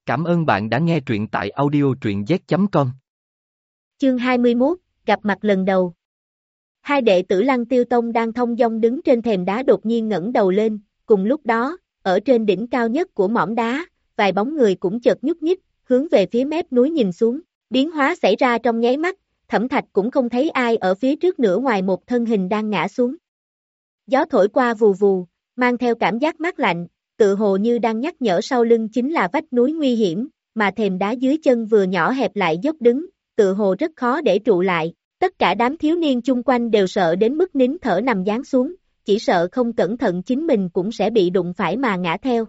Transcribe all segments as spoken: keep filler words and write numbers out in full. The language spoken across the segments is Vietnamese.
Cảm ơn bạn đã nghe truyện tại audio truyện z chấm com. Chương hai mươi mốt, gặp mặt lần đầu. Hai đệ tử Lăng Tiêu Tông đang thong dong đứng trên thềm đá đột nhiên ngẩng đầu lên, cùng lúc đó, ở trên đỉnh cao nhất của mỏm đá, vài bóng người cũng chợt nhúc nhích, hướng về phía mép núi nhìn xuống. Biến hóa xảy ra trong nháy mắt, Thẩm Thạch cũng không thấy ai ở phía trước nữa ngoài một thân hình đang ngã xuống. Gió thổi qua vù vù, mang theo cảm giác mát lạnh, tự hồ như đang nhắc nhở sau lưng chính là vách núi nguy hiểm, mà thềm đá dưới chân vừa nhỏ hẹp lại dốc đứng, tự hồ rất khó để trụ lại. Tất cả đám thiếu niên chung quanh đều sợ đến mức nín thở nằm giáng xuống, chỉ sợ không cẩn thận chính mình cũng sẽ bị đụng phải mà ngã theo.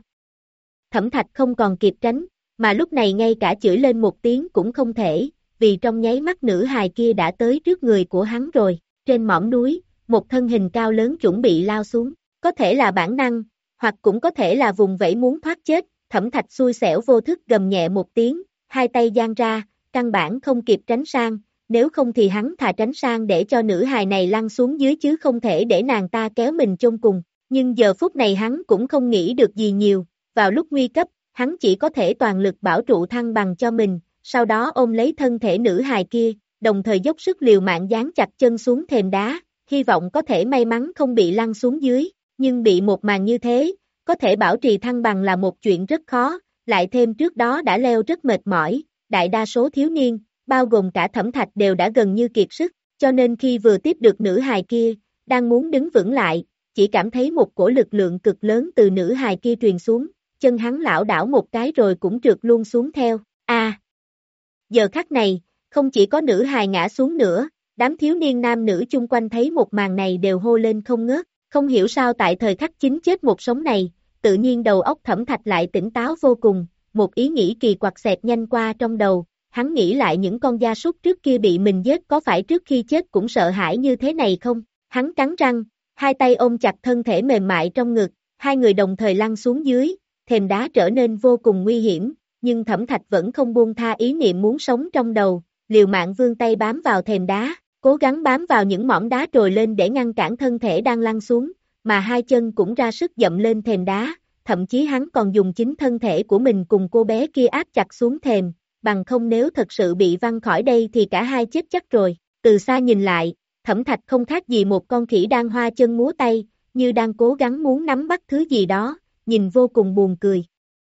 Thẩm Thạch không còn kịp tránh, mà lúc này ngay cả chửi lên một tiếng cũng không thể, vì trong nháy mắt nữ hài kia đã tới trước người của hắn rồi. Trên mỏm núi, một thân hình cao lớn chuẩn bị lao xuống, có thể là bản năng, hoặc cũng có thể là vùng vẫy muốn thoát chết. Thẩm Thạch xui xẻo vô thức gầm nhẹ một tiếng, hai tay giang ra, căn bản không kịp tránh sang, nếu không thì hắn thà tránh sang để cho nữ hài này lăn xuống dưới chứ không thể để nàng ta kéo mình chôn cùng. Nhưng giờ phút này hắn cũng không nghĩ được gì nhiều, vào lúc nguy cấp, hắn chỉ có thể toàn lực bảo trụ thăng bằng cho mình, sau đó ôm lấy thân thể nữ hài kia, đồng thời dốc sức liều mạng dán chặt chân xuống thềm đá, hy vọng có thể may mắn không bị lăn xuống dưới, nhưng bị một màn như thế, có thể bảo trì thăng bằng là một chuyện rất khó, lại thêm trước đó đã leo rất mệt mỏi, đại đa số thiếu niên, bao gồm cả Thẩm Thạch đều đã gần như kiệt sức, cho nên khi vừa tiếp được nữ hài kia, đang muốn đứng vững lại, chỉ cảm thấy một cổ lực lượng cực lớn từ nữ hài kia truyền xuống, chân hắn lảo đảo một cái rồi cũng trượt luôn xuống theo. A. À, giờ khắc này, không chỉ có nữ hài ngã xuống nữa, đám thiếu niên nam nữ chung quanh thấy một màn này đều hô lên không ngớt, không hiểu sao tại thời khắc chính chết một sống này, tự nhiên đầu óc Thẩm Thạch lại tỉnh táo vô cùng, một ý nghĩ kỳ quặc xẹt nhanh qua trong đầu, hắn nghĩ lại những con gia súc trước kia bị mình giết có phải trước khi chết cũng sợ hãi như thế này không, hắn cắn răng, hai tay ôm chặt thân thể mềm mại trong ngực, hai người đồng thời lăn xuống dưới, thềm đá trở nên vô cùng nguy hiểm, nhưng Thẩm Thạch vẫn không buông tha ý niệm muốn sống trong đầu, liều mạng vươn tay bám vào thềm đá, cố gắng bám vào những mỏm đá trồi lên để ngăn cản thân thể đang lăn xuống, mà hai chân cũng ra sức dậm lên thềm đá, thậm chí hắn còn dùng chính thân thể của mình cùng cô bé kia áp chặt xuống thềm, bằng không nếu thật sự bị văng khỏi đây thì cả hai chết chắc rồi. Từ xa nhìn lại, Thẩm Thạch không khác gì một con khỉ đang hoa chân múa tay, như đang cố gắng muốn nắm bắt thứ gì đó, nhìn vô cùng buồn cười.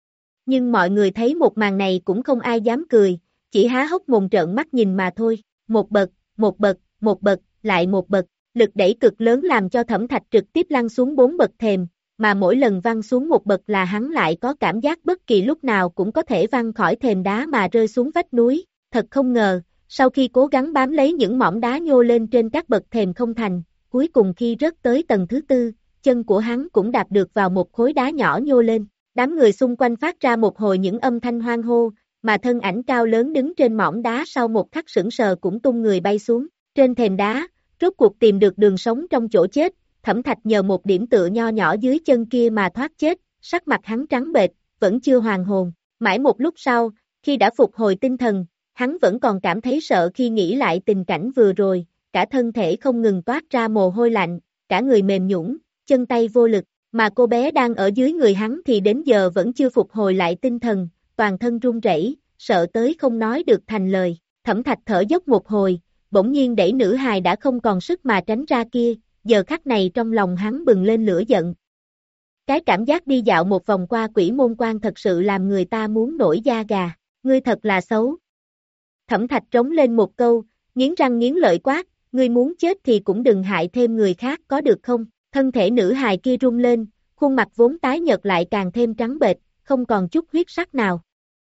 Nhưng mọi người thấy một màn này cũng không ai dám cười, chỉ há hốc mồm trợn mắt nhìn mà thôi, một bậc, một bậc, một bậc, lại một bậc, lực đẩy cực lớn làm cho Thẩm Thạch trực tiếp lăn xuống bốn bậc thềm, mà mỗi lần văng xuống một bậc là hắn lại có cảm giác bất kỳ lúc nào cũng có thể văng khỏi thềm đá mà rơi xuống vách núi, thật không ngờ, sau khi cố gắng bám lấy những mỏm đá nhô lên trên các bậc thềm không thành, cuối cùng khi rớt tới tầng thứ tư, chân của hắn cũng đạp được vào một khối đá nhỏ nhô lên, đám người xung quanh phát ra một hồi những âm thanh hoan hô, mà thân ảnh cao lớn đứng trên mỏm đá sau một khắc sững sờ cũng tung người bay xuống, trên thềm đá, rốt cuộc tìm được đường sống trong chỗ chết. Thẩm Thạch nhờ một điểm tựa nho nhỏ dưới chân kia mà thoát chết, sắc mặt hắn trắng bệch, vẫn chưa hoàn hồn. Mãi một lúc sau, khi đã phục hồi tinh thần, hắn vẫn còn cảm thấy sợ khi nghĩ lại tình cảnh vừa rồi, cả thân thể không ngừng toát ra mồ hôi lạnh, cả người mềm nhũn, chân tay vô lực, mà cô bé đang ở dưới người hắn thì đến giờ vẫn chưa phục hồi lại tinh thần, toàn thân run rẩy, sợ tới không nói được thành lời. Thẩm Thạch thở dốc một hồi, bỗng nhiên đẩy nữ hài đã không còn sức mà tránh ra kia. Giờ khắc này trong lòng hắn bừng lên lửa giận. Cái cảm giác đi dạo một vòng qua quỷ môn quan thật sự làm người ta muốn nổi da gà, ngươi thật là xấu. Thẩm Thạch trống lên một câu, nghiến răng nghiến lợi quát, ngươi muốn chết thì cũng đừng hại thêm người khác có được không? Thân thể nữ hài kia rung lên, khuôn mặt vốn tái nhợt lại càng thêm trắng bệch, không còn chút huyết sắc nào.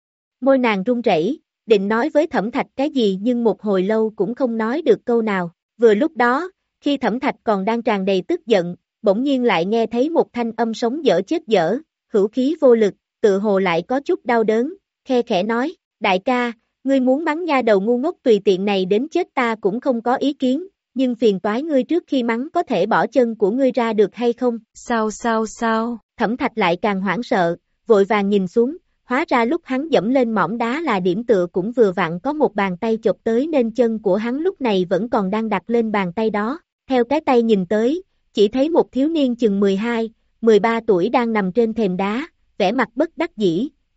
Môi nàng run rẩy, định nói với Thẩm Thạch cái gì nhưng một hồi lâu cũng không nói được câu nào. Vừa lúc đó, khi Thẩm Thạch còn đang tràn đầy tức giận, bỗng nhiên lại nghe thấy một thanh âm sống dở chết dở, hữu khí vô lực, tự hồ lại có chút đau đớn, khe khẽ nói, đại ca, ngươi muốn mắng nha đầu ngu ngốc tùy tiện này đến chết ta cũng không có ý kiến, nhưng phiền toái ngươi trước khi mắng có thể bỏ chân của ngươi ra được hay không? Sao sao sao? Thẩm Thạch lại càng hoảng sợ, vội vàng nhìn xuống, hóa ra lúc hắn dẫm lên mỏm đá là điểm tựa cũng vừa vặn có một bàn tay chộp tới nên chân của hắn lúc này vẫn còn đang đặt lên bàn tay đó. Theo cái tay nhìn tới, chỉ thấy một thiếu niên chừng mười hai, mười ba tuổi đang nằm trên thềm đá, vẻ mặt bất đắc dĩ,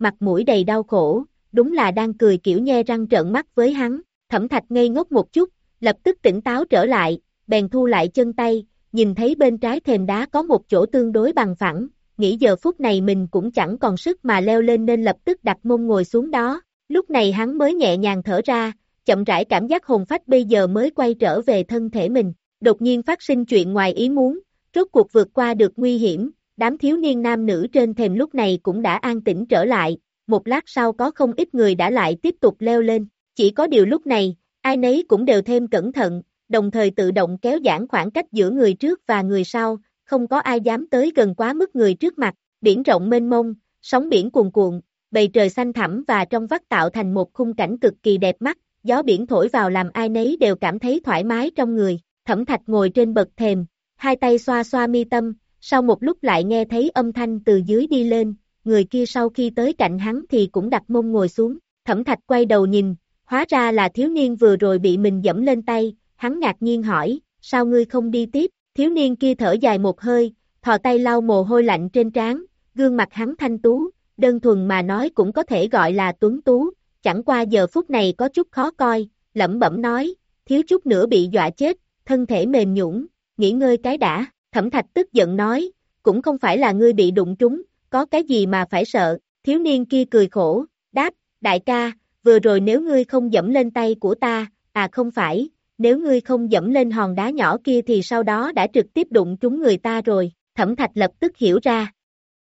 mặt mũi đầy đau khổ, đúng là đang cười kiểu nhe răng trợn mắt với hắn. Thẩm Thạch ngây ngốc một chút, lập tức tỉnh táo trở lại, bèn thu lại chân tay, nhìn thấy bên trái thềm đá có một chỗ tương đối bằng phẳng, nghĩ giờ phút này mình cũng chẳng còn sức mà leo lên nên lập tức đặt mông ngồi xuống đó. Lúc này hắn mới nhẹ nhàng thở ra, chậm rãi cảm giác hồn phách bây giờ mới quay trở về thân thể mình. Đột nhiên phát sinh chuyện ngoài ý muốn, rốt cuộc vượt qua được nguy hiểm, đám thiếu niên nam nữ trên thềm lúc này cũng đã an tĩnh trở lại, một lát sau có không ít người đã lại tiếp tục leo lên, chỉ có điều lúc này, ai nấy cũng đều thêm cẩn thận, đồng thời tự động kéo giãn khoảng cách giữa người trước và người sau, không có ai dám tới gần quá mức người trước mặt. Biển rộng mênh mông, sóng biển cuồn cuộn, bầy trời xanh thẳm và trong vắt tạo thành một khung cảnh cực kỳ đẹp mắt, gió biển thổi vào làm ai nấy đều cảm thấy thoải mái trong người. Thẩm Thạch ngồi trên bậc thềm, hai tay xoa xoa mi tâm, sau một lúc lại nghe thấy âm thanh từ dưới đi lên, người kia sau khi tới cạnh hắn thì cũng đặt mông ngồi xuống. Thẩm Thạch quay đầu nhìn, hóa ra là thiếu niên vừa rồi bị mình dẫm lên tay, hắn ngạc nhiên hỏi, sao ngươi không đi tiếp? Thiếu niên kia thở dài một hơi, thò tay lau mồ hôi lạnh trên trán, gương mặt hắn thanh tú, đơn thuần mà nói cũng có thể gọi là tuấn tú, chẳng qua giờ phút này có chút khó coi, lẩm bẩm nói, thiếu chút nữa bị dọa chết, thân thể mềm nhũn, nghỉ ngơi cái đã. Thẩm Thạch tức giận nói, cũng không phải là ngươi bị đụng trúng, có cái gì mà phải sợ. Thiếu niên kia cười khổ, đáp, đại ca, vừa rồi nếu ngươi không dẫm lên tay của ta, à không phải, nếu ngươi không dẫm lên hòn đá nhỏ kia thì sau đó đã trực tiếp đụng trúng người ta rồi. Thẩm Thạch lập tức hiểu ra.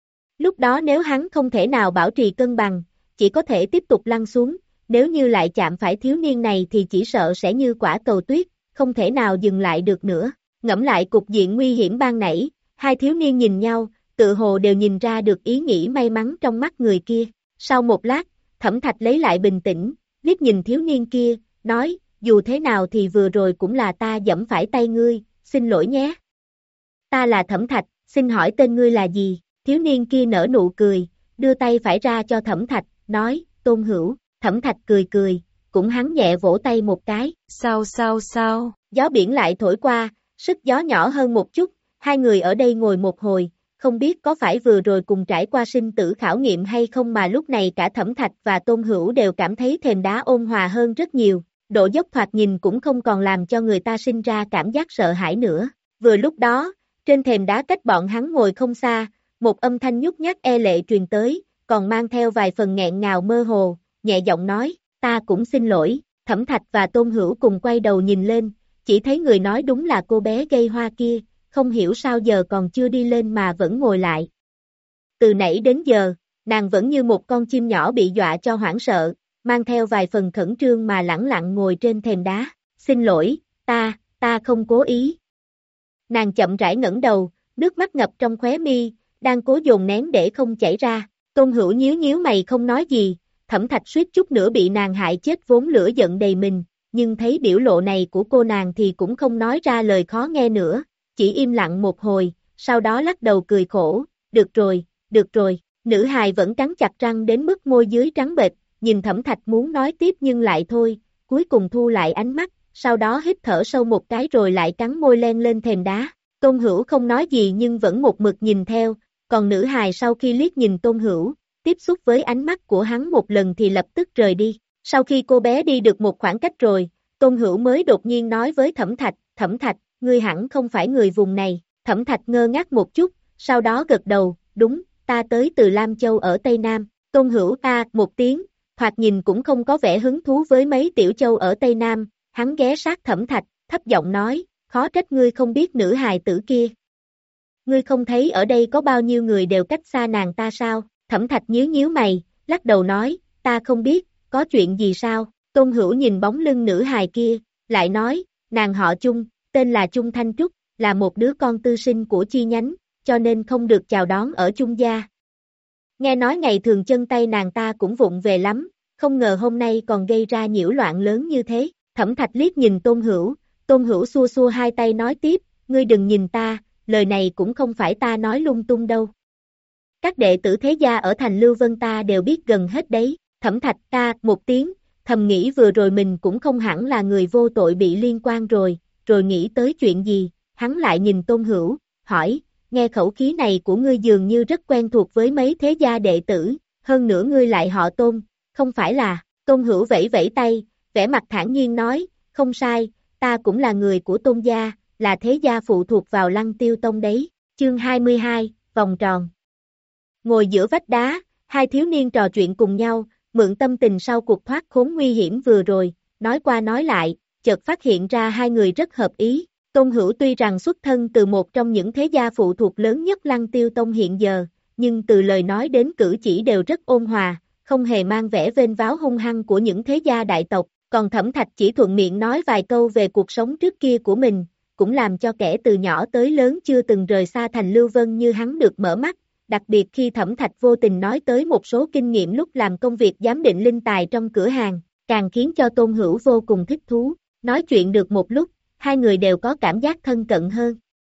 Lúc đó nếu hắn không thể nào bảo trì cân bằng, chỉ có thể tiếp tục lăn xuống, nếu như lại chạm phải thiếu niên này thì chỉ sợ sẽ như quả cầu tuyết, không thể nào dừng lại được nữa. Ngẫm lại cục diện nguy hiểm ban nãy, hai thiếu niên nhìn nhau, tự hồ đều nhìn ra được ý nghĩ may mắn trong mắt người kia. Sau một lát, Thẩm Thạch lấy lại bình tĩnh, liếc nhìn thiếu niên kia, nói, dù thế nào thì vừa rồi cũng là ta dẫm phải tay ngươi, xin lỗi nhé. Ta là Thẩm Thạch, xin hỏi tên ngươi là gì? Thiếu niên kia nở nụ cười, đưa tay phải ra cho Thẩm Thạch, nói, Tôn Hữu. Thẩm Thạch cười cười, cũng hắn nhẹ vỗ tay một cái. Sao sao sao? Gió biển lại thổi qua, sức gió nhỏ hơn một chút, hai người ở đây ngồi một hồi, không biết có phải vừa rồi cùng trải qua sinh tử khảo nghiệm hay không mà lúc này cả Thẩm Thạch và Tôn Hữu đều cảm thấy thềm đá ôn hòa hơn rất nhiều, độ dốc thoạt nhìn cũng không còn làm cho người ta sinh ra cảm giác sợ hãi nữa. Vừa lúc đó, trên thềm đá cách bọn hắn ngồi không xa, một âm thanh nhút nhát e lệ truyền tới, còn mang theo vài phần nghẹn ngào mơ hồ, nhẹ giọng nói, ta cũng xin lỗi. Thẩm Thạch và Tôn Hữu cùng quay đầu nhìn lên, chỉ thấy người nói đúng là cô bé gây hoa kia, không hiểu sao giờ còn chưa đi lên mà vẫn ngồi lại. Từ nãy đến giờ, nàng vẫn như một con chim nhỏ bị dọa cho hoảng sợ, mang theo vài phần khẩn trương mà lẳng lặng ngồi trên thềm đá. Xin lỗi, ta, ta không cố ý. Nàng chậm rãi ngẩng đầu, nước mắt ngập trong khóe mi, đang cố dồn nén để không chảy ra. Tôn Hữu nhíu nhíu mày không nói gì, Thẩm Thạch suýt chút nữa bị nàng hại chết vốn lửa giận đầy mình, nhưng thấy biểu lộ này của cô nàng thì cũng không nói ra lời khó nghe nữa, chỉ im lặng một hồi, sau đó lắc đầu cười khổ, được rồi, được rồi. Nữ hài vẫn cắn chặt răng đến mức môi dưới trắng bệch, nhìn Thẩm Thạch muốn nói tiếp nhưng lại thôi, cuối cùng thu lại ánh mắt, sau đó hít thở sâu một cái rồi lại cắn môi len lên thềm đá. Tôn Hữu không nói gì nhưng vẫn một mực nhìn theo, còn nữ hài sau khi liếc nhìn Tôn Hữu, tiếp xúc với ánh mắt của hắn một lần thì lập tức rời đi. Sau khi cô bé đi được một khoảng cách rồi, Tôn Hữu mới đột nhiên nói với Thẩm Thạch, Thẩm Thạch, ngươi hẳn không phải người vùng này. Thẩm Thạch ngơ ngác một chút, sau đó gật đầu, đúng, ta tới từ Lam Châu ở Tây Nam. Tôn Hữu a một tiếng, thoạt nhìn cũng không có vẻ hứng thú với mấy tiểu châu ở Tây Nam, hắn ghé sát Thẩm Thạch, thấp giọng nói, khó trách ngươi không biết nữ hài tử kia. Ngươi không thấy ở đây có bao nhiêu người đều cách xa nàng ta sao? Thẩm Thạch nhíu nhíu mày, lắc đầu nói, ta không biết, có chuyện gì sao? Tôn Hữu nhìn bóng lưng nữ hài kia, lại nói, nàng họ Chung, tên là Chung Thanh Trúc, là một đứa con tư sinh của chi nhánh, cho nên không được chào đón ở Chung gia. Nghe nói ngày thường chân tay nàng ta cũng vụng về lắm, không ngờ hôm nay còn gây ra nhiễu loạn lớn như thế. Thẩm Thạch liếc nhìn Tôn Hữu, Tôn Hữu xua xua hai tay nói tiếp, ngươi đừng nhìn ta, lời này cũng không phải ta nói lung tung đâu. Các đệ tử thế gia ở thành Lưu Vân ta đều biết gần hết đấy. Thẩm Thạch ta một tiếng, thầm nghĩ vừa rồi mình cũng không hẳn là người vô tội bị liên quan rồi, rồi nghĩ tới chuyện gì, hắn lại nhìn Tôn Hữu, hỏi, nghe khẩu khí này của ngươi dường như rất quen thuộc với mấy thế gia đệ tử, hơn nữa ngươi lại họ Tôn, không phải là, Tôn Hữu vẫy vẫy tay, vẻ mặt thản nhiên nói, không sai, ta cũng là người của Tôn gia, là thế gia phụ thuộc vào Lăng Tiêu Tông đấy, chương hai mươi hai, vòng tròn. Ngồi giữa vách đá, hai thiếu niên trò chuyện cùng nhau, mượn tâm tình sau cuộc thoát khốn nguy hiểm vừa rồi, nói qua nói lại, chợt phát hiện ra hai người rất hợp ý. Tôn Hữu tuy rằng xuất thân từ một trong những thế gia phụ thuộc lớn nhất Lăng Tiêu Tông hiện giờ, nhưng từ lời nói đến cử chỉ đều rất ôn hòa, không hề mang vẻ vênh váo hung hăng của những thế gia đại tộc, còn Thẩm Thạch chỉ thuận miệng nói vài câu về cuộc sống trước kia của mình, cũng làm cho kẻ từ nhỏ tới lớn chưa từng rời xa thành Lưu Vân như hắn được mở mắt, đặc biệt khi Thẩm Thạch vô tình nói tới một số kinh nghiệm lúc làm công việc giám định linh tài trong cửa hàng, càng khiến cho Tôn Hữu vô cùng thích thú, nói chuyện được một lúc, hai người đều có cảm giác thân cận hơn.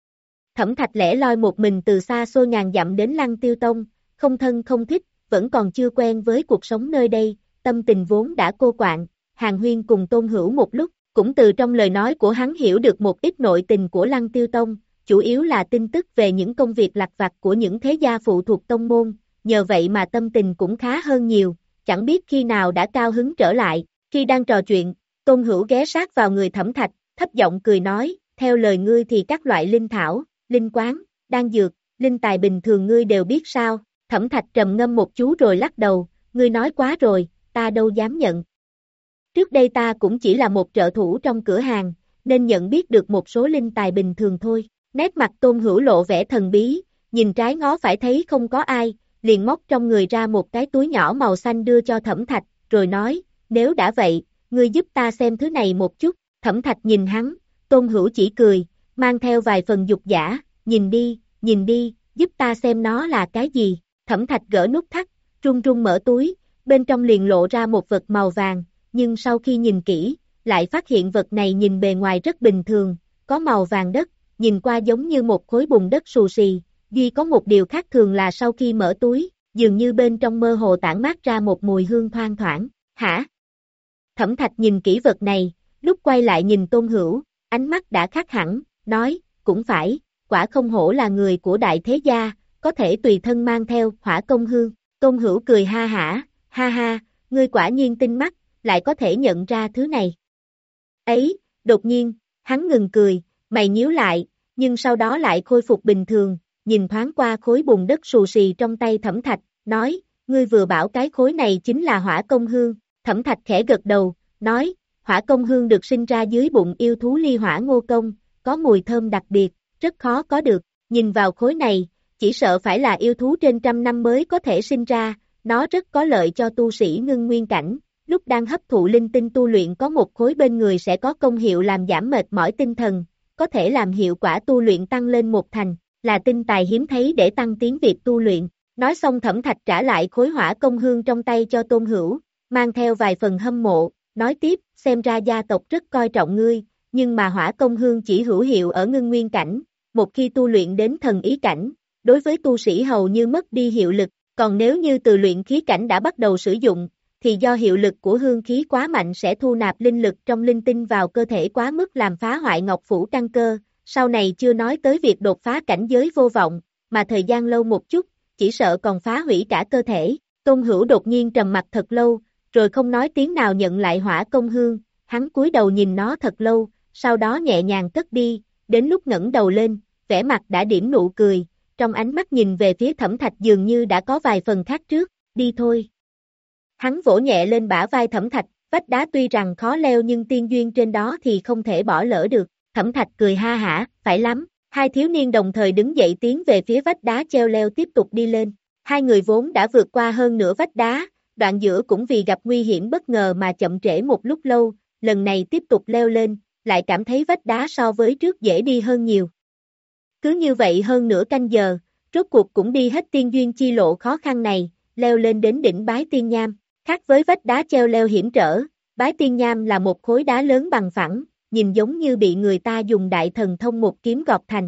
Thẩm Thạch lẻ loi một mình từ xa xôi ngàn dặm đến Lăng Tiêu Tông, không thân không thích, vẫn còn chưa quen với cuộc sống nơi đây, tâm tình vốn đã cô quạnh, hàn huyên cùng Tôn Hữu một lúc, cũng từ trong lời nói của hắn hiểu được một ít nội tình của Lăng Tiêu Tông, chủ yếu là tin tức về những công việc lặt vặt của những thế gia phụ thuộc tông môn, nhờ vậy mà tâm tình cũng khá hơn nhiều, chẳng biết khi nào đã cao hứng trở lại, khi đang trò chuyện, Tôn Hữu ghé sát vào người Thẩm Thạch, thấp giọng cười nói, theo lời ngươi thì các loại linh thảo, linh quán, đan dược, linh tài bình thường ngươi đều biết sao, Thẩm Thạch trầm ngâm một chú rồi lắc đầu, ngươi nói quá rồi, ta đâu dám nhận. Trước đây ta cũng chỉ là một trợ thủ trong cửa hàng, nên nhận biết được một số linh tài bình thường thôi. Nét mặt Tôn Hữu lộ vẻ thần bí, nhìn trái ngó phải thấy không có ai, liền móc trong người ra một cái túi nhỏ màu xanh đưa cho Thẩm Thạch, rồi nói, nếu đã vậy, ngươi giúp ta xem thứ này một chút. Thẩm Thạch nhìn hắn, Tôn Hữu chỉ cười, mang theo vài phần dục dã, nhìn đi, nhìn đi, giúp ta xem nó là cái gì. Thẩm Thạch gỡ nút thắt, run run mở túi, bên trong liền lộ ra một vật màu vàng, nhưng sau khi nhìn kỹ, lại phát hiện vật này nhìn bề ngoài rất bình thường, có màu vàng đất, nhìn qua giống như một khối bùn đất xù xì, duy có một điều khác thường là sau khi mở túi, dường như bên trong mơ hồ tản mát ra một mùi hương thoang thoảng, hả? Thẩm Thạch nhìn kỹ vật này, lúc quay lại nhìn Tôn Hữu, ánh mắt đã khác hẳn, nói, cũng phải, quả không hổ là người của đại thế gia, có thể tùy thân mang theo hỏa công hương. Tôn Hữu cười ha hả, ha ha, ngươi quả nhiên tinh mắt, lại có thể nhận ra thứ này. Ấy, đột nhiên, hắn ngừng cười, mày nhíu lại, nhưng sau đó lại khôi phục bình thường, nhìn thoáng qua khối bùn đất xù xì trong tay Thẩm Thạch, nói, ngươi vừa bảo cái khối này chính là hỏa công hương. Thẩm Thạch khẽ gật đầu, nói, hỏa công hương được sinh ra dưới bụng yêu thú ly hỏa ngô công, có mùi thơm đặc biệt, rất khó có được, nhìn vào khối này, chỉ sợ phải là yêu thú trên trăm năm mới có thể sinh ra, nó rất có lợi cho tu sĩ ngưng nguyên cảnh, lúc đang hấp thụ linh tinh tu luyện có một khối bên người sẽ có công hiệu làm giảm mệt mỏi tinh thần, có thể làm hiệu quả tu luyện tăng lên một thành, là tinh tài hiếm thấy để tăng tiến việc tu luyện. Nói xong Thẩm Thạch trả lại khối hỏa công hương trong tay cho Tôn Hữu, mang theo vài phần hâm mộ, nói tiếp, xem ra gia tộc rất coi trọng ngươi, nhưng mà hỏa công hương chỉ hữu hiệu ở ngưng nguyên cảnh, một khi tu luyện đến thần ý cảnh, đối với tu sĩ hầu như mất đi hiệu lực, còn nếu như từ luyện khí cảnh đã bắt đầu sử dụng, thì do hiệu lực của hương khí quá mạnh sẽ thu nạp linh lực trong linh tinh vào cơ thể quá mức làm phá hoại ngọc phủ căn cơ, sau này chưa nói tới việc đột phá cảnh giới vô vọng, mà thời gian lâu một chút, chỉ sợ còn phá hủy cả cơ thể. Tôn Hữu đột nhiên trầm mặt thật lâu, rồi không nói tiếng nào nhận lại hỏa công hương, hắn cúi đầu nhìn nó thật lâu, sau đó nhẹ nhàng cất đi, đến lúc ngẩng đầu lên, vẻ mặt đã điểm nụ cười, trong ánh mắt nhìn về phía Thẩm Thạch dường như đã có vài phần khác trước, đi thôi. Hắn vỗ nhẹ lên bả vai Thẩm Thạch, vách đá tuy rằng khó leo nhưng tiên duyên trên đó thì không thể bỏ lỡ được, Thẩm Thạch cười ha hả, phải lắm, hai thiếu niên đồng thời đứng dậy tiến về phía vách đá treo leo tiếp tục đi lên, hai người vốn đã vượt qua hơn nửa vách đá, đoạn giữa cũng vì gặp nguy hiểm bất ngờ mà chậm trễ một lúc lâu, lần này tiếp tục leo lên, lại cảm thấy vách đá so với trước dễ đi hơn nhiều. Cứ như vậy hơn nửa canh giờ, rốt cuộc cũng đi hết tiên duyên chi lộ khó khăn này, leo lên đến đỉnh Bái Tiên Nham. Khác với vách đá treo leo hiểm trở, Bái Tiên Nham là một khối đá lớn bằng phẳng, nhìn giống như bị người ta dùng đại thần thông một kiếm gọt thành.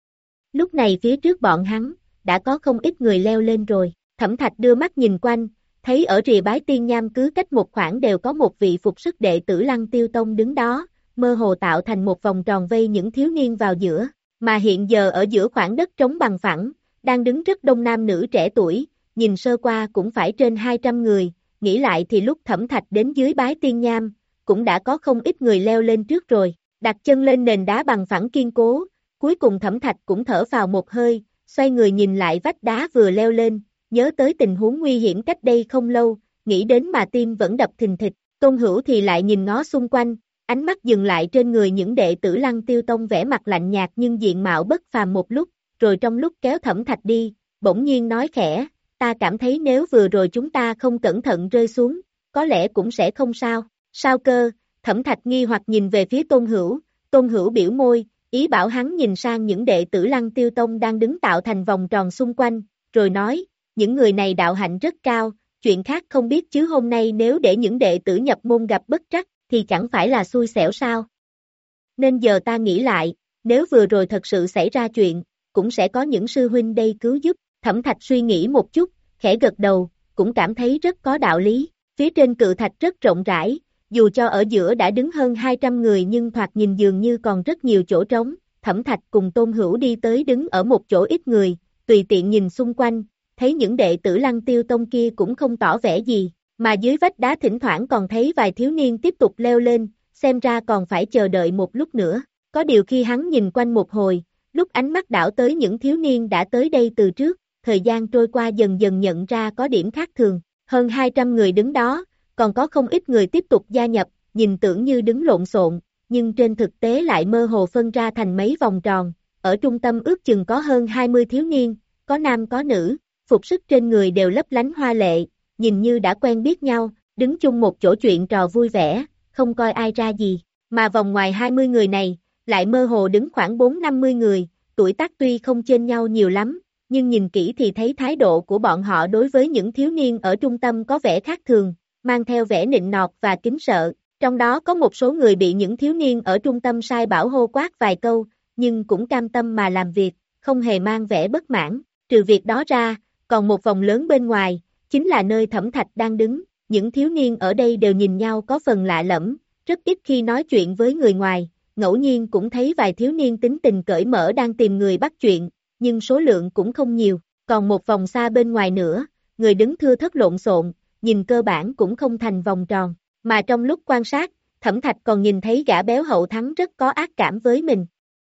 Lúc này phía trước bọn hắn, đã có không ít người leo lên rồi, Thẩm Thạch đưa mắt nhìn quanh, thấy ở rìa Bái Tiên Nham cứ cách một khoảng đều có một vị phục sức đệ tử Lăng Tiêu Tông đứng đó, mơ hồ tạo thành một vòng tròn vây những thiếu niên vào giữa, mà hiện giờ ở giữa khoảng đất trống bằng phẳng, đang đứng rất đông nam nữ trẻ tuổi, nhìn sơ qua cũng phải trên hai trăm người, nghĩ lại thì lúc Thẩm Thạch đến dưới Bái Tiên Nham, cũng đã có không ít người leo lên trước rồi, đặt chân lên nền đá bằng phẳng kiên cố, cuối cùng Thẩm Thạch cũng thở phào một hơi, xoay người nhìn lại vách đá vừa leo lên, nhớ tới tình huống nguy hiểm cách đây không lâu, nghĩ đến mà tim vẫn đập thình thịch, Tôn Hữu thì lại nhìn ngó xung quanh, ánh mắt dừng lại trên người những đệ tử Lăng Tiêu Tông vẻ mặt lạnh nhạt nhưng diện mạo bất phàm một lúc, rồi trong lúc kéo Thẩm Thạch đi, bỗng nhiên nói khẽ, ta cảm thấy nếu vừa rồi chúng ta không cẩn thận rơi xuống, có lẽ cũng sẽ không sao, sao cơ, Thẩm Thạch nghi hoặc nhìn về phía Tôn Hữu, Tôn Hữu biểu môi, ý bảo hắn nhìn sang những đệ tử Lăng Tiêu Tông đang đứng tạo thành vòng tròn xung quanh, rồi nói, những người này đạo hạnh rất cao, chuyện khác không biết chứ hôm nay nếu để những đệ tử nhập môn gặp bất trắc, thì chẳng phải là xui xẻo sao. Nên giờ ta nghĩ lại, nếu vừa rồi thật sự xảy ra chuyện, cũng sẽ có những sư huynh đây cứu giúp, Thẩm Thạch suy nghĩ một chút, khẽ gật đầu, cũng cảm thấy rất có đạo lý, phía trên cự thạch rất rộng rãi, dù cho ở giữa đã đứng hơn hai trăm người nhưng thoạt nhìn dường như còn rất nhiều chỗ trống, Thẩm Thạch cùng Tôn Hữu đi tới đứng ở một chỗ ít người, tùy tiện nhìn xung quanh, thấy những đệ tử Lăng Tiêu Tông kia cũng không tỏ vẻ gì, mà dưới vách đá thỉnh thoảng còn thấy vài thiếu niên tiếp tục leo lên, xem ra còn phải chờ đợi một lúc nữa, có điều khi hắn nhìn quanh một hồi, lúc ánh mắt đảo tới những thiếu niên đã tới đây từ trước, thời gian trôi qua dần dần nhận ra có điểm khác thường, hơn hai trăm người đứng đó, còn có không ít người tiếp tục gia nhập, nhìn tưởng như đứng lộn xộn, nhưng trên thực tế lại mơ hồ phân ra thành mấy vòng tròn, ở trung tâm ước chừng có hơn hai mươi thiếu niên, có nam có nữ, phục sức trên người đều lấp lánh hoa lệ, nhìn như đã quen biết nhau, đứng chung một chỗ chuyện trò vui vẻ, không coi ai ra gì, mà vòng ngoài hai mươi người này, lại mơ hồ đứng khoảng bốn năm mươi người, tuổi tác tuy không chênh nhau nhiều lắm, nhưng nhìn kỹ thì thấy thái độ của bọn họ đối với những thiếu niên ở trung tâm có vẻ khác thường, mang theo vẻ nịnh nọt và kính sợ, trong đó có một số người bị những thiếu niên ở trung tâm sai bảo hô quát vài câu, nhưng cũng cam tâm mà làm việc, không hề mang vẻ bất mãn, trừ việc đó ra, còn một vòng lớn bên ngoài, chính là nơi Thẩm Thạch đang đứng, những thiếu niên ở đây đều nhìn nhau có phần lạ lẫm, rất ít khi nói chuyện với người ngoài, ngẫu nhiên cũng thấy vài thiếu niên tính tình cởi mở đang tìm người bắt chuyện, nhưng số lượng cũng không nhiều, còn một vòng xa bên ngoài nữa, người đứng thưa thớt lộn xộn, nhìn cơ bản cũng không thành vòng tròn, mà trong lúc quan sát, Thẩm Thạch còn nhìn thấy gã béo Hậu Thắng rất có ác cảm với mình.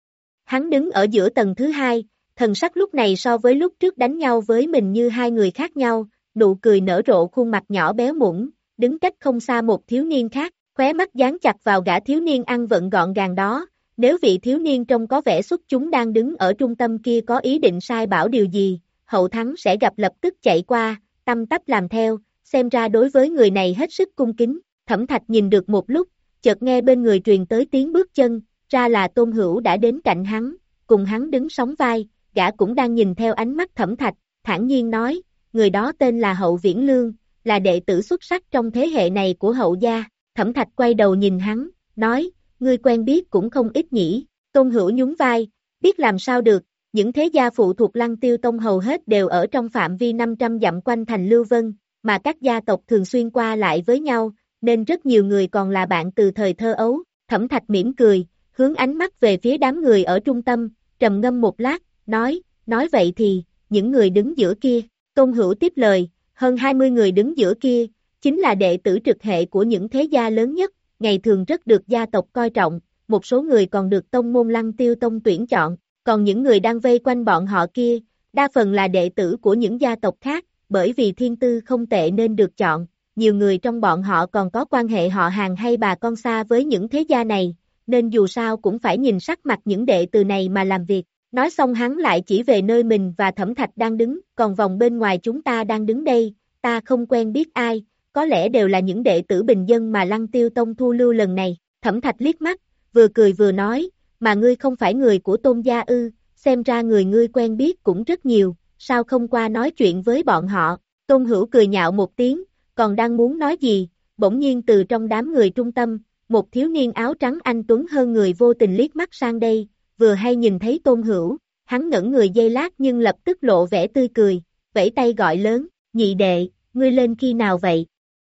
Hắn đứng ở giữa tầng thứ hai, thần sắc lúc này so với lúc trước đánh nhau với mình như hai người khác nhau, nụ cười nở rộ khuôn mặt nhỏ béo muỗng, đứng cách không xa một thiếu niên khác, khóe mắt dán chặt vào gã thiếu niên ăn vận gọn gàng đó, nếu vị thiếu niên trông có vẻ xuất chúng đang đứng ở trung tâm kia có ý định sai bảo điều gì, Hậu Thắng sẽ gặp lập tức chạy qua, tăm tắp làm theo, xem ra đối với người này hết sức cung kính, Thẩm Thạch nhìn được một lúc, chợt nghe bên người truyền tới tiếng bước chân, ra là Tôn Hữu đã đến cạnh hắn, cùng hắn đứng sóng vai, gã cũng đang nhìn theo ánh mắt Thẩm Thạch, thản nhiên nói, người đó tên là Hậu Viễn Lương, là đệ tử xuất sắc trong thế hệ này của Hậu gia, Thẩm Thạch quay đầu nhìn hắn, nói, ngươi quen biết cũng không ít nhỉ, Tôn Hữu nhún vai, biết làm sao được, những thế gia phụ thuộc Lăng Tiêu Tông hầu hết đều ở trong phạm vi năm trăm dặm quanh thành Lưu Vân, mà các gia tộc thường xuyên qua lại với nhau, nên rất nhiều người còn là bạn từ thời thơ ấu, Thẩm Thạch mỉm cười, hướng ánh mắt về phía đám người ở trung tâm, trầm ngâm một lát, nói, nói vậy thì, những người đứng giữa kia, Tôn Hữu tiếp lời, hơn hai mươi người đứng giữa kia, chính là đệ tử trực hệ của những thế gia lớn nhất, ngày thường rất được gia tộc coi trọng, một số người còn được tông môn Lăng Tiêu Tông tuyển chọn, còn những người đang vây quanh bọn họ kia, đa phần là đệ tử của những gia tộc khác, bởi vì thiên tư không tệ nên được chọn, nhiều người trong bọn họ còn có quan hệ họ hàng hay bà con xa với những thế gia này, nên dù sao cũng phải nhìn sắc mặt những đệ tử này mà làm việc. Nói xong hắn lại chỉ về nơi mình và Thẩm Thạch đang đứng, còn vòng bên ngoài chúng ta đang đứng đây, ta không quen biết ai, có lẽ đều là những đệ tử bình dân mà Lăng Tiêu Tông thu lưu lần này. Thẩm Thạch liếc mắt, vừa cười vừa nói, mà ngươi không phải người của Tôn gia ư, xem ra người ngươi quen biết cũng rất nhiều, sao không qua nói chuyện với bọn họ. Tôn Hữu cười nhạo một tiếng, còn đang muốn nói gì, bỗng nhiên từ trong đám người trung tâm, một thiếu niên áo trắng anh tuấn hơn người vô tình liếc mắt sang đây, vừa hay nhìn thấy Tôn Hữu, hắn ngẩn người giây lát nhưng lập tức lộ vẻ tươi cười, vẫy tay gọi lớn, nhị đệ, ngươi lên khi nào vậy?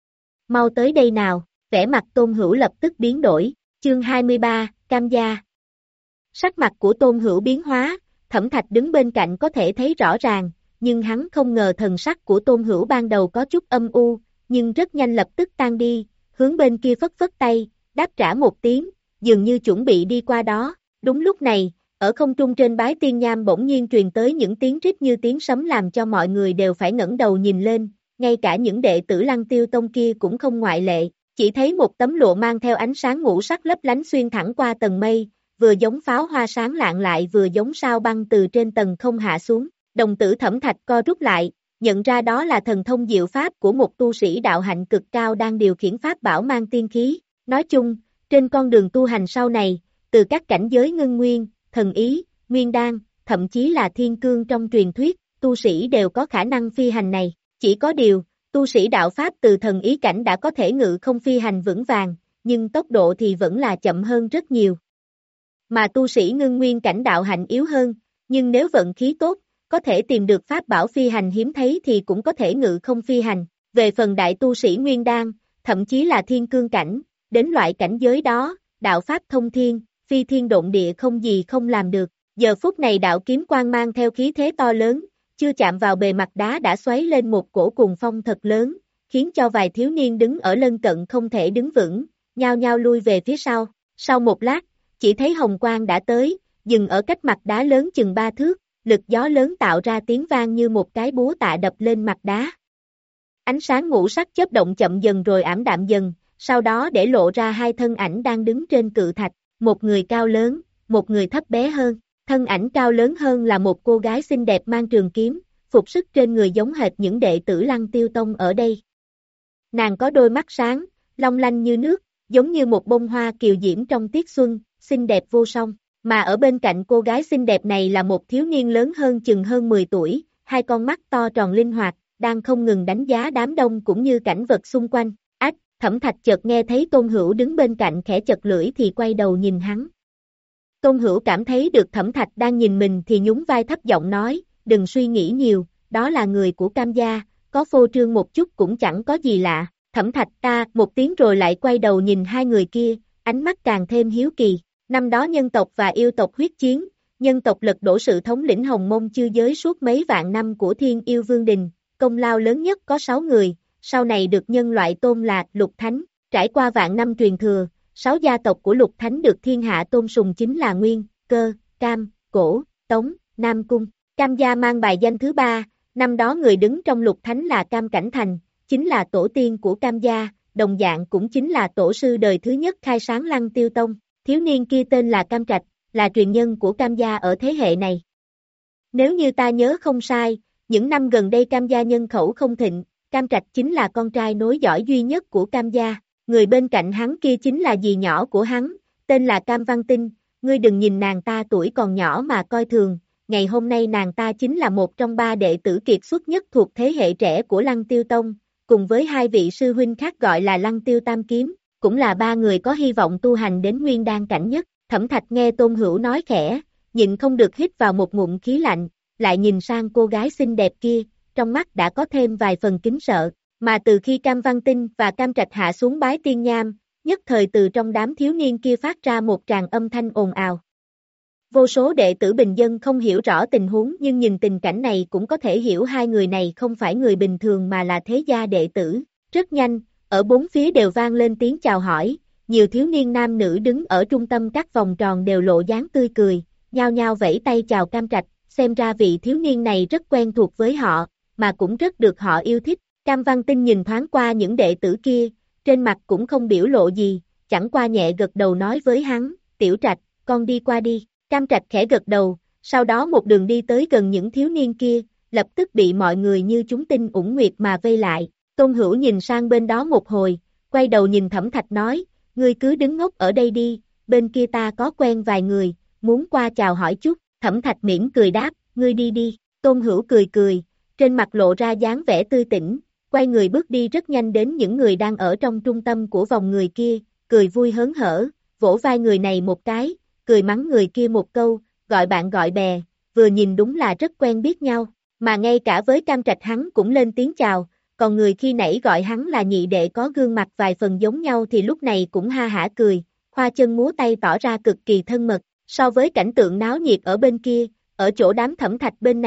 Mau tới đây nào, vẻ mặt Tôn Hữu lập tức biến đổi, chương hai mươi ba, Cam Gia. Sắc mặt của Tôn Hữu biến hóa, Thẩm Thạch đứng bên cạnh có thể thấy rõ ràng, nhưng hắn không ngờ thần sắc của Tôn Hữu ban đầu có chút âm u, nhưng rất nhanh lập tức tan đi, hướng bên kia phất phất tay, đáp trả một tiếng, dường như chuẩn bị đi qua đó. Đúng lúc này, ở không trung trên bái tiên nham bỗng nhiên truyền tới những tiếng rít như tiếng sấm làm cho mọi người đều phải ngẩng đầu nhìn lên, ngay cả những đệ tử Lăng Tiêu Tông kia cũng không ngoại lệ, chỉ thấy một tấm lụa mang theo ánh sáng ngũ sắc lấp lánh xuyên thẳng qua tầng mây, vừa giống pháo hoa sáng lạng lại vừa giống sao băng từ trên tầng không hạ xuống. Đồng tử Thẩm Thạch co rút lại, nhận ra đó là thần thông diệu pháp của một tu sĩ đạo hạnh cực cao đang điều khiển pháp bảo mang tiên khí. Nói chung, trên con đường tu hành sau này, từ các cảnh giới ngưng nguyên, thần ý, nguyên đan, thậm chí là thiên cương trong truyền thuyết, tu sĩ đều có khả năng phi hành này. Chỉ có điều, tu sĩ đạo pháp từ thần ý cảnh đã có thể ngự không phi hành vững vàng, nhưng tốc độ thì vẫn là chậm hơn rất nhiều. Mà tu sĩ ngưng nguyên cảnh đạo hạnh yếu hơn, nhưng nếu vận khí tốt, có thể tìm được pháp bảo phi hành hiếm thấy thì cũng có thể ngự không phi hành. Về phần đại tu sĩ nguyên đan, thậm chí là thiên cương cảnh, đến loại cảnh giới đó, đạo pháp thông thiên, phi thiên độn địa không gì không làm được. Giờ phút này đạo kiếm quang mang theo khí thế to lớn, chưa chạm vào bề mặt đá đã xoáy lên một cổ cuồng phong thật lớn, khiến cho vài thiếu niên đứng ở lân cận không thể đứng vững, nhao nhao lui về phía sau. Sau một lát, chỉ thấy hồng quang đã tới, dừng ở cách mặt đá lớn chừng ba thước, lực gió lớn tạo ra tiếng vang như một cái búa tạ đập lên mặt đá. Ánh sáng ngũ sắc chớp động chậm dần rồi ảm đạm dần, sau đó để lộ ra hai thân ảnh đang đứng trên cự thạch, một người cao lớn, một người thấp bé hơn. Thân ảnh cao lớn hơn là một cô gái xinh đẹp mang trường kiếm, phục sức trên người giống hệt những đệ tử Lăng Tiêu Tông ở đây. Nàng có đôi mắt sáng, long lanh như nước, giống như một bông hoa kiều diễm trong tiết xuân, xinh đẹp vô song. Mà ở bên cạnh cô gái xinh đẹp này là một thiếu niên lớn hơn chừng hơn mười tuổi, hai con mắt to tròn linh hoạt, đang không ngừng đánh giá đám đông cũng như cảnh vật xung quanh. Ách, Thẩm Thạch chợt nghe thấy Tôn Hữu đứng bên cạnh khẽ chật lưỡi thì quay đầu nhìn hắn. Tôn Hữu cảm thấy được Thẩm Thạch đang nhìn mình thì nhún vai thấp giọng nói, đừng suy nghĩ nhiều, đó là người của Cam gia, có phô trương một chút cũng chẳng có gì lạ. Thẩm Thạch ta một tiếng rồi lại quay đầu nhìn hai người kia, ánh mắt càng thêm hiếu kỳ. Năm đó nhân tộc và yêu tộc huyết chiến, nhân tộc lật đổ sự thống lĩnh Hồng Mông chư giới suốt mấy vạn năm của Thiên Yêu Vương Đình, công lao lớn nhất có sáu người, sau này được nhân loại tôn là Lục Thánh, trải qua vạn năm truyền thừa, sáu gia tộc của Lục Thánh được thiên hạ tôn sùng chính là Nguyên, Cơ, Cam, Cổ, Tống, Nam Cung. Cam gia mang bài danh thứ ba, năm đó người đứng trong Lục Thánh là Cam Cảnh Thành, chính là tổ tiên của Cam gia, đồng dạng cũng chính là tổ sư đời thứ nhất khai sáng Lăng Tiêu Tông. Thiếu niên kia tên là Cam Trạch, là truyền nhân của Cam gia ở thế hệ này. Nếu như ta nhớ không sai, những năm gần đây Cam gia nhân khẩu không thịnh, Cam Trạch chính là con trai nối dõi duy nhất của Cam gia. Người bên cạnh hắn kia chính là dì nhỏ của hắn, tên là Cam Văn Tinh, ngươi đừng nhìn nàng ta tuổi còn nhỏ mà coi thường, ngày hôm nay nàng ta chính là một trong ba đệ tử kiệt xuất nhất thuộc thế hệ trẻ của Lăng Tiêu Tông, cùng với hai vị sư huynh khác gọi là Lăng Tiêu Tam Kiếm, cũng là ba người có hy vọng tu hành đến nguyên đan cảnh nhất. Thẩm Thạch nghe Tôn Hữu nói khẽ, nhịn không được hít vào một ngụm khí lạnh, lại nhìn sang cô gái xinh đẹp kia, trong mắt đã có thêm vài phần kính sợ. Mà từ khi Cam Văn Tinh và Cam Trạch hạ xuống bái tiên nham, nhất thời từ trong đám thiếu niên kia phát ra một tràng âm thanh ồn ào. Vô số đệ tử bình dân không hiểu rõ tình huống nhưng nhìn tình cảnh này cũng có thể hiểu hai người này không phải người bình thường mà là thế gia đệ tử. Rất nhanh, ở bốn phía đều vang lên tiếng chào hỏi, nhiều thiếu niên nam nữ đứng ở trung tâm các vòng tròn đều lộ dáng tươi cười, nhao nhao vẫy tay chào Cam Trạch, xem ra vị thiếu niên này rất quen thuộc với họ, mà cũng rất được họ yêu thích. Cam Văn Tinh nhìn thoáng qua những đệ tử kia, trên mặt cũng không biểu lộ gì, chẳng qua nhẹ gật đầu nói với hắn, Tiểu Trạch, con đi qua đi. Cam Trạch khẽ gật đầu, sau đó một đường đi tới gần những thiếu niên kia, lập tức bị mọi người như chúng tinh ủng nguyệt mà vây lại. Tôn Hữu nhìn sang bên đó một hồi, quay đầu nhìn Thẩm Thạch nói, ngươi cứ đứng ngốc ở đây đi, bên kia ta có quen vài người, muốn qua chào hỏi chút. Thẩm Thạch mỉm cười đáp, ngươi đi đi. Tôn Hữu cười cười, trên mặt lộ ra dáng vẻ tươi tỉnh, quay người bước đi rất nhanh đến những người đang ở trong trung tâm của vòng người kia, cười vui hớn hở, vỗ vai người này một cái, cười mắng người kia một câu, gọi bạn gọi bè, vừa nhìn đúng là rất quen biết nhau, mà ngay cả với Cam Trạch hắn cũng lên tiếng chào, còn người khi nãy gọi hắn là nhị đệ có gương mặt vài phần giống nhau thì lúc này cũng ha hả cười, khoa chân múa tay tỏ ra cực kỳ thân mật, so với cảnh tượng náo nhiệt ở bên kia, ở chỗ đám Thẩm Thạch bên này,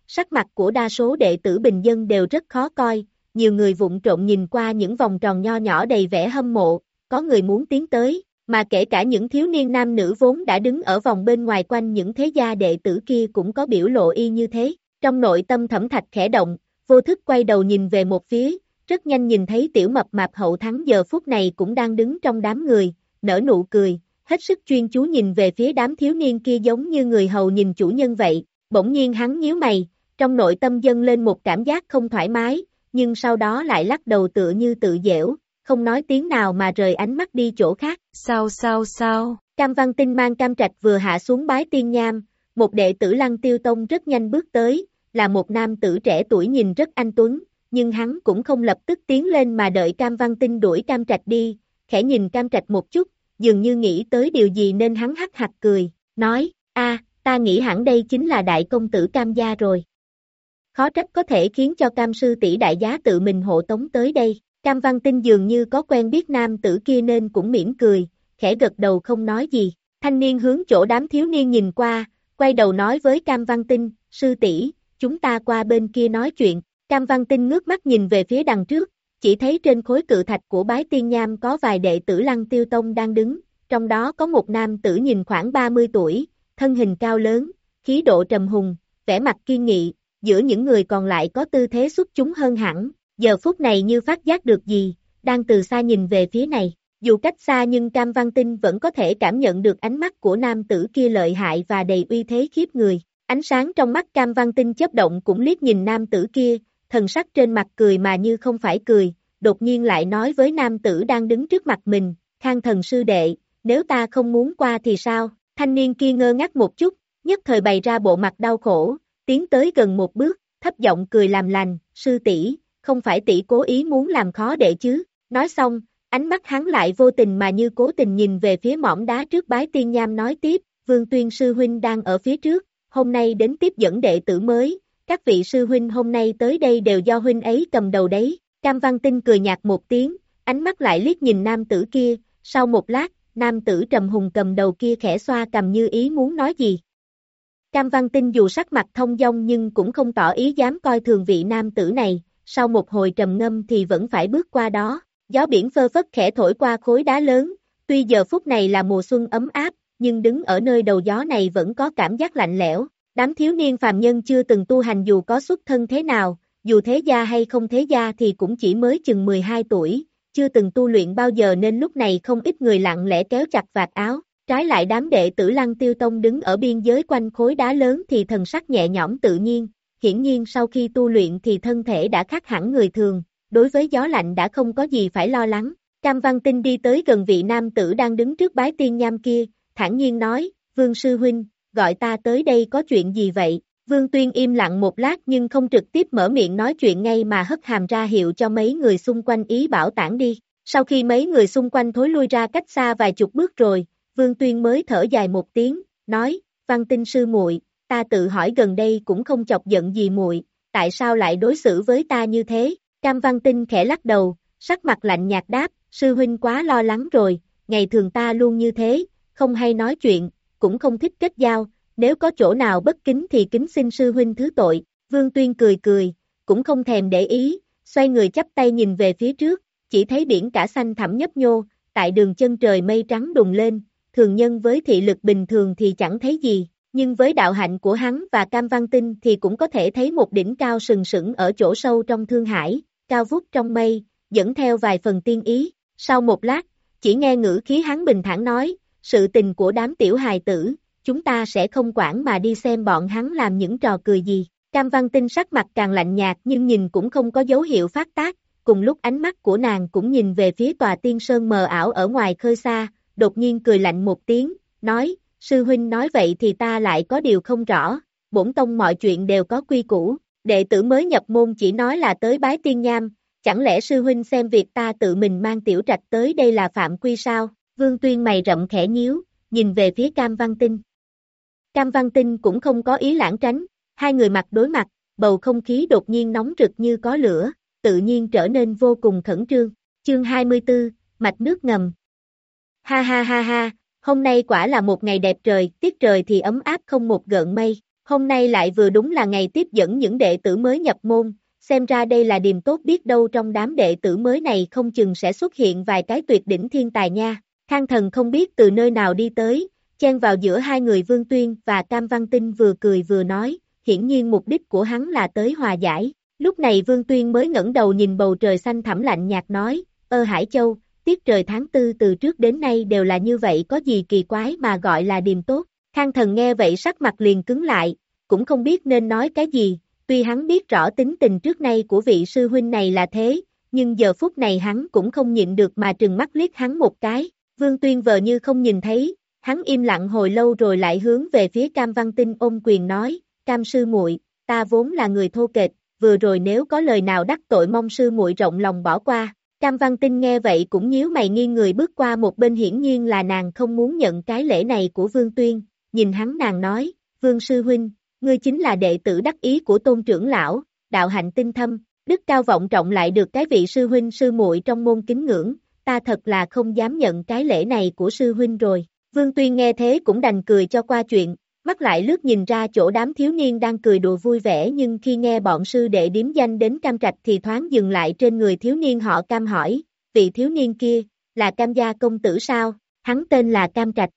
sắc mặt của đa số đệ tử bình dân đều rất khó coi, nhiều người vụng trộm nhìn qua những vòng tròn nho nhỏ đầy vẻ hâm mộ, có người muốn tiến tới, mà kể cả những thiếu niên nam nữ vốn đã đứng ở vòng bên ngoài quanh những thế gia đệ tử kia cũng có biểu lộ y như thế. Trong nội tâm Thẩm Thạch khẽ động, vô thức quay đầu nhìn về một phía, rất nhanh nhìn thấy tiểu mập mạp Hậu Thắng giờ phút này cũng đang đứng trong đám người, nở nụ cười, hết sức chuyên chú nhìn về phía đám thiếu niên kia giống như người hầu nhìn chủ nhân vậy. Bỗng nhiên hắn nhíu mày, trong nội tâm dâng lên một cảm giác không thoải mái, nhưng sau đó lại lắc đầu tựa như tự giễu, không nói tiếng nào mà rời ánh mắt đi chỗ khác. Sao sao sao? Cam Văn Tinh mang Cam Trạch vừa hạ xuống bái tiên nham, một đệ tử Lăng Tiêu Tông rất nhanh bước tới, là một nam tử trẻ tuổi nhìn rất anh tuấn, nhưng hắn cũng không lập tức tiến lên mà đợi Cam Văn Tinh đuổi Cam Trạch đi, khẽ nhìn Cam Trạch một chút, dường như nghĩ tới điều gì nên hắn hắc hạch cười, nói, a, ta nghĩ hẳn đây chính là đại công tử Cam gia rồi. Khó trách có thể khiến cho Cam sư tỷ đại giá tự mình hộ tống tới đây. Cam Văn Tinh dường như có quen biết nam tử kia nên cũng mỉm cười, khẽ gật đầu không nói gì. Thanh niên hướng chỗ đám thiếu niên nhìn qua, quay đầu nói với Cam Văn Tinh, sư tỷ, chúng ta qua bên kia nói chuyện. Cam Văn Tinh ngước mắt nhìn về phía đằng trước, chỉ thấy trên khối cự thạch của bái tiên nham có vài đệ tử Lăng Tiêu Tông đang đứng, trong đó có một nam tử nhìn khoảng ba mươi tuổi, thân hình cao lớn, khí độ trầm hùng, vẻ mặt kiên nghị, giữa những người còn lại có tư thế xuất chúng hơn hẳn, giờ phút này như phát giác được gì, đang từ xa nhìn về phía này. Dù cách xa nhưng Cam Văn Tinh vẫn có thể cảm nhận được ánh mắt của nam tử kia lợi hại và đầy uy thế khiếp người. Ánh sáng trong mắt Cam Văn Tinh chớp động cũng liếc nhìn nam tử kia, thần sắc trên mặt cười mà như không phải cười, đột nhiên lại nói với nam tử đang đứng trước mặt mình, Khang Thần sư đệ, nếu ta không muốn qua thì sao? Thanh niên kia ngơ ngác một chút, nhất thời bày ra bộ mặt đau khổ, tiến tới gần một bước, thấp giọng cười làm lành, sư tỷ, không phải tỷ cố ý muốn làm khó đệ chứ? Nói xong, ánh mắt hắn lại vô tình mà như cố tình nhìn về phía mỏm đá trước bái tiên nham nói tiếp, Vương Tuyên sư huynh đang ở phía trước, hôm nay đến tiếp dẫn đệ tử mới, các vị sư huynh hôm nay tới đây đều do huynh ấy cầm đầu đấy. Cam Văn Tinh cười nhạt một tiếng, ánh mắt lại liếc nhìn nam tử kia, sau một lát, nam tử trầm hùng cầm đầu kia khẽ xoa cầm như ý muốn nói gì. Cam Văn Tinh dù sắc mặt thông dong nhưng cũng không tỏ ý dám coi thường vị nam tử này, sau một hồi trầm ngâm thì vẫn phải bước qua đó. Gió biển phơ phất khẽ thổi qua khối đá lớn, tuy giờ phút này là mùa xuân ấm áp, nhưng đứng ở nơi đầu gió này vẫn có cảm giác lạnh lẽo. Đám thiếu niên phàm nhân chưa từng tu hành dù có xuất thân thế nào, dù thế gia hay không thế gia thì cũng chỉ mới chừng mười hai tuổi, chưa từng tu luyện bao giờ nên lúc này không ít người lặng lẽ kéo chặt vạt áo. Trái lại đám đệ tử Lăng Tiêu Tông đứng ở biên giới quanh khối đá lớn thì thần sắc nhẹ nhõm tự nhiên, hiển nhiên sau khi tu luyện thì thân thể đã khác hẳn người thường, đối với gió lạnh đã không có gì phải lo lắng. Cam Văn Tinh đi tới gần vị nam tử đang đứng trước bái tiên nham kia, thản nhiên nói, Vương sư huynh, gọi ta tới đây có chuyện gì vậy? Vương Tuyên im lặng một lát nhưng không trực tiếp mở miệng nói chuyện ngay mà hất hàm ra hiệu cho mấy người xung quanh ý bảo tản đi. Sau khi mấy người xung quanh thối lui ra cách xa vài chục bước rồi, Vương Tuyên mới thở dài một tiếng, nói, Văn Tinh sư muội, ta tự hỏi gần đây cũng không chọc giận gì muội, tại sao lại đối xử với ta như thế? Cam Văn Tinh khẽ lắc đầu, sắc mặt lạnh nhạt đáp, sư huynh quá lo lắng rồi, ngày thường ta luôn như thế, không hay nói chuyện, cũng không thích kết giao, nếu có chỗ nào bất kính thì kính xin sư huynh thứ tội. Vương Tuyên cười cười, cũng không thèm để ý, xoay người chắp tay nhìn về phía trước, chỉ thấy biển cả xanh thẳm nhấp nhô, tại đường chân trời mây trắng đùng lên, thường nhân với thị lực bình thường thì chẳng thấy gì, nhưng với đạo hạnh của hắn và Cam Văn Tinh thì cũng có thể thấy một đỉnh cao sừng sững ở chỗ sâu trong thương hải, cao vút trong mây, dẫn theo vài phần tiên ý. Sau một lát, chỉ nghe ngữ khí hắn bình thản nói, sự tình của đám tiểu hài tử, chúng ta sẽ không quản mà đi xem bọn hắn làm những trò cười gì. Cam Văn Tinh sắc mặt càng lạnh nhạt nhưng nhìn cũng không có dấu hiệu phát tác, cùng lúc ánh mắt của nàng cũng nhìn về phía tòa tiên sơn mờ ảo ở ngoài khơi xa, đột nhiên cười lạnh một tiếng, nói, sư huynh nói vậy thì ta lại có điều không rõ, bổn tông mọi chuyện đều có quy củ, đệ tử mới nhập môn chỉ nói là tới bái tiên nham, chẳng lẽ sư huynh xem việc ta tự mình mang tiểu trạch tới đây là phạm quy sao? Vương Tuyên mày rậm khẽ nhíu, nhìn về phía Cam Văn Tinh. Cam Văn Tinh cũng không có ý lảng tránh, hai người mặt đối mặt, bầu không khí đột nhiên nóng rực như có lửa, tự nhiên trở nên vô cùng khẩn trương. Chương hai mươi tư, mạch nước ngầm. Ha ha ha ha, hôm nay quả là một ngày đẹp trời, tiết trời thì ấm áp không một gợn mây, Hôm nay lại vừa đúng là ngày tiếp dẫn những đệ tử mới nhập môn, xem ra đây là điềm tốt, biết đâu trong đám đệ tử mới này không chừng sẽ xuất hiện vài cái tuyệt đỉnh thiên tài nha. Khang Thần không biết từ nơi nào đi tới, chen vào giữa hai người Vương Tuyên và Cam Văn Tinh, vừa cười vừa nói, hiển nhiên mục đích của hắn là tới hòa giải. Lúc này Vương Tuyên mới ngẩng đầu nhìn bầu trời xanh thẳm lạnh nhạt nói, ơ Hải Châu, tiết trời tháng tư từ trước đến nay đều là như vậy, có gì kỳ quái mà gọi là điềm tốt. Khang Thần nghe vậy sắc mặt liền cứng lại, cũng không biết nên nói cái gì, tuy hắn biết rõ tính tình trước nay của vị sư huynh này là thế, nhưng giờ phút này hắn cũng không nhịn được mà trừng mắt liếc hắn một cái. Vương Tuyên vờ như không nhìn thấy, hắn im lặng hồi lâu rồi lại hướng về phía Cam Văn Tinh ôm quyền nói, Cam sư muội, ta vốn là người thô kệch, vừa rồi nếu có lời nào đắc tội mong sư muội rộng lòng bỏ qua. Cam Văn Tinh nghe vậy cũng nhíu mày nghiêng người bước qua một bên, hiển nhiên là nàng không muốn nhận cái lễ này của Vương Tuyên, nhìn hắn nàng nói, Vương sư huynh, ngươi chính là đệ tử đắc ý của Tôn trưởng lão, đạo hạnh tinh thâm, đức cao vọng trọng, lại được cái vị sư huynh sư muội trong môn kính ngưỡng, ta thật là không dám nhận cái lễ này của sư huynh rồi. Vương Tuyên nghe thế cũng đành cười cho qua chuyện, mắt lại lướt nhìn ra chỗ đám thiếu niên đang cười đùa vui vẻ, nhưng khi nghe bọn sư đệ điếm danh đến Cam Trạch thì thoáng dừng lại trên người thiếu niên họ Cam, hỏi, vị thiếu niên kia, là Cam gia công tử sao? Hắn tên là Cam Trạch.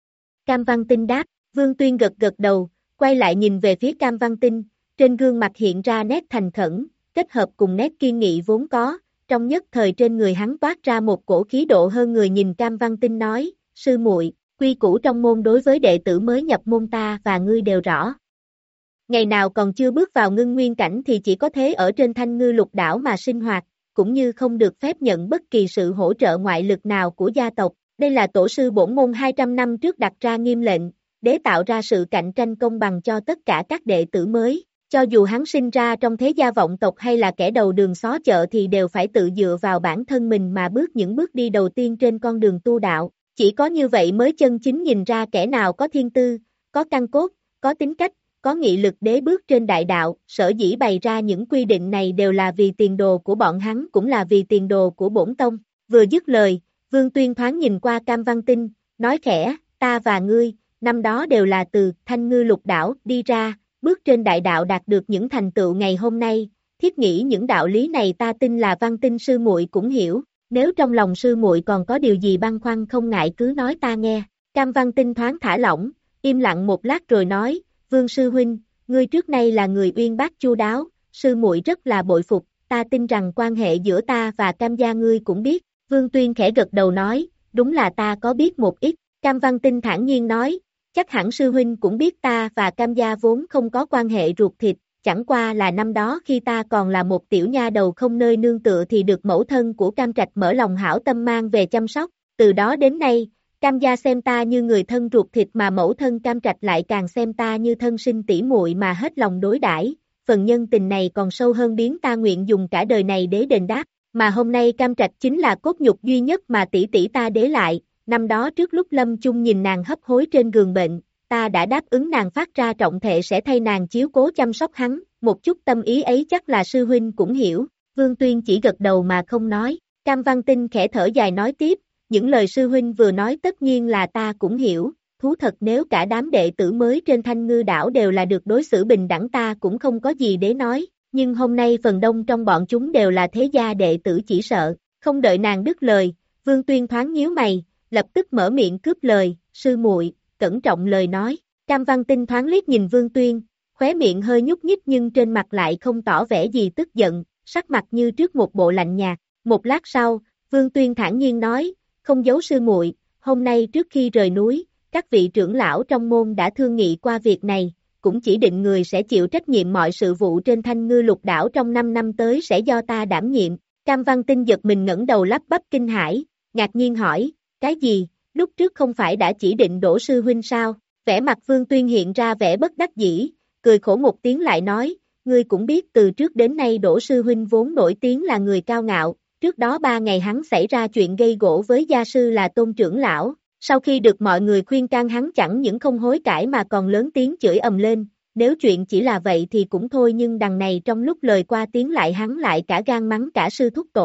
Cam Văn Tinh đáp. Vương Tuyên gật gật đầu, quay lại nhìn về phía Cam Văn Tinh, trên gương mặt hiện ra nét thành khẩn, kết hợp cùng nét kiên nghị vốn có, trong nhất thời trên người hắn toát ra một cổ khí độ hơn người. Nhìn Cam Văn Tinh nói, sư muội, quy củ trong môn đối với đệ tử mới nhập môn ta và ngươi đều rõ. Ngày nào còn chưa bước vào ngưng nguyên cảnh thì chỉ có thế ở trên Thanh Ngư Lục đảo mà sinh hoạt, cũng như không được phép nhận bất kỳ sự hỗ trợ ngoại lực nào của gia tộc. Đây là tổ sư bổn môn hai trăm năm trước đặt ra nghiêm lệnh, để tạo ra sự cạnh tranh công bằng cho tất cả các đệ tử mới. Cho dù hắn sinh ra trong thế gia vọng tộc hay là kẻ đầu đường xó chợ thì đều phải tự dựa vào bản thân mình mà bước những bước đi đầu tiên trên con đường tu đạo. Chỉ có như vậy mới chân chính nhìn ra kẻ nào có thiên tư, có căn cốt, có tính cách, có nghị lực để bước trên đại đạo. Sở dĩ bày ra những quy định này đều là vì tiền đồ của bọn hắn, cũng là vì tiền đồ của bổn tông. Vừa dứt lời, Vương Tuyên thoáng nhìn qua Cam Văn Tinh, nói khẽ, ta và ngươi, năm đó đều là từ Thanh Ngư Lục đảo đi ra, bước trên đại đạo đạt được những thành tựu ngày hôm nay. Thiết nghĩ những đạo lý này ta tin là Văn Tinh sư muội cũng hiểu. Nếu trong lòng sư muội còn có điều gì băn khoăn không ngại cứ nói ta nghe. Cam Văn Tinh thoáng thả lỏng, im lặng một lát rồi nói, Vương sư huynh, ngươi trước nay là người uyên bác chu đáo, sư muội rất là bội phục, ta tin rằng quan hệ giữa ta và Cam gia ngươi cũng biết. Vương Tuyên khẽ gật đầu nói, đúng là ta có biết một ít. Cam Văn Tinh thản nhiên nói, chắc hẳn sư huynh cũng biết ta và Cam gia vốn không có quan hệ ruột thịt. Chẳng qua là năm đó khi ta còn là một tiểu nha đầu không nơi nương tựa thì được mẫu thân của Cam Trạch mở lòng hảo tâm mang về chăm sóc, từ đó đến nay, Cam gia xem ta như người thân ruột thịt, mà mẫu thân Cam Trạch lại càng xem ta như thân sinh tỷ muội mà hết lòng đối đãi. Phần nhân tình này còn sâu hơn biến ta nguyện dùng cả đời này để đền đáp, mà hôm nay Cam Trạch chính là cốt nhục duy nhất mà tỷ tỷ ta để lại. Năm đó trước lúc lâm chung nhìn nàng hấp hối trên giường bệnh, ta đã đáp ứng nàng phát ra trọng thệ sẽ thay nàng chiếu cố chăm sóc hắn, một chút tâm ý ấy chắc là sư huynh cũng hiểu. Vương Tuyên chỉ gật đầu mà không nói. Cam Văn Tinh khẽ thở dài nói tiếp, những lời sư huynh vừa nói tất nhiên là ta cũng hiểu, thú thật nếu cả đám đệ tử mới trên Thanh Ngư đảo đều là được đối xử bình đẳng ta cũng không có gì để nói, nhưng hôm nay phần đông trong bọn chúng đều là thế gia đệ tử, chỉ sợ. Không đợi nàng đứt lời, Vương Tuyên thoáng nhíu mày, lập tức mở miệng cướp lời, sư muội, cẩn trọng lời nói. Cam Văn Tinh thoáng liếc nhìn Vương Tuyên, khóe miệng hơi nhúc nhích nhưng trên mặt lại không tỏ vẻ gì tức giận, sắc mặt như trước một bộ lạnh nhạt. Một lát sau, Vương Tuyên thản nhiên nói, không giấu sư muội, hôm nay trước khi rời núi, các vị trưởng lão trong môn đã thương nghị qua việc này, cũng chỉ định người sẽ chịu trách nhiệm mọi sự vụ trên Thanh Ngư Lục đảo trong năm năm tới sẽ do ta đảm nhiệm. Cam Văn Tinh giật mình ngẩng đầu lắp bắp kinh hãi, ngạc nhiên hỏi, cái gì, lúc trước không phải đã chỉ định Đỗ sư huynh sao? Vẻ mặt Vương Tuyên hiện ra vẻ bất đắc dĩ, cười khổ một tiếng lại nói, ngươi cũng biết từ trước đến nay Đỗ sư huynh vốn nổi tiếng là người cao ngạo, trước đó ba ngày hắn xảy ra chuyện gây gổ với gia sư là Tôn trưởng lão, sau khi được mọi người khuyên can hắn chẳng những không hối cải mà còn lớn tiếng chửi ầm lên, nếu chuyện chỉ là vậy thì cũng thôi, nhưng đằng này trong lúc lời qua tiếng lại hắn lại cả gan mắng cả sư thúc tổ.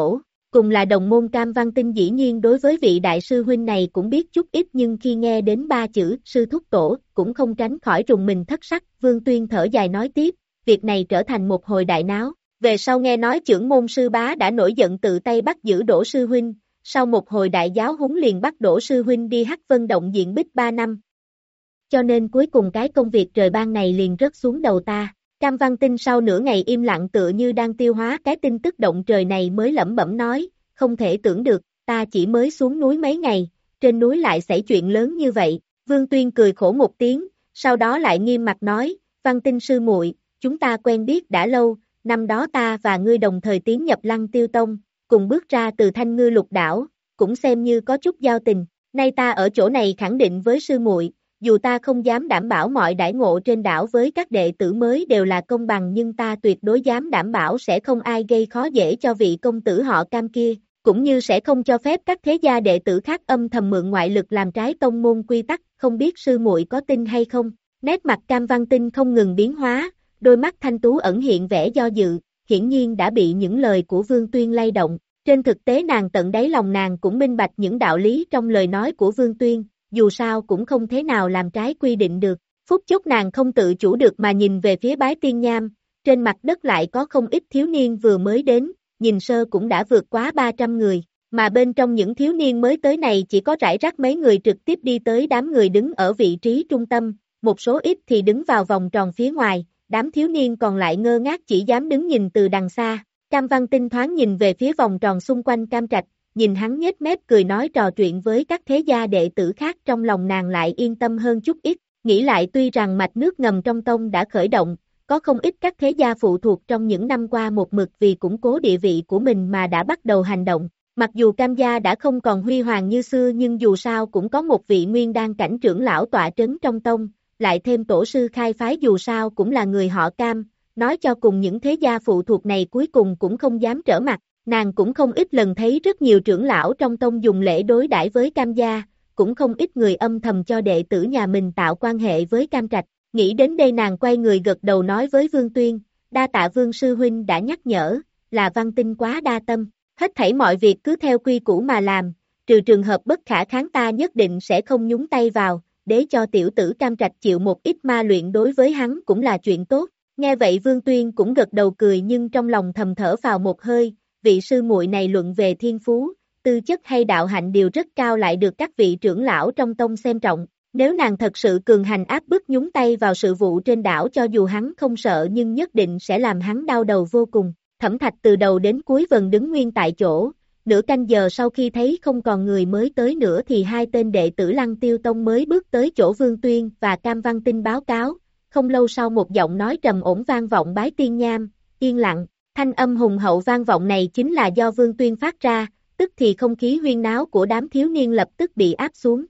Cùng là đồng môn Cam Văn Tinh dĩ nhiên đối với vị đại sư huynh này cũng biết chút ít nhưng khi nghe đến ba chữ sư thúc tổ cũng không tránh khỏi rùng mình thất sắc. Vương Tuyên thở dài nói tiếp, việc này trở thành một hồi đại náo. Về sau nghe nói chưởng môn sư bá đã nổi giận tự tay bắt giữ Đỗ sư huynh, sau một hồi đại giáo huấn liền bắt Đỗ sư huynh đi Hắc Vân Động diện bích ba năm. Cho nên cuối cùng cái công việc trời ban này liền rớt xuống đầu ta. Cam Văn Tinh sau nửa ngày im lặng tựa như đang tiêu hóa cái tin tức động trời này mới lẩm bẩm nói, không thể tưởng được, ta chỉ mới xuống núi mấy ngày, trên núi lại xảy chuyện lớn như vậy. Vương Tuyên cười khổ một tiếng, sau đó lại nghiêm mặt nói, Văn Tinh sư muội, chúng ta quen biết đã lâu, năm đó ta và ngươi đồng thời tiến nhập Lăng Tiêu Tông, cùng bước ra từ Thanh Ngư Lục Đảo, cũng xem như có chút giao tình, nay ta ở chỗ này khẳng định với sư muội, dù ta không dám đảm bảo mọi đãi ngộ trên đảo với các đệ tử mới đều là công bằng nhưng ta tuyệt đối dám đảm bảo sẽ không ai gây khó dễ cho vị công tử họ Cam kia, cũng như sẽ không cho phép các thế gia đệ tử khác âm thầm mượn ngoại lực làm trái tông môn quy tắc, không biết sư muội có tin hay không. Nét mặt Cam Văn Tinh không ngừng biến hóa, đôi mắt thanh tú ẩn hiện vẻ do dự, hiển nhiên đã bị những lời của Vương Tuyên lay động. Trên thực tế nàng tận đáy lòng nàng cũng minh bạch những đạo lý trong lời nói của Vương Tuyên, dù sao cũng không thế nào làm trái quy định được. Phút chốc nàng không tự chủ được mà nhìn về phía Bái Tiên Nham, trên mặt đất lại có không ít thiếu niên vừa mới đến, nhìn sơ cũng đã vượt quá ba trăm người, mà bên trong những thiếu niên mới tới này chỉ có rải rác mấy người trực tiếp đi tới đám người đứng ở vị trí trung tâm, một số ít thì đứng vào vòng tròn phía ngoài, đám thiếu niên còn lại ngơ ngác chỉ dám đứng nhìn từ đằng xa. Cam Văn Tinh thoáng nhìn về phía vòng tròn xung quanh Cam Trạch, nhìn hắn nhếch mép cười nói trò chuyện với các thế gia đệ tử khác, trong lòng nàng lại yên tâm hơn chút ít, nghĩ lại tuy rằng mạch nước ngầm trong tông đã khởi động, có không ít các thế gia phụ thuộc trong những năm qua một mực vì củng cố địa vị của mình mà đã bắt đầu hành động. Mặc dù Cam gia đã không còn huy hoàng như xưa nhưng dù sao cũng có một vị nguyên đan cảnh trưởng lão tọa trấn trong tông, lại thêm tổ sư khai phái dù sao cũng là người họ Cam, nói cho cùng những thế gia phụ thuộc này cuối cùng cũng không dám trở mặt. Nàng cũng không ít lần thấy rất nhiều trưởng lão trong tông dùng lễ đối đãi với Cam gia, cũng không ít người âm thầm cho đệ tử nhà mình tạo quan hệ với Cam Trạch. Nghĩ đến đây nàng quay người gật đầu nói với Vương Tuyên, đa tạ Vương sư huynh đã nhắc nhở, là Văn Tinh quá đa tâm, hết thảy mọi việc cứ theo quy củ mà làm, trừ trường hợp bất khả kháng ta nhất định sẽ không nhúng tay vào, để cho tiểu tử Cam Trạch chịu một ít ma luyện đối với hắn cũng là chuyện tốt. Nghe vậy Vương Tuyên cũng gật đầu cười nhưng trong lòng thầm thở vào một hơi, vị sư muội này luận về thiên phú, tư chất hay đạo hạnh đều rất cao lại được các vị trưởng lão trong tông xem trọng. Nếu nàng thật sự cường hành áp bức nhúng tay vào sự vụ trên đảo cho dù hắn không sợ nhưng nhất định sẽ làm hắn đau đầu vô cùng. Thẩm Thạch từ đầu đến cuối vẫn đứng nguyên tại chỗ, nửa canh giờ sau khi thấy không còn người mới tới nữa thì hai tên đệ tử Lăng Tiêu Tông mới bước tới chỗ Vương Tuyên và Cam Văn Tinh báo cáo. Không lâu sau một giọng nói trầm ổn vang vọng Bái Tiên Nham, yên lặng, thanh âm hùng hậu vang vọng này chính là do Vương Tuyên phát ra, tức thì không khí huyên náo của đám thiếu niên lập tức bị áp xuống.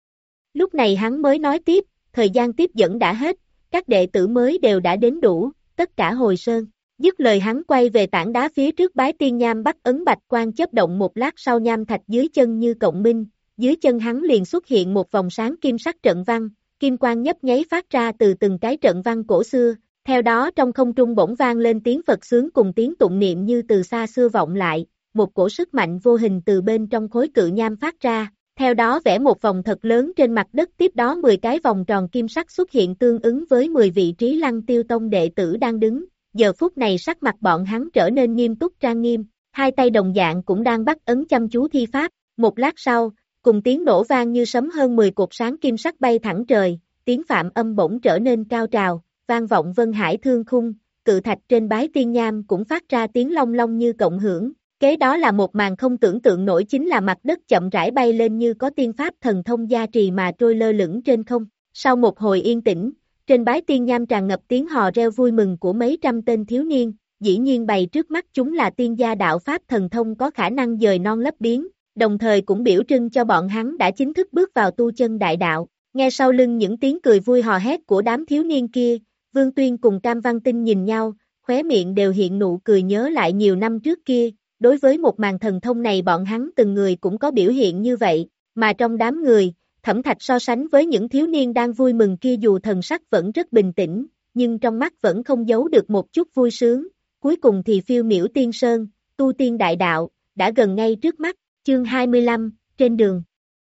Lúc này hắn mới nói tiếp, thời gian tiếp dẫn đã hết, các đệ tử mới đều đã đến đủ, tất cả hồi sơn. Dứt lời hắn quay về tảng đá phía trước Bái Tiên Nham bắt ấn bạch quang chớp động một lát sau nham thạch dưới chân như cộng minh, dưới chân hắn liền xuất hiện một vòng sáng kim sắc trận văn, kim quang nhấp nháy phát ra từ từng cái trận văn cổ xưa, theo đó trong không trung bỗng vang lên tiếng Phật xướng cùng tiếng tụng niệm như từ xa xưa vọng lại, một cổ sức mạnh vô hình từ bên trong khối cự nham phát ra. Theo đó vẽ một vòng thật lớn trên mặt đất, tiếp đó mười cái vòng tròn kim sắc xuất hiện tương ứng với mười vị trí Lăng Tiêu Tông đệ tử đang đứng. Giờ phút này sắc mặt bọn hắn trở nên nghiêm túc trang nghiêm, hai tay đồng dạng cũng đang bắt ấn chăm chú thi pháp. Một lát sau, cùng tiếng nổ vang như sấm hơn mười cột sáng kim sắc bay thẳng trời, tiếng phạm âm bỗng trở nên cao trào, vang vọng vân hải thương khung, cự thạch trên Bái Tiên Nham cũng phát ra tiếng long long như cộng hưởng. Kế đó là một màn không tưởng tượng nổi, chính là mặt đất chậm rãi bay lên như có tiên pháp thần thông gia trì mà trôi lơ lửng trên không. Sau một hồi yên tĩnh, trên Bái Tiên Nham tràn ngập tiếng hò reo vui mừng của mấy trăm tên thiếu niên, dĩ nhiên bày trước mắt chúng là tiên gia đạo pháp thần thông có khả năng dời non lấp biến, đồng thời cũng biểu trưng cho bọn hắn đã chính thức bước vào tu chân đại đạo. Nghe sau lưng những tiếng cười vui hò hét của đám thiếu niên kia, Vương Tuyên cùng Cam Văn Tinh nhìn nhau, khóe miệng đều hiện nụ cười, nhớ lại nhiều năm trước kia. Đối với một màn thần thông này bọn hắn từng người cũng có biểu hiện như vậy, mà trong đám người, Thẩm Thạch so sánh với những thiếu niên đang vui mừng kia dù thần sắc vẫn rất bình tĩnh, nhưng trong mắt vẫn không giấu được một chút vui sướng. Cuối cùng thì phiêu miểu tiên sơn, tu tiên đại đạo, đã gần ngay trước mắt, chương hai mươi lăm, trên đường.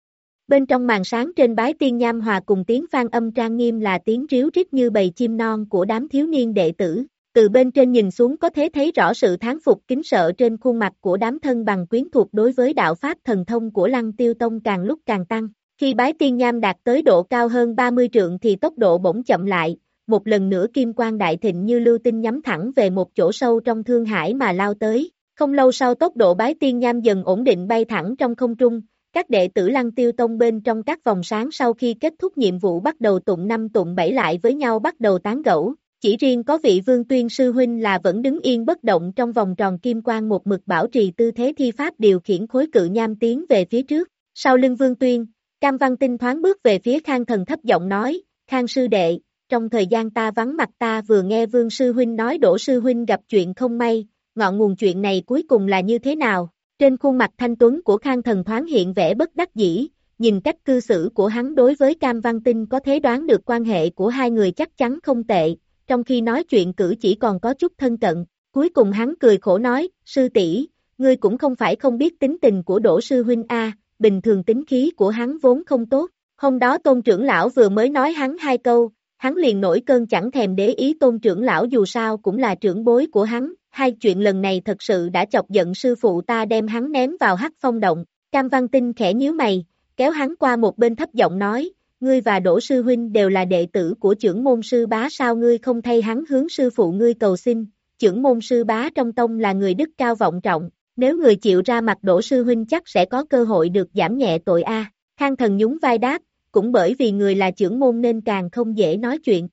Bên trong màn sáng trên bái tiên nham hòa cùng tiếng vang âm trang nghiêm là tiếng ríu rít như bầy chim non của đám thiếu niên đệ tử, từ bên trên nhìn xuống có thể thấy rõ sự thán phục kính sợ trên khuôn mặt của đám thân bằng quyến thuộc đối với đạo pháp thần thông của Lăng Tiêu Tông càng lúc càng tăng. Khi bái tiên nham đạt tới độ cao hơn ba mươi trượng thì tốc độ bỗng chậm lại, một lần nữa kim quang đại thịnh như lưu tinh nhắm thẳng về một chỗ sâu trong thương hải mà lao tới. Không lâu sau tốc độ bái tiên nham dần ổn định bay thẳng trong không trung, các đệ tử Lăng Tiêu Tông bên trong các vòng sáng sau khi kết thúc nhiệm vụ bắt đầu tụng năm tụng bảy lại với nhau bắt đầu tán gẫu. Chỉ riêng có vị Vương Tuyên sư huynh là vẫn đứng yên bất động trong vòng tròn kim quang một mực bảo trì tư thế thi pháp điều khiển khối cự nham tiến về phía trước. Sau lưng Vương Tuyên, Cam Văn Tinh thoáng bước về phía Khang Thần thấp giọng nói, Khang sư đệ, trong thời gian ta vắng mặt ta vừa nghe Vương sư huynh nói Đỗ sư huynh gặp chuyện không may, ngọn nguồn chuyện này cuối cùng là như thế nào? Trên khuôn mặt thanh tuấn của Khang Thần thoáng hiện vẻ bất đắc dĩ, nhìn cách cư xử của hắn đối với Cam Văn Tinh có thể đoán được quan hệ của hai người chắc chắn không tệ, trong khi nói chuyện cử chỉ còn có chút thân cận. Cuối cùng hắn cười khổ nói, sư tỷ, ngươi cũng không phải không biết tính tình của Đỗ sư huynh a, bình thường tính khí của hắn vốn không tốt. Hôm đó Tôn trưởng lão vừa mới nói hắn hai câu, hắn liền nổi cơn chẳng thèm để ý Tôn trưởng lão dù sao cũng là trưởng bối của hắn. Hai chuyện lần này thật sự đã chọc giận sư phụ ta đem hắn ném vào Hắc Phong động. Cam Văn Tinh khẽ nhíu mày, kéo hắn qua một bên thấp giọng nói, ngươi và Đỗ sư huynh đều là đệ tử của trưởng môn sư bá sao ngươi không thay hắn hướng sư phụ ngươi cầu xin, trưởng môn sư bá trong tông là người đức cao vọng trọng, nếu người chịu ra mặt Đỗ sư huynh chắc sẽ có cơ hội được giảm nhẹ tội a. Khang Thần nhún vai đáp, cũng bởi vì người là trưởng môn nên càng không dễ nói chuyện.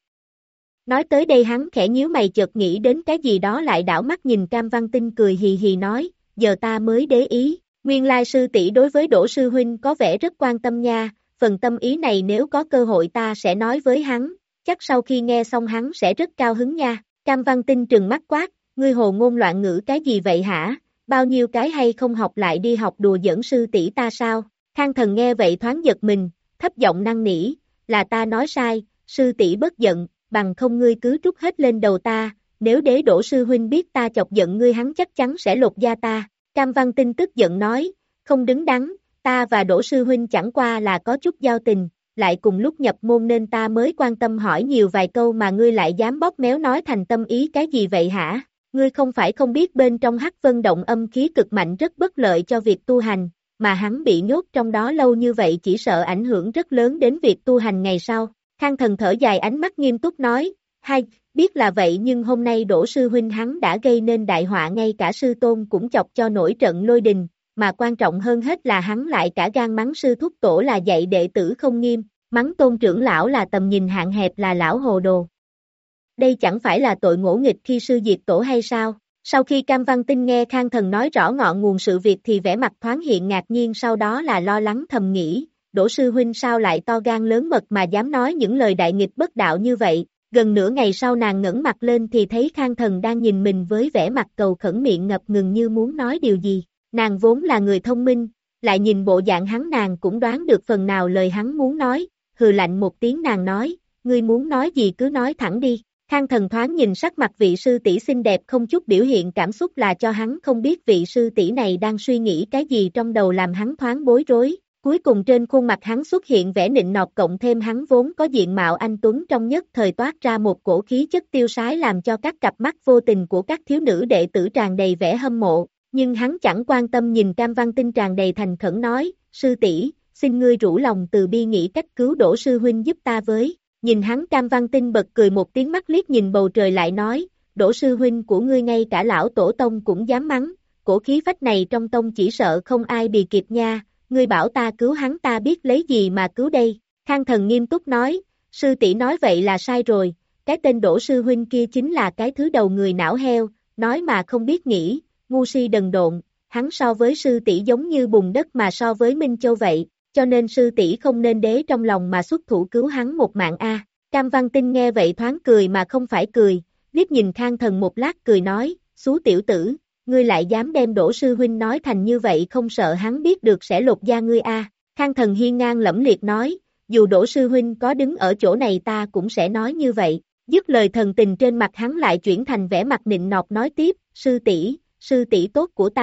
Nói tới đây hắn khẽ nhíu mày chợt nghĩ đến cái gì đó lại đảo mắt nhìn Cam Văn Tinh cười hì hì nói, giờ ta mới để ý, nguyên lai sư tỷ đối với Đỗ sư huynh có vẻ rất quan tâm nha, phần tâm ý này nếu có cơ hội ta sẽ nói với hắn, chắc sau khi nghe xong hắn sẽ rất cao hứng nha. Cam Văn Tinh trừng mắt quát, ngươi hồ ngôn loạn ngữ cái gì vậy hả, bao nhiêu cái hay không học lại đi học đùa giỡn sư tỷ ta sao? Khang Thần nghe vậy thoáng giật mình, thấp giọng năn nỉ, là ta nói sai, sư tỷ bất giận, bằng không ngươi cứ trút hết lên đầu ta, nếu để Đỗ sư huynh biết ta chọc giận ngươi hắn chắc chắn sẽ lột da ta. Cam Văn Tinh tức giận nói, không đứng đắn, ta và Đỗ sư huynh chẳng qua là có chút giao tình, lại cùng lúc nhập môn nên ta mới quan tâm hỏi nhiều vài câu mà ngươi lại dám bóp méo nói thành tâm ý cái gì vậy hả? Ngươi không phải không biết bên trong Hắc Vân động âm khí cực mạnh rất bất lợi cho việc tu hành, mà hắn bị nhốt trong đó lâu như vậy chỉ sợ ảnh hưởng rất lớn đến việc tu hành ngày sau. Khang Thần thở dài ánh mắt nghiêm túc nói, hai, biết là vậy nhưng hôm nay Đỗ sư huynh hắn đã gây nên đại họa ngay cả sư tôn cũng chọc cho nổi trận lôi đình, mà quan trọng hơn hết là hắn lại cả gan mắng sư thúc tổ là dạy đệ tử không nghiêm, mắng Tôn trưởng lão là tầm nhìn hạn hẹp là lão hồ đồ. Đây chẳng phải là tội ngỗ nghịch khi sư diệt tổ hay sao? Sau khi Cam Văn Tinh nghe Khang Thần nói rõ ngọn nguồn sự việc thì vẻ mặt thoáng hiện ngạc nhiên sau đó là lo lắng thầm nghĩ, Đỗ sư huynh sao lại to gan lớn mật mà dám nói những lời đại nghịch bất đạo như vậy. Gần nửa ngày sau nàng ngẩng mặt lên thì thấy Khang Thần đang nhìn mình với vẻ mặt cầu khẩn miệng ngập ngừng như muốn nói điều gì. Nàng vốn là người thông minh, lại nhìn bộ dạng hắn nàng cũng đoán được phần nào lời hắn muốn nói, hừ lạnh một tiếng nàng nói, ngươi muốn nói gì cứ nói thẳng đi. Khang Thần thoáng nhìn sắc mặt vị sư tỷ xinh đẹp không chút biểu hiện cảm xúc là cho hắn không biết vị sư tỷ này đang suy nghĩ cái gì trong đầu làm hắn thoáng bối rối. Cuối cùng trên khuôn mặt hắn xuất hiện vẻ nịnh nọt cộng thêm hắn vốn có diện mạo anh tuấn trong nhất thời toát ra một cổ khí chất tiêu sái làm cho các cặp mắt vô tình của các thiếu nữ đệ tử tràn đầy vẻ hâm mộ, nhưng hắn chẳng quan tâm nhìn Cam Văn Tinh tràn đầy thành khẩn nói, sư tỷ, xin ngươi rủ lòng từ bi nghĩ cách cứu Đỗ sư huynh giúp ta với. Nhìn hắn Cam Văn Tinh bật cười một tiếng mắt liếc nhìn bầu trời lại nói, Đỗ sư huynh của ngươi ngay cả lão tổ tông cũng dám mắng, cổ khí phách này trong tông chỉ sợ không ai bì kịp nha. Ngươi bảo ta cứu hắn ta biết lấy gì mà cứu đây. Khang Thần nghiêm túc nói, sư tỷ nói vậy là sai rồi, cái tên Đỗ sư huynh kia chính là cái thứ đầu người não heo, nói mà không biết nghĩ, ngu si đần độn, hắn so với sư tỷ giống như bùn đất mà so với Minh Châu vậy, cho nên sư tỷ không nên đế trong lòng mà xuất thủ cứu hắn một mạng a. Cam Văn Tinh nghe vậy thoáng cười mà không phải cười, liếc nhìn Khang Thần một lát cười nói, xú tiểu tử. Ngươi lại dám đem Đỗ sư huynh nói thành như vậy không sợ hắn biết được sẽ lột da ngươi a. Khang Thần hiên ngang lẫm liệt nói, dù Đỗ sư huynh có đứng ở chỗ này ta cũng sẽ nói như vậy. Dứt lời thần tình trên mặt hắn lại chuyển thành vẻ mặt nịnh nọt nói tiếp, sư tỷ, sư tỷ tốt của ta,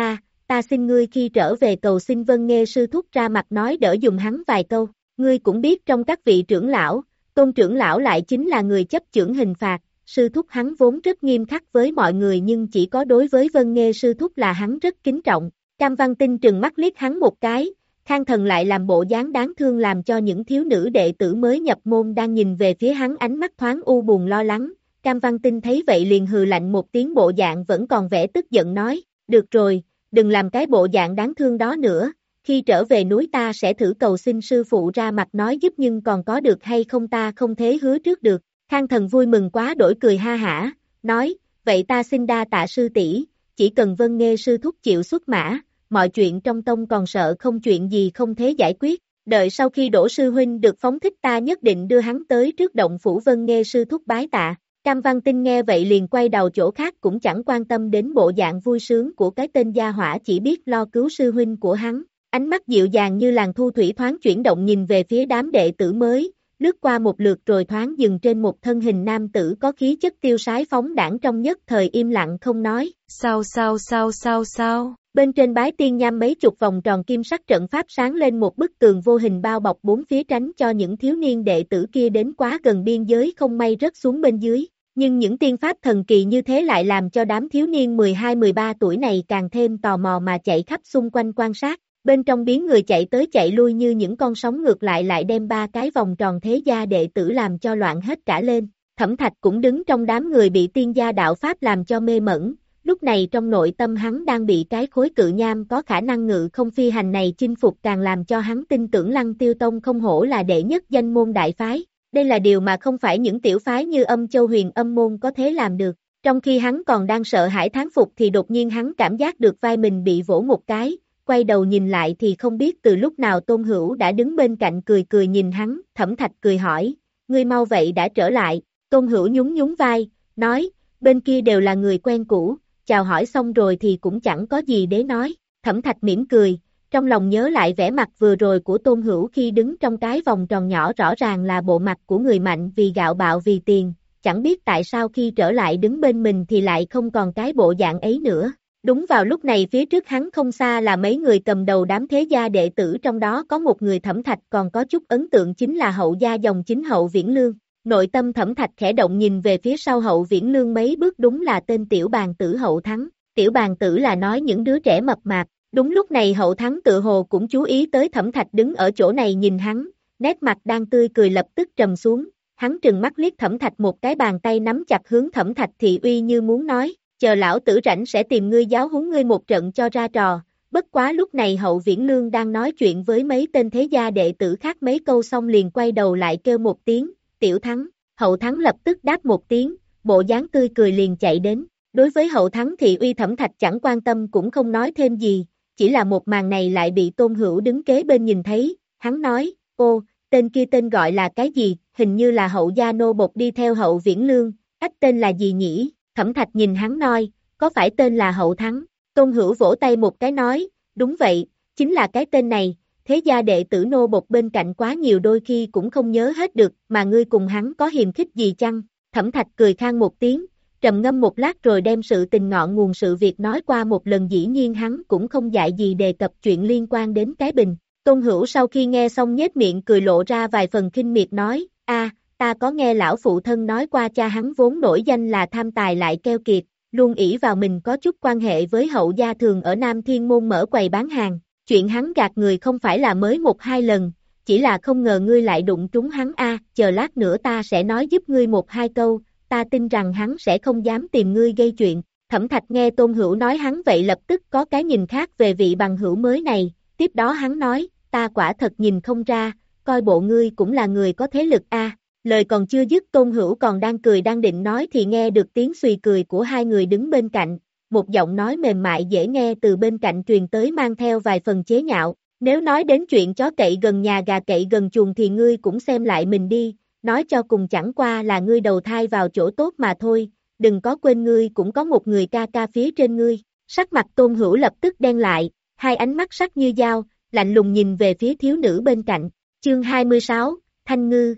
ta xin ngươi khi trở về cầu xin Vân Nghê sư thúc ra mặt nói đỡ dùm hắn vài câu, ngươi cũng biết trong các vị trưởng lão, Tôn trưởng lão lại chính là người chấp chưởng hình phạt, sư thúc hắn vốn rất nghiêm khắc với mọi người nhưng chỉ có đối với Vân Nghê sư thúc là hắn rất kính trọng. Cam Văn Tinh trừng mắt liếc hắn một cái, Khang Thần lại làm bộ dáng đáng thương làm cho những thiếu nữ đệ tử mới nhập môn đang nhìn về phía hắn ánh mắt thoáng u buồn lo lắng. Cam Văn Tinh thấy vậy liền hừ lạnh một tiếng, bộ dạng vẫn còn vẻ tức giận nói, được rồi, đừng làm cái bộ dạng đáng thương đó nữa, khi trở về núi ta sẽ thử cầu xin sư phụ ra mặt nói giúp, nhưng còn có được hay không ta không thể hứa trước được. Khang Thần vui mừng quá đổi cười ha hả, nói, vậy ta xin đa tạ sư tỷ, chỉ cần Vân Nghê sư thúc chịu xuất mã, mọi chuyện trong tông còn sợ không chuyện gì không thể giải quyết, đợi sau khi Đỗ sư huynh được phóng thích ta nhất định đưa hắn tới trước động phủ Vân Nghê sư thúc bái tạ. Cam Văn Tinh nghe vậy liền quay đầu chỗ khác, cũng chẳng quan tâm đến bộ dạng vui sướng của cái tên gia hỏa, chỉ biết lo cứu sư huynh của hắn. Ánh mắt dịu dàng như làn thu thủy thoáng chuyển động nhìn về phía đám đệ tử mới, lướt qua một lượt rồi thoáng dừng trên một thân hình nam tử có khí chất tiêu sái phóng đãng, trong nhất thời im lặng không nói. Sao sao sao sao sao? Bên trên bái tiên nham mấy chục vòng tròn kim sắc trận pháp sáng lên một bức tường vô hình bao bọc bốn phía, tránh cho những thiếu niên đệ tử kia đến quá gần biên giới không may rớt xuống bên dưới. Nhưng những tiên pháp thần kỳ như thế lại làm cho đám thiếu niên mười hai mười ba tuổi này càng thêm tò mò mà chạy khắp xung quanh quan sát. Bên trong biến người chạy tới chạy lui như những con sóng, ngược lại lại đem ba cái vòng tròn thế gia đệ tử làm cho loạn hết cả lên. Thẩm Thạch cũng đứng trong đám người bị tiên gia đạo pháp làm cho mê mẩn. Lúc này trong nội tâm hắn đang bị cái khối cự nham có khả năng ngự không phi hành này chinh phục, càng làm cho hắn tin tưởng Lăng Tiêu Tông không hổ là đệ nhất danh môn đại phái. Đây là điều mà không phải những tiểu phái như Âm Châu Huyền Âm môn có thể làm được. Trong khi hắn còn đang sợ hãi thán phục thì đột nhiên hắn cảm giác được vai mình bị vỗ một cái, quay đầu nhìn lại thì không biết từ lúc nào Tôn Hữu đã đứng bên cạnh cười cười nhìn hắn. Thẩm Thạch cười hỏi, ngươi mau vậy đã trở lại. Tôn Hữu nhún nhún vai, nói, bên kia đều là người quen cũ, chào hỏi xong rồi thì cũng chẳng có gì để nói. Thẩm Thạch mỉm cười, trong lòng nhớ lại vẻ mặt vừa rồi của Tôn Hữu khi đứng trong cái vòng tròn nhỏ, rõ ràng là bộ mặt của người mạnh vì gạo bạo vì tiền, chẳng biết tại sao khi trở lại đứng bên mình thì lại không còn cái bộ dạng ấy nữa. Đúng vào lúc này phía trước hắn không xa là mấy người cầm đầu đám thế gia đệ tử, trong đó có một người Thẩm Thạch còn có chút ấn tượng chính là hậu gia dòng chính Hậu Viễn Lương. Nội tâm Thẩm Thạch khẽ động, nhìn về phía sau Hậu Viễn Lương mấy bước, đúng là tên tiểu bàn tử Hậu Thắng. Tiểu bàn tử là nói những đứa trẻ mập mạp. Đúng lúc này Hậu Thắng tự hồ cũng chú ý tới Thẩm Thạch đứng ở chỗ này nhìn hắn, nét mặt đang tươi cười lập tức trầm xuống, hắn trừng mắt liếc Thẩm Thạch một cái, bàn tay nắm chặt hướng Thẩm Thạch thị uy như muốn nói, chờ lão tử rảnh sẽ tìm ngươi giáo huấn ngươi một trận cho ra trò. Bất quá lúc này Hậu Viễn Lương đang nói chuyện với mấy tên thế gia đệ tử khác mấy câu xong liền quay đầu lại kêu một tiếng, Tiểu Thắng. Hậu Thắng lập tức đáp một tiếng, bộ dáng tươi cười liền chạy đến. Đối với Hậu Thắng thị uy Thẩm Thạch chẳng quan tâm cũng không nói thêm gì, chỉ là một màn này lại bị Tôn Hữu đứng kế bên nhìn thấy, hắn nói, ô, tên kia tên gọi là cái gì, hình như là Hậu gia nô bộc đi theo Hậu Viễn Lương, ách tên là gì nhỉ? Thẩm Thạch nhìn hắn nói, có phải tên là Hậu Thắng? Tôn Hữu vỗ tay một cái nói, đúng vậy, chính là cái tên này, thế gia đệ tử nô bộc bên cạnh quá nhiều đôi khi cũng không nhớ hết được, mà ngươi cùng hắn có hiềm khích gì chăng? Thẩm Thạch cười khan một tiếng, trầm ngâm một lát rồi đem sự tình ngọn nguồn sự việc nói qua một lần, dĩ nhiên hắn cũng không dại gì đề cập chuyện liên quan đến cái bình. Tôn Hữu sau khi nghe xong nhếch miệng cười lộ ra vài phần khinh miệt nói, a, ta có nghe lão phụ thân nói qua cha hắn vốn nổi danh là tham tài lại keo kiệt, luôn ỷ vào mình có chút quan hệ với Hậu gia, thường ở Nam Thiên Môn mở quầy bán hàng, chuyện hắn gạt người không phải là mới một hai lần, chỉ là không ngờ ngươi lại đụng trúng hắn a, chờ lát nữa ta sẽ nói giúp ngươi một hai câu, ta tin rằng hắn sẽ không dám tìm ngươi gây chuyện. Thẩm Thạch nghe Tôn Hữu nói hắn vậy lập tức có cái nhìn khác về vị bằng hữu mới này, tiếp đó hắn nói, ta quả thật nhìn không ra, coi bộ ngươi cũng là người có thế lực a. Lời còn chưa dứt Tôn Hữu còn đang cười đang định nói thì nghe được tiếng xùy cười của hai người đứng bên cạnh, một giọng nói mềm mại dễ nghe từ bên cạnh truyền tới mang theo vài phần chế nhạo, nếu nói đến chuyện chó cậy gần nhà gà cậy gần chuồng thì ngươi cũng xem lại mình đi, nói cho cùng chẳng qua là ngươi đầu thai vào chỗ tốt mà thôi, đừng có quên ngươi cũng có một người ca ca phía trên ngươi. Sắc mặt Tôn Hữu lập tức đen lại, hai ánh mắt sắc như dao, lạnh lùng nhìn về phía thiếu nữ bên cạnh. Chương hai mươi sáu, Thanh Ngư.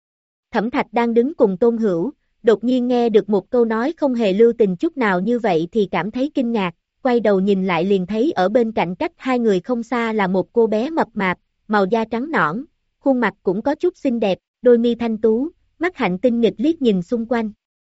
Thẩm Thạch đang đứng cùng Tôn Hữu, đột nhiên nghe được một câu nói không hề lưu tình chút nào như vậy thì cảm thấy kinh ngạc, quay đầu nhìn lại liền thấy ở bên cạnh cách hai người không xa là một cô bé mập mạp, màu da trắng nõn, khuôn mặt cũng có chút xinh đẹp, đôi mi thanh tú, mắt hạnh tinh nghịch liếc nhìn xung quanh.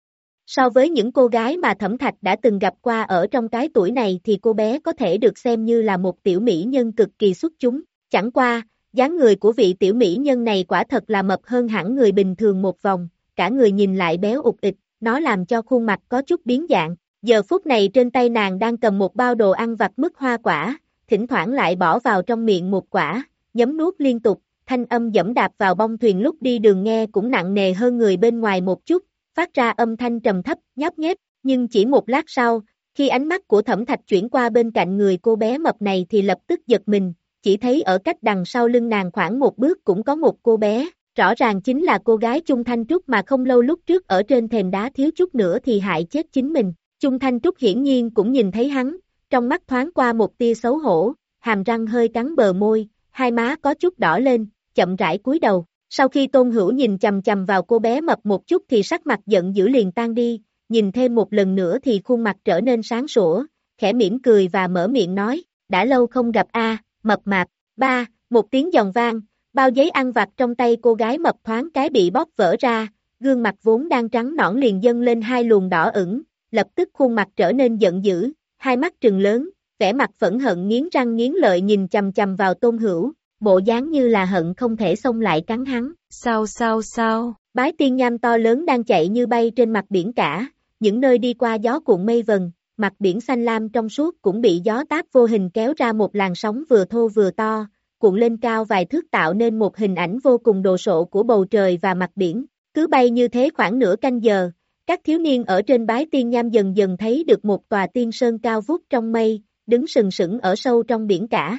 So với những cô gái mà Thẩm Thạch đã từng gặp qua ở trong cái tuổi này thì cô bé có thể được xem như là một tiểu mỹ nhân cực kỳ xuất chúng, chẳng qua, dáng người của vị tiểu mỹ nhân này quả thật là mập hơn hẳn người bình thường một vòng, cả người nhìn lại béo ụt ịch, nó làm cho khuôn mặt có chút biến dạng. Giờ phút này trên tay nàng đang cầm một bao đồ ăn vặt mứt hoa quả, thỉnh thoảng lại bỏ vào trong miệng một quả, nhấm nuốt liên tục, thanh âm dẫm đạp vào bông thuyền lúc đi đường nghe cũng nặng nề hơn người bên ngoài một chút, phát ra âm thanh trầm thấp, nhóp nhép, nhưng chỉ một lát sau, khi ánh mắt của Thẩm Thạch chuyển qua bên cạnh người cô bé mập này thì lập tức giật mình, chỉ thấy ở cách đằng sau lưng nàng khoảng một bước cũng có một cô bé, rõ ràng chính là cô gái Chung Thanh Trúc mà không lâu lúc trước ở trên thềm đá thiếu chút nữa thì hại chết chính mình. Chung Thanh Trúc hiển nhiên cũng nhìn thấy hắn, trong mắt thoáng qua một tia xấu hổ, hàm răng hơi cắn bờ môi, hai má có chút đỏ lên, chậm rãi cúi đầu. Sau khi Tôn Hữu nhìn chầm chầm vào cô bé mập một chút thì sắc mặt giận dữ liền tan đi, nhìn thêm một lần nữa thì khuôn mặt trở nên sáng sủa, khẽ mỉm cười và mở miệng nói, đã lâu không gặp a, mập mạp. Ba, một tiếng giòn vang, bao giấy ăn vặt trong tay cô gái mập thoáng cái bị bóp vỡ ra, gương mặt vốn đang trắng nõn liền dâng lên hai luồng đỏ ửng, lập tức khuôn mặt trở nên giận dữ, hai mắt trừng lớn, vẻ mặt phẫn hận nghiến răng nghiến lợi nhìn chầm chầm vào Tôn Hữu, bộ dáng như là hận không thể xông lại cắn hắn. Sao sao sao? Bái tiên nham to lớn đang chạy như bay trên mặt biển cả, những nơi đi qua gió cuộn mây vần, mặt biển xanh lam trong suốt cũng bị gió táp vô hình kéo ra một làn sóng vừa thô vừa to, cuộn lên cao vài thước tạo nên một hình ảnh vô cùng đồ sộ của bầu trời và mặt biển. Cứ bay như thế khoảng nửa canh giờ, các thiếu niên ở trên Bái Tiên Nham dần dần thấy được một tòa tiên sơn cao vút trong mây, đứng sừng sững ở sâu trong biển cả.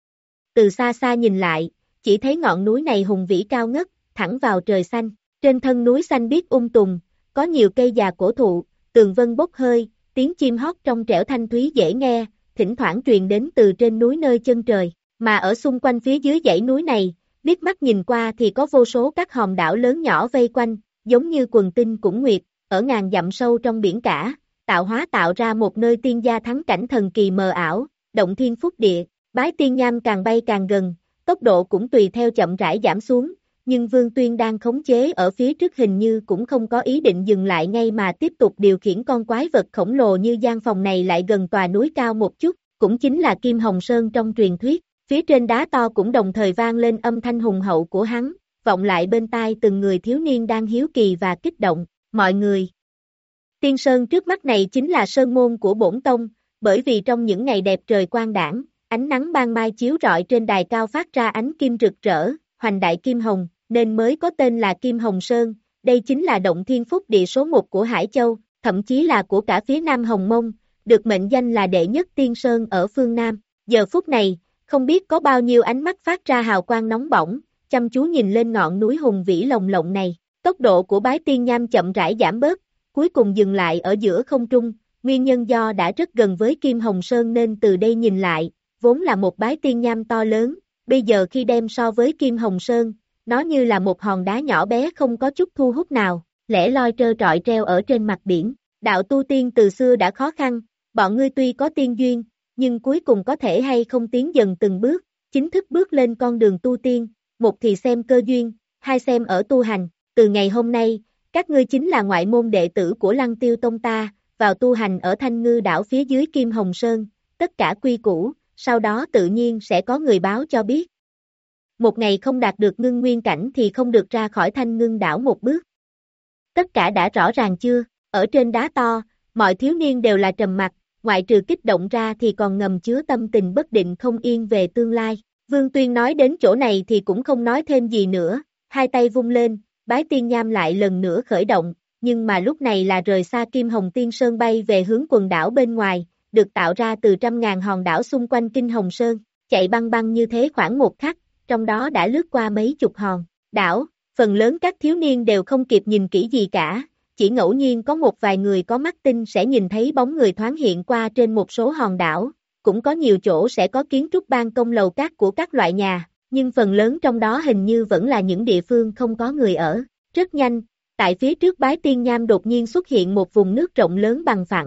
Từ xa xa nhìn lại, chỉ thấy ngọn núi này hùng vĩ cao ngất, thẳng vào trời xanh. Trên thân núi xanh biếc um tùm, có nhiều cây già cổ thụ, tường vân bốc hơi, tiếng chim hót trong trẻo thanh thúy dễ nghe, thỉnh thoảng truyền đến từ trên núi nơi chân trời. Mà ở xung quanh phía dưới dãy núi này, liếc mắt nhìn qua thì có vô số các hòn đảo lớn nhỏ vây quanh, giống như quần tinh cũng nguyệt, ở ngàn dặm sâu trong biển cả, tạo hóa tạo ra một nơi tiên gia thắng cảnh thần kỳ mờ ảo, động thiên phúc địa. Bái Tiên Nham càng bay càng gần, tốc độ cũng tùy theo chậm rãi giảm xuống, nhưng Vương Tuyên đang khống chế ở phía trước hình như cũng không có ý định dừng lại ngay mà tiếp tục điều khiển con quái vật khổng lồ như gian phòng này lại gần tòa núi cao một chút, cũng chính là Kim Hồng Sơn trong truyền thuyết. Phía trên đá to cũng đồng thời vang lên âm thanh hùng hậu của hắn, vọng lại bên tai từng người thiếu niên đang hiếu kỳ và kích động. Mọi người, Tiên Sơn trước mắt này chính là sơn môn của bổn tông, bởi vì trong những ngày đẹp trời quang đãng, ánh nắng ban mai chiếu rọi trên đài cao phát ra ánh kim rực rỡ, hoành đại kim hồng, nên mới có tên là Kim Hồng Sơn. Đây chính là động thiên phúc địa số một của Hải Châu, thậm chí là của cả phía Nam Hồng Mông, được mệnh danh là đệ nhất tiên sơn ở phương Nam. Giờ phút này, không biết có bao nhiêu ánh mắt phát ra hào quang nóng bỏng, chăm chú nhìn lên ngọn núi hùng vĩ lồng lộng này. Tốc độ của Bái Tiên Nham chậm rãi giảm bớt, cuối cùng dừng lại ở giữa không trung, nguyên nhân do đã rất gần với Kim Hồng Sơn nên từ đây nhìn lại, vốn là một Bái Tiên Nham to lớn, bây giờ khi đem so với Kim Hồng Sơn, nó như là một hòn đá nhỏ bé không có chút thu hút nào, lẻ loi trơ trọi treo ở trên mặt biển. Đạo tu tiên từ xưa đã khó khăn, bọn ngươi tuy có tiên duyên, nhưng cuối cùng có thể hay không tiến dần từng bước, chính thức bước lên con đường tu tiên, một thì xem cơ duyên, hai xem ở tu hành. Từ ngày hôm nay, các ngươi chính là ngoại môn đệ tử của Lăng Tiêu Tông ta, vào tu hành ở Thanh Ngư đảo phía dưới Kim Hồng Sơn, tất cả quy củ, sau đó tự nhiên sẽ có người báo cho biết. Một ngày không đạt được ngưng nguyên cảnh thì không được ra khỏi Thanh Ngưng đảo một bước. Tất cả đã rõ ràng chưa? Ở trên đá to, mọi thiếu niên đều là trầm mặc, ngoại trừ kích động ra thì còn ngầm chứa tâm tình bất định không yên về tương lai. Vương Tuyên nói đến chỗ này thì cũng không nói thêm gì nữa, hai tay vung lên, Bái Tiên Nham lại lần nữa khởi động, nhưng mà lúc này là rời xa Kim Hồng Tiên Sơn bay về hướng quần đảo bên ngoài, được tạo ra từ trăm ngàn hòn đảo xung quanh Kinh Hồng Sơn, chạy băng băng như thế khoảng một khắc, trong đó đã lướt qua mấy chục hòn đảo, phần lớn các thiếu niên đều không kịp nhìn kỹ gì cả, chỉ ngẫu nhiên có một vài người có mắt tinh sẽ nhìn thấy bóng người thoáng hiện qua trên một số hòn đảo, cũng có nhiều chỗ sẽ có kiến trúc ban công lầu cát của các loại nhà, nhưng phần lớn trong đó hình như vẫn là những địa phương không có người ở. Rất nhanh, tại phía trước Bái Tiên Nham đột nhiên xuất hiện một vùng nước rộng lớn bằng phẳng,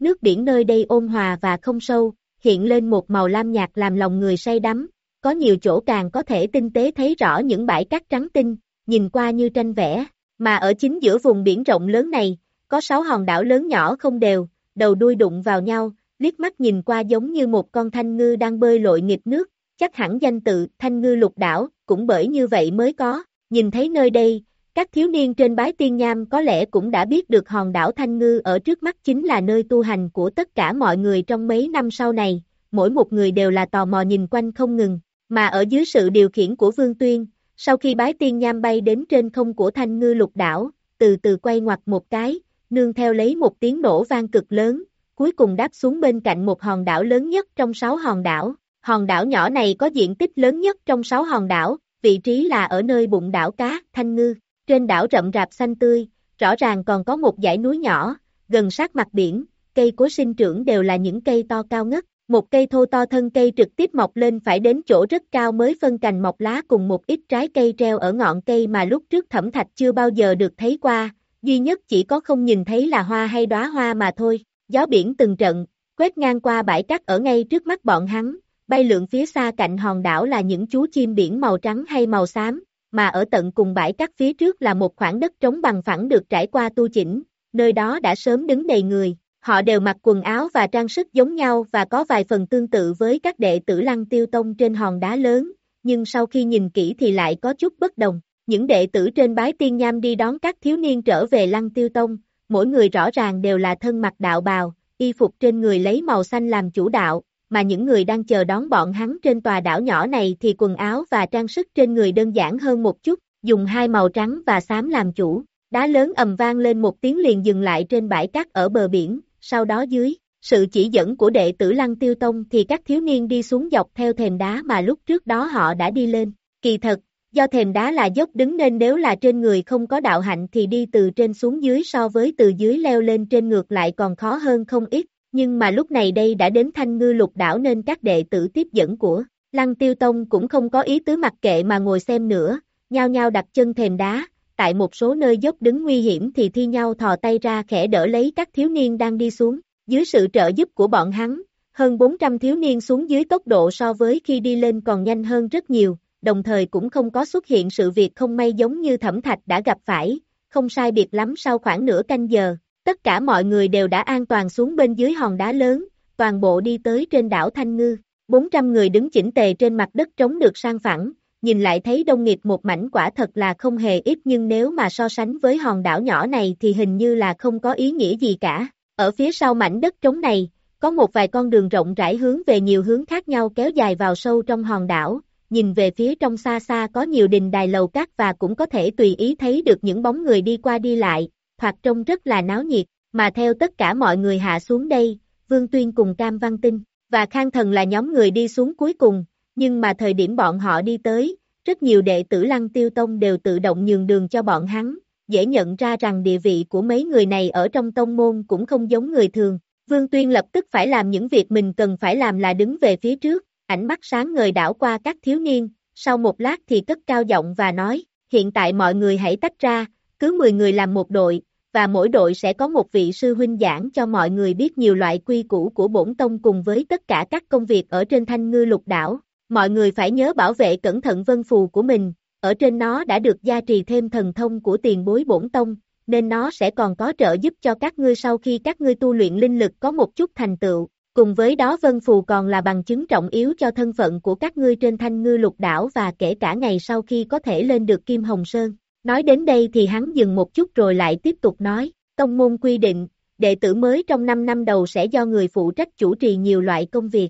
nước biển nơi đây ôn hòa và không sâu, hiện lên một màu lam nhạt làm lòng người say đắm, có nhiều chỗ càng có thể tinh tế thấy rõ những bãi cát trắng tinh, nhìn qua như tranh vẽ, mà ở chính giữa vùng biển rộng lớn này, có sáu hòn đảo lớn nhỏ không đều, đầu đuôi đụng vào nhau, liếc mắt nhìn qua giống như một con thanh ngư đang bơi lội nghịch nước, chắc hẳn danh tự Thanh Ngư Lục Đảo, cũng bởi như vậy mới có, nhìn thấy nơi đây, các thiếu niên trên Bái Tiên Nham có lẽ cũng đã biết được hòn đảo Thanh Ngư ở trước mắt chính là nơi tu hành của tất cả mọi người trong mấy năm sau này, mỗi một người đều là tò mò nhìn quanh không ngừng, mà ở dưới sự điều khiển của Vương Tuyên, sau khi Bái Tiên Nham bay đến trên không của Thanh Ngư Lục Đảo, từ từ quay ngoặt một cái, nương theo lấy một tiếng nổ vang cực lớn, cuối cùng đáp xuống bên cạnh một hòn đảo lớn nhất trong sáu hòn đảo. Hòn đảo nhỏ này có diện tích lớn nhất trong sáu hòn đảo, vị trí là ở nơi bụng đảo cá, Thanh Ngư. Trên đảo rậm rạp xanh tươi, rõ ràng còn có một dãy núi nhỏ, gần sát mặt biển, cây cối sinh trưởng đều là những cây to cao ngất. Một cây thô to thân cây trực tiếp mọc lên phải đến chỗ rất cao mới phân cành mọc lá cùng một ít trái cây treo ở ngọn cây mà lúc trước Thẩm Thạch chưa bao giờ được thấy qua, duy nhất chỉ có không nhìn thấy là hoa hay đóa hoa mà thôi. Gió biển từng trận, quét ngang qua bãi cát ở ngay trước mắt bọn hắn, bay lượn phía xa cạnh hòn đảo là những chú chim biển màu trắng hay màu xám, mà ở tận cùng bãi cát phía trước là một khoảng đất trống bằng phẳng được trải qua tu chỉnh, nơi đó đã sớm đứng đầy người. Họ đều mặc quần áo và trang sức giống nhau và có vài phần tương tự với các đệ tử Lăng Tiêu Tông trên hòn đá lớn, nhưng sau khi nhìn kỹ thì lại có chút bất đồng. Những đệ tử trên Bái Tiên Nham đi đón các thiếu niên trở về Lăng Tiêu Tông, mỗi người rõ ràng đều là thân mặc đạo bào, y phục trên người lấy màu xanh làm chủ đạo, mà những người đang chờ đón bọn hắn trên tòa đảo nhỏ này thì quần áo và trang sức trên người đơn giản hơn một chút, dùng hai màu trắng và xám làm chủ. Đá lớn ầm vang lên một tiếng liền dừng lại trên bãi cát ở bờ biển. Sau đó dưới sự chỉ dẫn của đệ tử Lăng Tiêu Tông thì các thiếu niên đi xuống dọc theo thềm đá mà lúc trước đó họ đã đi lên. Kỳ thật, do thềm đá là dốc đứng nên nếu là trên người không có đạo hạnh thì đi từ trên xuống dưới so với từ dưới leo lên trên ngược lại còn khó hơn không ít. Nhưng mà lúc này đây đã đến Thanh Ngư Lục Đảo nên các đệ tử tiếp dẫn của Lăng Tiêu Tông cũng không có ý tứ mặc kệ mà ngồi xem nữa, nhao nhao đặt chân thềm đá. Tại một số nơi dốc đứng nguy hiểm thì thi nhau thò tay ra khẽ đỡ lấy các thiếu niên đang đi xuống. Dưới sự trợ giúp của bọn hắn, hơn bốn trăm thiếu niên xuống dưới tốc độ so với khi đi lên còn nhanh hơn rất nhiều, đồng thời cũng không có xuất hiện sự việc không may giống như Thẩm Thạch đã gặp phải. Không sai biệt lắm sau khoảng nửa canh giờ, tất cả mọi người đều đã an toàn xuống bên dưới hòn đá lớn, toàn bộ đi tới trên đảo Thanh Ngư. bốn trăm người đứng chỉnh tề trên mặt đất trống được san phẳng. Nhìn lại thấy đông nghịt một mảnh quả thật là không hề ít nhưng nếu mà so sánh với hòn đảo nhỏ này thì hình như là không có ý nghĩa gì cả. Ở phía sau mảnh đất trống này, có một vài con đường rộng rãi hướng về nhiều hướng khác nhau kéo dài vào sâu trong hòn đảo, nhìn về phía trong xa xa có nhiều đình đài lầu cát và cũng có thể tùy ý thấy được những bóng người đi qua đi lại, thoạt trông rất là náo nhiệt, mà theo tất cả mọi người hạ xuống đây, Vương Tuyên cùng Cam Văn Tinh và Khang Thần là nhóm người đi xuống cuối cùng. Nhưng mà thời điểm bọn họ đi tới, rất nhiều đệ tử Lăng Tiêu Tông đều tự động nhường đường cho bọn hắn, dễ nhận ra rằng địa vị của mấy người này ở trong tông môn cũng không giống người thường. Vương Tuyên lập tức phải làm những việc mình cần phải làm là đứng về phía trước, ánh mắt sáng ngời đảo qua các thiếu niên, sau một lát thì cất cao giọng và nói, hiện tại mọi người hãy tách ra, cứ mười người làm một đội, và mỗi đội sẽ có một vị sư huynh giảng cho mọi người biết nhiều loại quy củ của bổn tông cùng với tất cả các công việc ở trên Thanh Ngư Lục Đảo. Mọi người phải nhớ bảo vệ cẩn thận vân phù của mình, ở trên nó đã được gia trì thêm thần thông của tiền bối bổn tông, nên nó sẽ còn có trợ giúp cho các ngươi sau khi các ngươi tu luyện linh lực có một chút thành tựu. Cùng với đó vân phù còn là bằng chứng trọng yếu cho thân phận của các ngươi trên Thanh Ngư Lục Đảo và kể cả ngày sau khi có thể lên được Kim Hồng Sơn. Nói đến đây thì hắn dừng một chút rồi lại tiếp tục nói, tông môn quy định, đệ tử mới trong năm năm đầu sẽ do người phụ trách chủ trì nhiều loại công việc.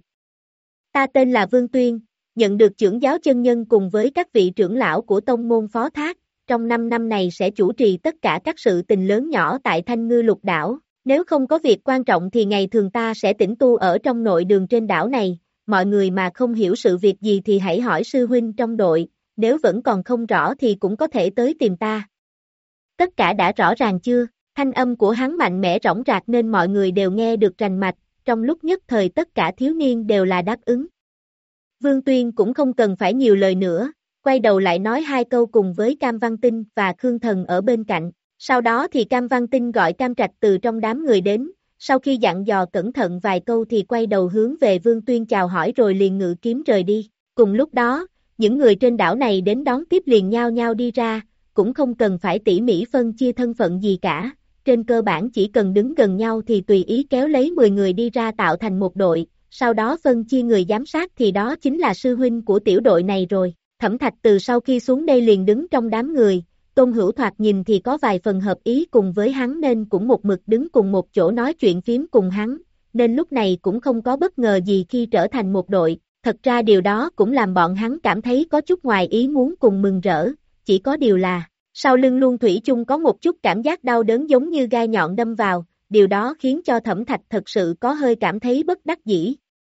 Ta tên là Vương Tuyên, nhận được trưởng giáo chân nhân cùng với các vị trưởng lão của tông môn phó thác, trong năm năm này sẽ chủ trì tất cả các sự tình lớn nhỏ tại Thanh Ngư Lục Đảo. Nếu không có việc quan trọng thì ngày thường ta sẽ tĩnh tu ở trong nội đường trên đảo này, mọi người mà không hiểu sự việc gì thì hãy hỏi sư huynh trong đội, nếu vẫn còn không rõ thì cũng có thể tới tìm ta. Tất cả đã rõ ràng chưa? Thanh âm của hắn mạnh mẽ rõng rạc nên mọi người đều nghe được rành mạch, trong lúc nhất thời tất cả thiếu niên đều là đáp ứng. Vương Tuyên cũng không cần phải nhiều lời nữa, quay đầu lại nói hai câu cùng với Cam Văn Tinh và Khương Thần ở bên cạnh. Sau đó thì Cam Văn Tinh gọi Cam Trạch từ trong đám người đến, sau khi dặn dò cẩn thận vài câu thì quay đầu hướng về Vương Tuyên chào hỏi rồi liền ngự kiếm rời đi. Cùng lúc đó, những người trên đảo này đến đón tiếp liền nhao nhao đi ra, cũng không cần phải tỉ mỉ phân chia thân phận gì cả, trên cơ bản chỉ cần đứng gần nhau thì tùy ý kéo lấy mười người đi ra tạo thành một đội, sau đó phân chia người giám sát thì đó chính là sư huynh của tiểu đội này rồi. Thẩm Thạch từ sau khi xuống đây liền đứng trong đám người, Tôn Hữu thoạt nhìn thì có vài phần hợp ý cùng với hắn nên cũng một mực đứng cùng một chỗ nói chuyện phím cùng hắn, nên lúc này cũng không có bất ngờ gì khi trở thành một đội, thật ra điều đó cũng làm bọn hắn cảm thấy có chút ngoài ý muốn cùng mừng rỡ, chỉ có điều là, sau lưng luôn thủy chung có một chút cảm giác đau đớn giống như gai nhọn đâm vào, điều đó khiến cho Thẩm Thạch thật sự có hơi cảm thấy bất đắc dĩ.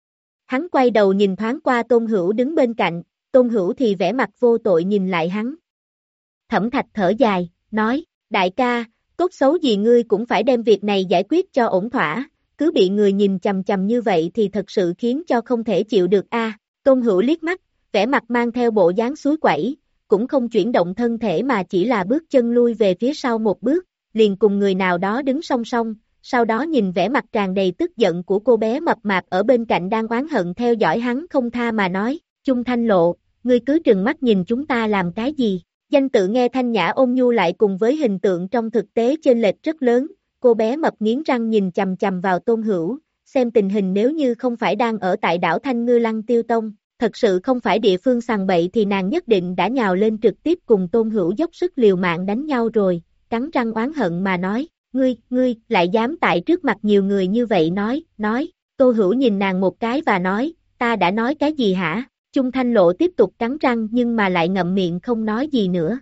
Hắn quay đầu nhìn thoáng qua Tôn Hữu đứng bên cạnh, Tôn Hữu thì vẻ mặt vô tội nhìn lại hắn. Thẩm Thạch thở dài, nói, đại ca, tốt xấu gì ngươi cũng phải đem việc này giải quyết cho ổn thỏa, cứ bị người nhìn chằm chằm như vậy thì thật sự khiến cho không thể chịu được a. À, Tôn Hữu liếc mắt, vẻ mặt mang theo bộ dáng suối quẩy, cũng không chuyển động thân thể mà chỉ là bước chân lui về phía sau một bước, liền cùng người nào đó đứng song song, sau đó nhìn vẻ mặt tràn đầy tức giận của cô bé mập mạp ở bên cạnh đang oán hận theo dõi hắn không tha mà nói, Chung Thanh Lộ, ngươi cứ trừng mắt nhìn chúng ta làm cái gì? Danh tự nghe thanh nhã ôn nhu lại cùng với hình tượng trong thực tế chênh lệch rất lớn, cô bé mập nghiến răng nhìn chằm chằm vào Tôn Hữu, xem tình hình nếu như không phải đang ở tại đảo Thanh Ngư Lăng Tiêu Tông, thật sự không phải địa phương sằng bậy thì nàng nhất định đã nhào lên trực tiếp cùng Tôn Hữu dốc sức liều mạng đánh nhau rồi, cắn răng oán hận mà nói, ngươi, ngươi, lại dám tại trước mặt nhiều người như vậy nói, nói, Tô Hữu nhìn nàng một cái và nói, ta đã nói cái gì hả? Chung Thanh Lộ tiếp tục cắn răng nhưng mà lại ngậm miệng không nói gì nữa.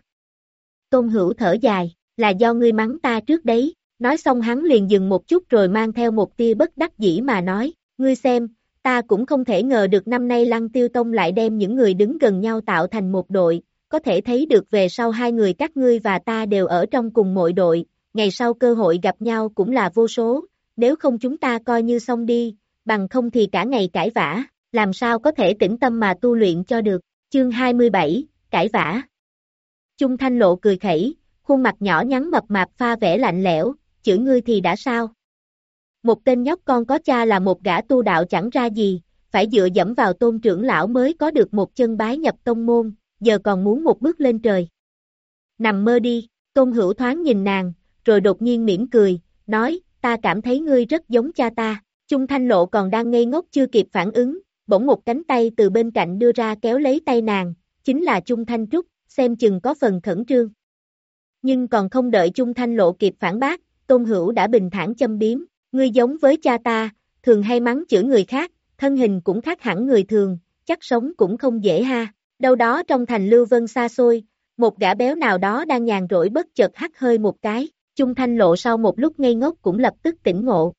Tôn Hữu thở dài, là do ngươi mắng ta trước đấy, nói xong hắn liền dừng một chút rồi mang theo một tia bất đắc dĩ mà nói, ngươi xem, ta cũng không thể ngờ được năm nay Lăng Tiêu Tông lại đem những người đứng gần nhau tạo thành một đội, có thể thấy được về sau hai người các ngươi và ta đều ở trong cùng một đội, ngày sau cơ hội gặp nhau cũng là vô số, nếu không chúng ta coi như xong đi, bằng không thì cả ngày cãi vã. Làm sao có thể tĩnh tâm mà tu luyện cho được, chương hai mươi bảy, cãi vã. Chung Thanh Lộ cười khẩy, khuôn mặt nhỏ nhắn mập mạp pha vẻ lạnh lẽo, chửi ngươi thì đã sao? Một tên nhóc con có cha là một gã tu đạo chẳng ra gì, phải dựa dẫm vào Tôn trưởng lão mới có được một chân bái nhập tông môn, giờ còn muốn một bước lên trời. Nằm mơ đi, Tôn Hữu thoáng nhìn nàng, rồi đột nhiên mỉm cười, nói, ta cảm thấy ngươi rất giống cha ta. Chung Thanh Lộ còn đang ngây ngốc chưa kịp phản ứng, bỗng một cánh tay từ bên cạnh đưa ra kéo lấy tay nàng, chính là Chung Thanh Trúc, xem chừng có phần khẩn trương. Nhưng còn không đợi Chung Thanh Lộ kịp phản bác, Tôn Hữu đã bình thản châm biếm, ngươi giống với cha ta, thường hay mắng chửi người khác, thân hình cũng khác hẳn người thường, chắc sống cũng không dễ ha. Đâu đó trong thành Lưu Vân xa xôi, một gã béo nào đó đang nhàn rỗi bất chợt hắt hơi một cái, Chung Thanh Lộ sau một lúc ngây ngốc cũng lập tức tỉnh ngộ.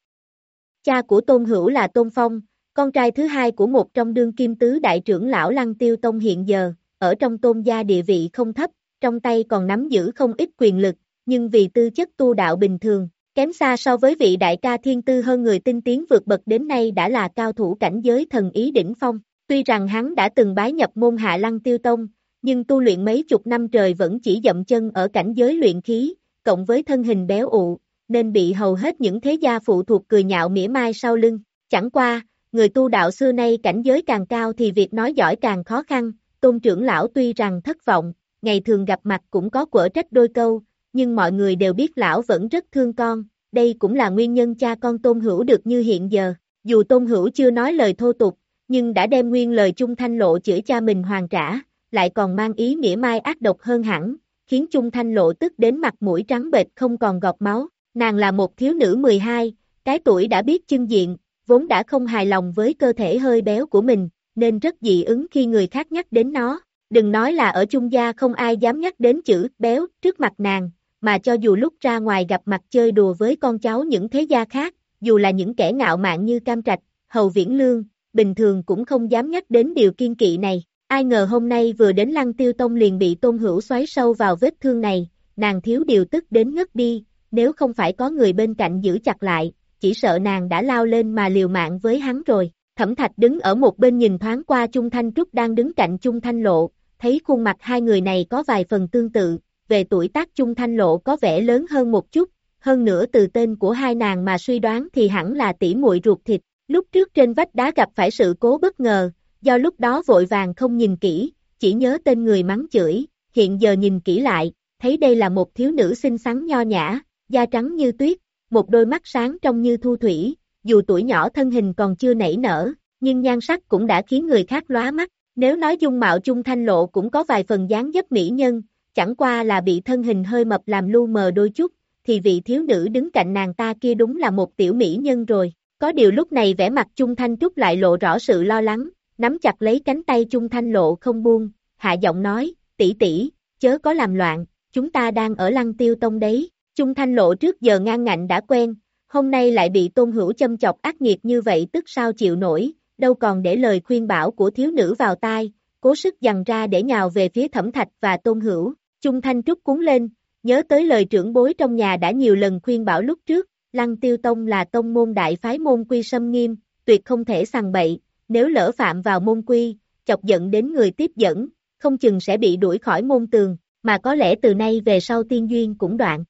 Cha của Tôn Hữu là Tôn Phong, con trai thứ hai của một trong đương kim tứ đại trưởng lão Lăng Tiêu Tông hiện giờ, ở trong Tôn gia địa vị không thấp, trong tay còn nắm giữ không ít quyền lực, nhưng vì tư chất tu đạo bình thường, kém xa so với vị đại ca thiên tư hơn người tinh tiến vượt bậc đến nay đã là cao thủ cảnh giới thần ý đỉnh phong. Tuy rằng hắn đã từng bái nhập môn hạ Lăng Tiêu Tông, nhưng tu luyện mấy chục năm trời vẫn chỉ dậm chân ở cảnh giới luyện khí, cộng với thân hình béo ụ, nên bị hầu hết những thế gia phụ thuộc cười nhạo mỉa mai sau lưng. Chẳng qua, người tu đạo xưa nay cảnh giới càng cao thì việc nói giỏi càng khó khăn, Tôn trưởng lão tuy rằng thất vọng, ngày thường gặp mặt cũng có quở trách đôi câu, nhưng mọi người đều biết lão vẫn rất thương con, đây cũng là nguyên nhân cha con Tôn Hữu được như hiện giờ. Dù Tôn Hữu chưa nói lời thô tục, nhưng đã đem nguyên lời Chung Thanh Lộ chửi cha mình hoàn trả, lại còn mang ý mỉa mai ác độc hơn hẳn, khiến Chung Thanh Lộ tức đến mặt mũi trắng bệch không còn gọt máu. Nàng là một thiếu nữ mười hai, cái tuổi đã biết chưng diện, vốn đã không hài lòng với cơ thể hơi béo của mình, nên rất dị ứng khi người khác nhắc đến nó. Đừng nói là ở Chung gia không ai dám nhắc đến chữ béo trước mặt nàng, mà cho dù lúc ra ngoài gặp mặt chơi đùa với con cháu những thế gia khác, dù là những kẻ ngạo mạn như Cam Trạch, Hầu Viễn Lương, bình thường cũng không dám nhắc đến điều kiên kỵ này. Ai ngờ hôm nay vừa đến Lăng Tiêu Tông liền bị Tôn Hữu xoáy sâu vào vết thương này, nàng thiếu điều tức đến ngất đi, nếu không phải có người bên cạnh giữ chặt lại, chỉ sợ nàng đã lao lên mà liều mạng với hắn rồi. Thẩm Thạch đứng ở một bên nhìn thoáng qua Chung Thanh Trúc đang đứng cạnh Chung Thanh Lộ, thấy khuôn mặt hai người này có vài phần tương tự, về tuổi tác Chung Thanh Lộ có vẻ lớn hơn một chút, hơn nữa từ tên của hai nàng mà suy đoán thì hẳn là tỷ muội ruột thịt. Lúc trước trên vách đá gặp phải sự cố bất ngờ, do lúc đó vội vàng không nhìn kỹ, chỉ nhớ tên người mắng chửi, hiện giờ nhìn kỹ lại, thấy đây là một thiếu nữ xinh xắn nho nhã, da trắng như tuyết, một đôi mắt sáng trong như thu thủy, dù tuổi nhỏ thân hình còn chưa nảy nở, nhưng nhan sắc cũng đã khiến người khác lóa mắt. Nếu nói dung mạo Chung Thanh Lộ cũng có vài phần dáng dấp mỹ nhân, chẳng qua là bị thân hình hơi mập làm lu mờ đôi chút, thì vị thiếu nữ đứng cạnh nàng ta kia đúng là một tiểu mỹ nhân rồi. Có điều lúc này vẻ mặt Chung Thanh Trúc lại lộ rõ sự lo lắng, nắm chặt lấy cánh tay Chung Thanh Lộ không buông, hạ giọng nói, tỷ tỷ, chớ có làm loạn, chúng ta đang ở Lăng Tiêu Tông đấy. Chung Thanh Lộ trước giờ ngang ngạnh đã quen, hôm nay lại bị Tôn Hữu châm chọc ác nghiệt như vậy tức sao chịu nổi, đâu còn để lời khuyên bảo của thiếu nữ vào tai, cố sức giằng ra để nhào về phía Thẩm Thạch và Tôn Hữu. Chung Thanh Trúc cuống lên, nhớ tới lời trưởng bối trong nhà đã nhiều lần khuyên bảo lúc trước, Lăng Tiêu Tông là tông môn đại phái môn quy sâm nghiêm, tuyệt không thể sằng bậy, nếu lỡ phạm vào môn quy, chọc giận đến người tiếp dẫn, không chừng sẽ bị đuổi khỏi môn tường, mà có lẽ từ nay về sau tiên duyên cũng đoạn.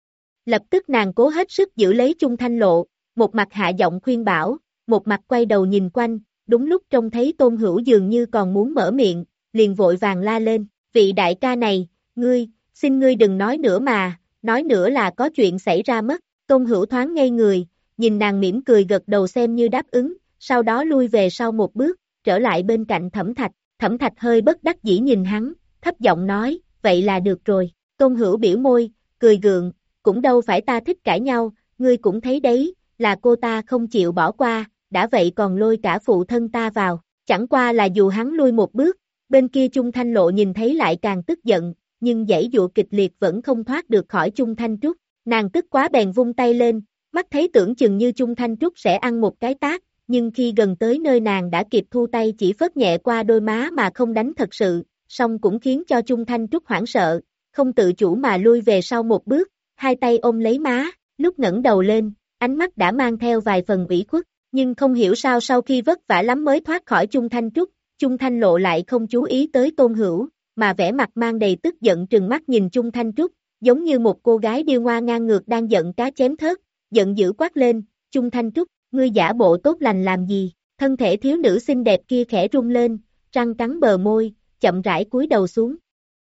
Lập tức nàng cố hết sức giữ lấy Chung Thanh Lộ, một mặt hạ giọng khuyên bảo, một mặt quay đầu nhìn quanh, đúng lúc trông thấy Tôn Hữu dường như còn muốn mở miệng, liền vội vàng la lên, vị đại ca này, ngươi, xin ngươi đừng nói nữa mà, nói nữa là có chuyện xảy ra mất. Tôn Hữu thoáng ngây người, nhìn nàng mỉm cười gật đầu xem như đáp ứng, sau đó lui về sau một bước, trở lại bên cạnh Thẩm Thạch. Thẩm Thạch hơi bất đắc dĩ nhìn hắn, thấp giọng nói, vậy là được rồi. Tôn Hữu biểu môi, cười gượng, cũng đâu phải ta thích cãi nhau, ngươi cũng thấy đấy, là cô ta không chịu bỏ qua, đã vậy còn lôi cả phụ thân ta vào. Chẳng qua là dù hắn lui một bước, bên kia Chung Thanh Lộ nhìn thấy lại càng tức giận, nhưng giãy dụa kịch liệt vẫn không thoát được khỏi Chung Thanh Trúc. Nàng tức quá bèn vung tay lên, mắt thấy tưởng chừng như Chung Thanh Trúc sẽ ăn một cái tát, nhưng khi gần tới nơi nàng đã kịp thu tay chỉ phớt nhẹ qua đôi má mà không đánh thật sự, song cũng khiến cho Chung Thanh Trúc hoảng sợ, không tự chủ mà lui về sau một bước, hai tay ôm lấy má, lúc ngẩng đầu lên, ánh mắt đã mang theo vài phần ủy khuất, nhưng không hiểu sao sau khi vất vả lắm mới thoát khỏi Chung Thanh Trúc, Chung Thanh Lộ lại không chú ý tới Tôn Hữu, mà vẻ mặt mang đầy tức giận trừng mắt nhìn Chung Thanh Trúc, giống như một cô gái điêu ngoa ngang ngược đang giận cá chém thớt, giận dữ quát lên, Chung Thanh Trúc, ngươi giả bộ tốt lành làm gì? Thân thể thiếu nữ xinh đẹp kia khẽ rung lên, răng cắn bờ môi, chậm rãi cúi đầu xuống.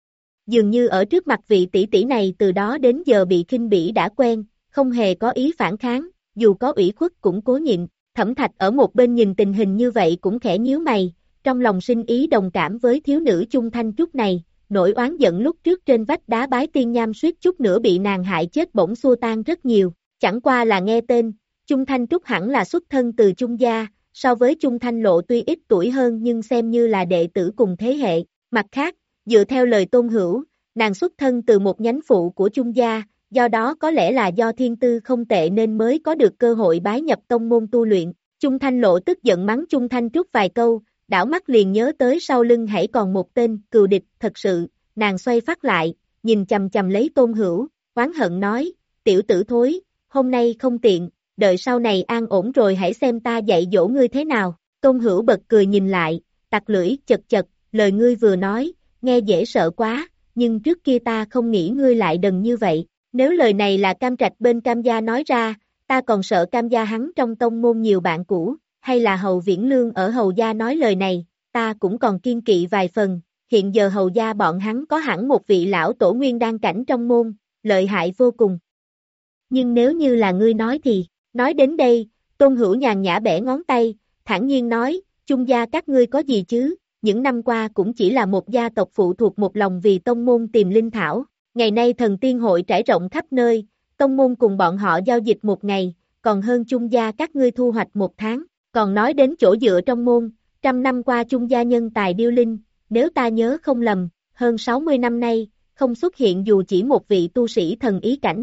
Dường như ở trước mặt vị tỷ tỷ này từ đó đến giờ bị khinh bỉ đã quen, không hề có ý phản kháng, dù có ủy khuất cũng cố nhịn. Thẩm Thạch ở một bên nhìn tình hình như vậy cũng khẽ nhíu mày, trong lòng sinh ý đồng cảm với thiếu nữ Chung Thanh Trúc này, nỗi oán giận lúc trước trên vách đá bái tiên nham suýt chút nữa bị nàng hại chết bỗng xua tan rất nhiều, chẳng qua là nghe tên, Chung Thanh Trúc hẳn là xuất thân từ Chung gia, so với Chung Thanh Lộ tuy ít tuổi hơn nhưng xem như là đệ tử cùng thế hệ, mặt khác, dựa theo lời Tôn Hữu, nàng xuất thân từ một nhánh phụ của Chung gia, do đó có lẽ là do thiên tư không tệ nên mới có được cơ hội bái nhập tông môn tu luyện. Chung Thanh Lộ tức giận mắng Chung Thanh Trúc vài câu, đảo mắt liền nhớ tới sau lưng hãy còn một tên cừu địch, thật sự, nàng xoay phát lại, nhìn chầm chầm lấy Tôn Hữu, oán hận nói, tiểu tử thối, hôm nay không tiện, đợi sau này an ổn rồi hãy xem ta dạy dỗ ngươi thế nào. Tôn Hữu bật cười nhìn lại, tặc lưỡi, chật chật, lời ngươi vừa nói, nghe dễ sợ quá, nhưng trước kia ta không nghĩ ngươi lại đần như vậy, nếu lời này là Cam Trạch bên Cam gia nói ra, ta còn sợ Cam gia hắn trong tông môn nhiều bạn cũ, hay là Hầu Viễn Lương ở Hầu gia nói lời này, ta cũng còn kiên kỵ vài phần, hiện giờ Hầu gia bọn hắn có hẳn một vị lão tổ nguyên đan cảnh trong môn, lợi hại vô cùng. Nhưng nếu như là ngươi nói thì, nói đến đây, Tôn Hữu nhàn nhã bẻ ngón tay, thản nhiên nói, Chung gia các ngươi có gì chứ, những năm qua cũng chỉ là một gia tộc phụ thuộc một lòng vì tông môn tìm linh thảo, ngày nay thần tiên hội trải rộng khắp nơi, tông môn cùng bọn họ giao dịch một ngày, còn hơn Chung gia các ngươi thu hoạch một tháng, còn nói đến chỗ dựa trong môn, trăm năm qua Chung gia nhân tài điêu linh, nếu ta nhớ không lầm, hơn sáu mươi năm nay, không xuất hiện dù chỉ một vị tu sĩ thần ý cảnh.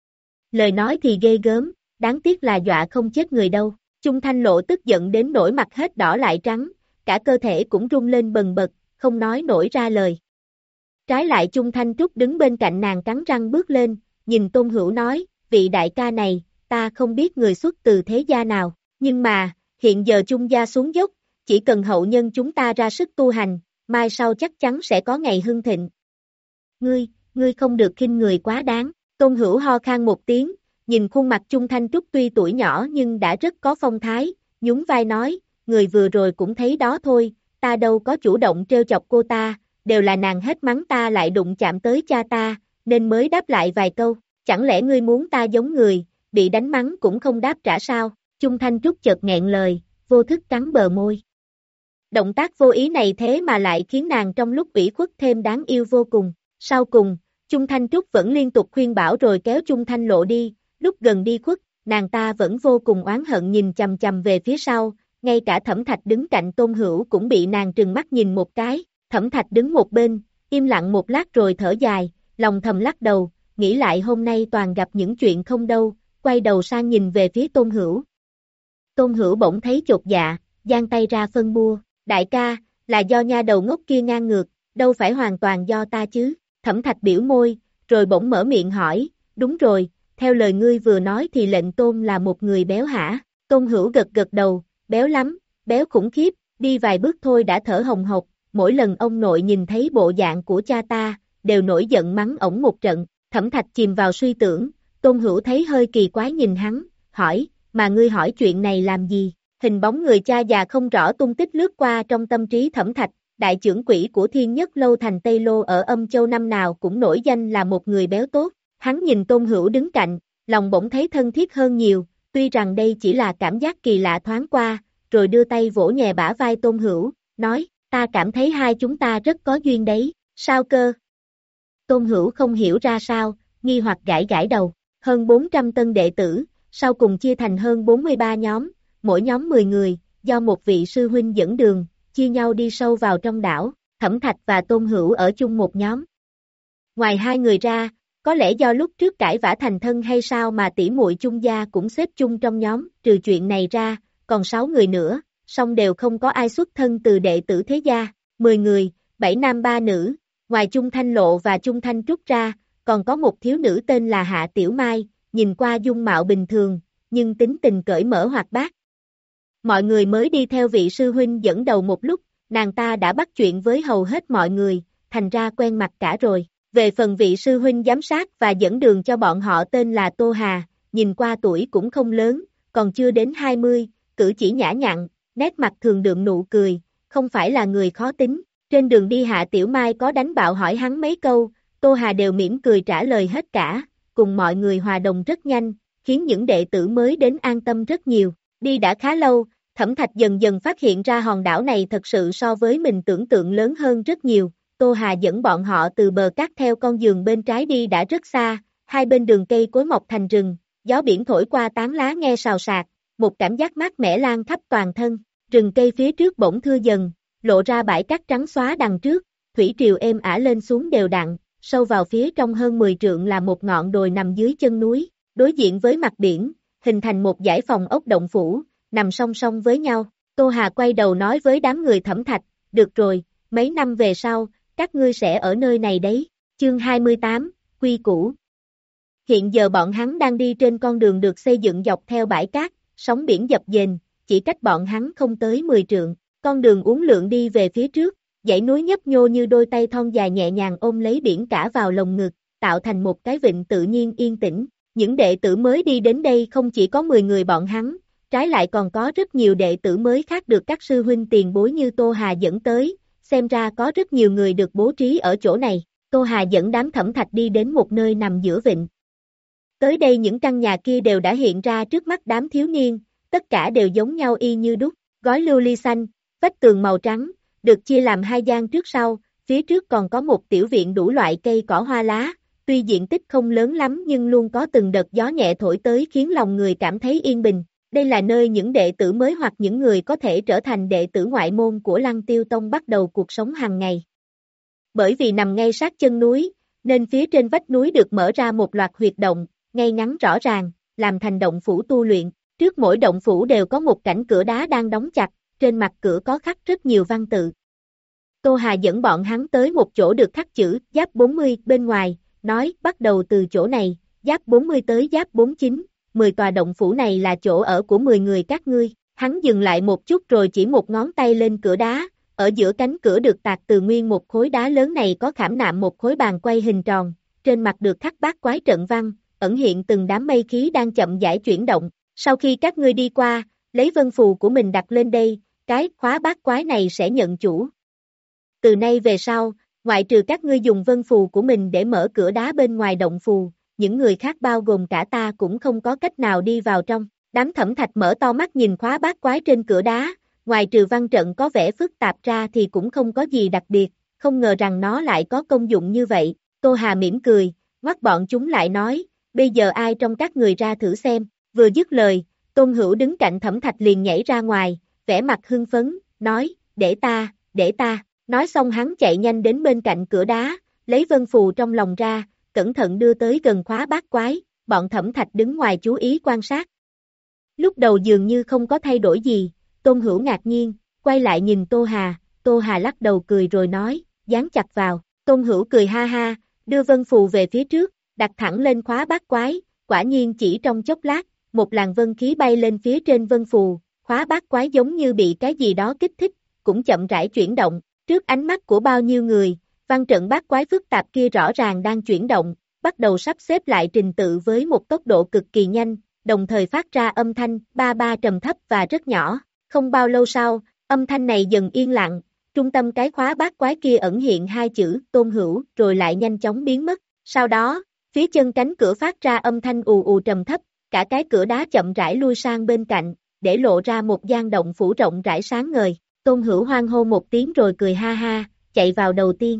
Lời nói thì ghê gớm, đáng tiếc là dọa không chết người đâu. Chung Thanh Lộ tức giận đến nổi mặt hết đỏ lại trắng, cả cơ thể cũng rung lên bần bật, không nói nổi ra lời. Trái lại Chung Thanh Trúc đứng bên cạnh nàng cắn răng bước lên, nhìn Tôn Hữu nói, vị đại ca này, ta không biết người xuất từ thế gia nào, nhưng mà, hiện giờ Chung gia xuống dốc, chỉ cần hậu nhân chúng ta ra sức tu hành, mai sau chắc chắn sẽ có ngày hưng thịnh. Ngươi, ngươi không được khinh người quá đáng, Tôn Hữu ho khan một tiếng, nhìn khuôn mặt Chung Thanh Trúc tuy tuổi nhỏ nhưng đã rất có phong thái, nhún vai nói, người vừa rồi cũng thấy đó thôi, ta đâu có chủ động trêu chọc cô ta, đều là nàng hết mắng ta lại đụng chạm tới cha ta, nên mới đáp lại vài câu, chẳng lẽ ngươi muốn ta giống người, bị đánh mắng cũng không đáp trả sao, Chung Thanh Trúc chợt nghẹn lời, vô thức cắn bờ môi. Động tác vô ý này thế mà lại khiến nàng trong lúc ủy khuất thêm đáng yêu vô cùng, sau cùng, Chung Thanh Trúc vẫn liên tục khuyên bảo rồi kéo Chung Thanh Lộ đi, lúc gần đi khuất, nàng ta vẫn vô cùng oán hận nhìn chằm chằm về phía sau, ngay cả Thẩm Thạch đứng cạnh Tôn Hữu cũng bị nàng trừng mắt nhìn một cái, Thẩm Thạch đứng một bên, im lặng một lát rồi thở dài, lòng thầm lắc đầu, nghĩ lại hôm nay toàn gặp những chuyện không đâu, quay đầu sang nhìn về phía Tôn Hữu. Tôn Hữu bỗng thấy chột dạ, giang tay ra phân bua, đại ca, là do nha đầu ngốc kia ngang ngược, đâu phải hoàn toàn do ta chứ, Thẩm Thạch biểu môi, rồi bỗng mở miệng hỏi, đúng rồi, theo lời ngươi vừa nói thì lệnh Tôn là một người béo hả, Tôn Hữu gật gật đầu, béo lắm, béo khủng khiếp, đi vài bước thôi đã thở hồng hộc, mỗi lần ông nội nhìn thấy bộ dạng của cha ta, đều nổi giận mắng ổng một trận, Thẩm Thạch chìm vào suy tưởng, Tôn Hữu thấy hơi kỳ quái nhìn hắn, hỏi, mà ngươi hỏi chuyện này làm gì, hình bóng người cha già không rõ tung tích lướt qua trong tâm trí Thẩm Thạch, đại trưởng quỹ của Thiên Nhất Lâu thành Tây Lô ở Âm Châu năm nào cũng nổi danh là một người béo tốt, hắn nhìn Tôn Hữu đứng cạnh, lòng bỗng thấy thân thiết hơn nhiều, tuy rằng đây chỉ là cảm giác kỳ lạ thoáng qua, rồi đưa tay vỗ nhẹ bả vai Tôn Hữu, nói, ta cảm thấy hai chúng ta rất có duyên đấy, sao cơ? Tôn Hữu không hiểu ra sao, nghi hoặc gãi gãi đầu, hơn bốn trăm tân đệ tử, sau cùng chia thành hơn bốn mươi ba nhóm, mỗi nhóm mười người, do một vị sư huynh dẫn đường, chia nhau đi sâu vào trong đảo, Thẩm Thạch và Tôn Hữu ở chung một nhóm. Ngoài hai người ra, có lẽ do lúc trước cãi vã thành thân hay sao mà tỷ muội Chung gia cũng xếp chung trong nhóm, trừ chuyện này ra, còn sáu người nữa, song đều không có ai xuất thân từ đệ tử thế gia, mười người, bảy nam ba nữ, ngoài Chung Thanh Lộ và Chung Thanh Trúc ra, còn có một thiếu nữ tên là Hạ Tiểu Mai, nhìn qua dung mạo bình thường, nhưng tính tình cởi mở hoạt bát. Mọi người mới đi theo vị sư huynh dẫn đầu một lúc, nàng ta đã bắt chuyện với hầu hết mọi người, thành ra quen mặt cả rồi. Về phần vị sư huynh giám sát và dẫn đường cho bọn họ tên là Tô Hà, nhìn qua tuổi cũng không lớn, còn chưa đến hai mươi, cử chỉ nhã nhặn, nét mặt thường đượm nụ cười, không phải là người khó tính. Trên đường đi Hạ Tiểu Mai có đánh bạo hỏi hắn mấy câu, Tô Hà đều mỉm cười trả lời hết cả, cùng mọi người hòa đồng rất nhanh, khiến những đệ tử mới đến an tâm rất nhiều. Đi đã khá lâu, Thẩm Thạch dần dần phát hiện ra hòn đảo này thật sự so với mình tưởng tượng lớn hơn rất nhiều. Tô Hà dẫn bọn họ từ bờ cát theo con giường bên trái đi đã rất xa, hai bên đường cây cối mọc thành rừng, gió biển thổi qua tán lá nghe xào xạc, một cảm giác mát mẻ lan khắp toàn thân, rừng cây phía trước bỗng thưa dần, lộ ra bãi cát trắng xóa đằng trước, thủy triều êm ả lên xuống đều đặn, sâu vào phía trong hơn mười trượng là một ngọn đồi nằm dưới chân núi, đối diện với mặt biển, hình thành một dãy phòng ốc động phủ, nằm song song với nhau. Tô Hà quay đầu nói với đám người Thẩm Thạch, được rồi, mấy năm về sau, các ngươi sẽ ở nơi này đấy. Chương hai mươi tám, Quy Củ. Hiện giờ bọn hắn đang đi trên con đường được xây dựng dọc theo bãi cát, sóng biển dập dềnh, chỉ cách bọn hắn không tới mười trượng. Con đường uốn lượn đi về phía trước, dãy núi nhấp nhô như đôi tay thon dài nhẹ nhàng ôm lấy biển cả vào lồng ngực, tạo thành một cái vịnh tự nhiên yên tĩnh. Những đệ tử mới đi đến đây không chỉ có mười người bọn hắn, trái lại còn có rất nhiều đệ tử mới khác được các sư huynh tiền bối như Tô Hà dẫn tới, xem ra có rất nhiều người được bố trí ở chỗ này. Tô Hà dẫn đám Thẩm Thạch đi đến một nơi nằm giữa vịnh. Tới đây những căn nhà kia đều đã hiện ra trước mắt đám thiếu niên, tất cả đều giống nhau y như đúc, gói lưu ly xanh, vách tường màu trắng, được chia làm hai gian trước sau, phía trước còn có một tiểu viện đủ loại cây cỏ hoa lá, tuy diện tích không lớn lắm nhưng luôn có từng đợt gió nhẹ thổi tới khiến lòng người cảm thấy yên bình. Đây là nơi những đệ tử mới hoặc những người có thể trở thành đệ tử ngoại môn của Lăng Tiêu Tông bắt đầu cuộc sống hàng ngày. Bởi vì nằm ngay sát chân núi, nên phía trên vách núi được mở ra một loạt huyệt động, ngay ngắn rõ ràng, làm thành động phủ tu luyện. Trước mỗi động phủ đều có một cảnh cửa đá đang đóng chặt, trên mặt cửa có khắc rất nhiều văn tự. Tô Hà dẫn bọn hắn tới một chỗ được khắc chữ giáp bốn mươi bên ngoài, nói bắt đầu từ chỗ này, giáp bốn mươi tới giáp bốn mươi chín. mười tòa động phủ này là chỗ ở của mười người các ngươi. Hắn dừng lại một chút rồi chỉ một ngón tay lên cửa đá, ở giữa cánh cửa được tạc từ nguyên một khối đá lớn này có khảm nạm một khối bàn quay hình tròn, trên mặt được khắc bát quái trận văn, ẩn hiện từng đám mây khí đang chậm rãi chuyển động. Sau khi các ngươi đi qua, lấy vân phù của mình đặt lên đây, cái khóa bát quái này sẽ nhận chủ. Từ nay về sau, ngoại trừ các ngươi dùng vân phù của mình để mở cửa đá bên ngoài động phù, những người khác bao gồm cả ta cũng không có cách nào đi vào trong. Đám Thẩm Thạch mở to mắt nhìn khóa bát quái trên cửa đá, ngoài trừ văn trận có vẻ phức tạp ra thì cũng không có gì đặc biệt, không ngờ rằng nó lại có công dụng như vậy. Tô Hà mỉm cười, ngoắt bọn chúng lại nói, bây giờ ai trong các người ra thử xem. Vừa dứt lời, Tôn Hữu đứng cạnh Thẩm Thạch liền nhảy ra ngoài, vẻ mặt hưng phấn, nói, để ta, để ta. Nói xong hắn chạy nhanh đến bên cạnh cửa đá, lấy vân phù trong lòng ra, cẩn thận đưa tới gần khóa bát quái, bọn Thẩm Thạch đứng ngoài chú ý quan sát. Lúc đầu dường như không có thay đổi gì, Tôn Hữu ngạc nhiên, quay lại nhìn Tô Hà, Tô Hà lắc đầu cười rồi nói, dán chặt vào. Tôn Hữu cười ha ha, đưa vân phù về phía trước, đặt thẳng lên khóa bát quái, quả nhiên chỉ trong chốc lát, một làn vân khí bay lên phía trên vân phù, khóa bát quái giống như bị cái gì đó kích thích, cũng chậm rãi chuyển động. Trước ánh mắt của bao nhiêu người, văn trận bát quái phức tạp kia rõ ràng đang chuyển động, bắt đầu sắp xếp lại trình tự với một tốc độ cực kỳ nhanh, đồng thời phát ra âm thanh ba ba trầm thấp và rất nhỏ. Không bao lâu sau, âm thanh này dần yên lặng, trung tâm cái khóa bát quái kia ẩn hiện hai chữ Tôn Hữu rồi lại nhanh chóng biến mất. Sau đó, phía chân cánh cửa phát ra âm thanh ù ù trầm thấp, cả cái cửa đá chậm rãi lui sang bên cạnh, để lộ ra một gian động phủ rộng rãi sáng ngời. Tôn Hữu hoan hô một tiếng rồi cười ha ha, chạy vào đầu tiên.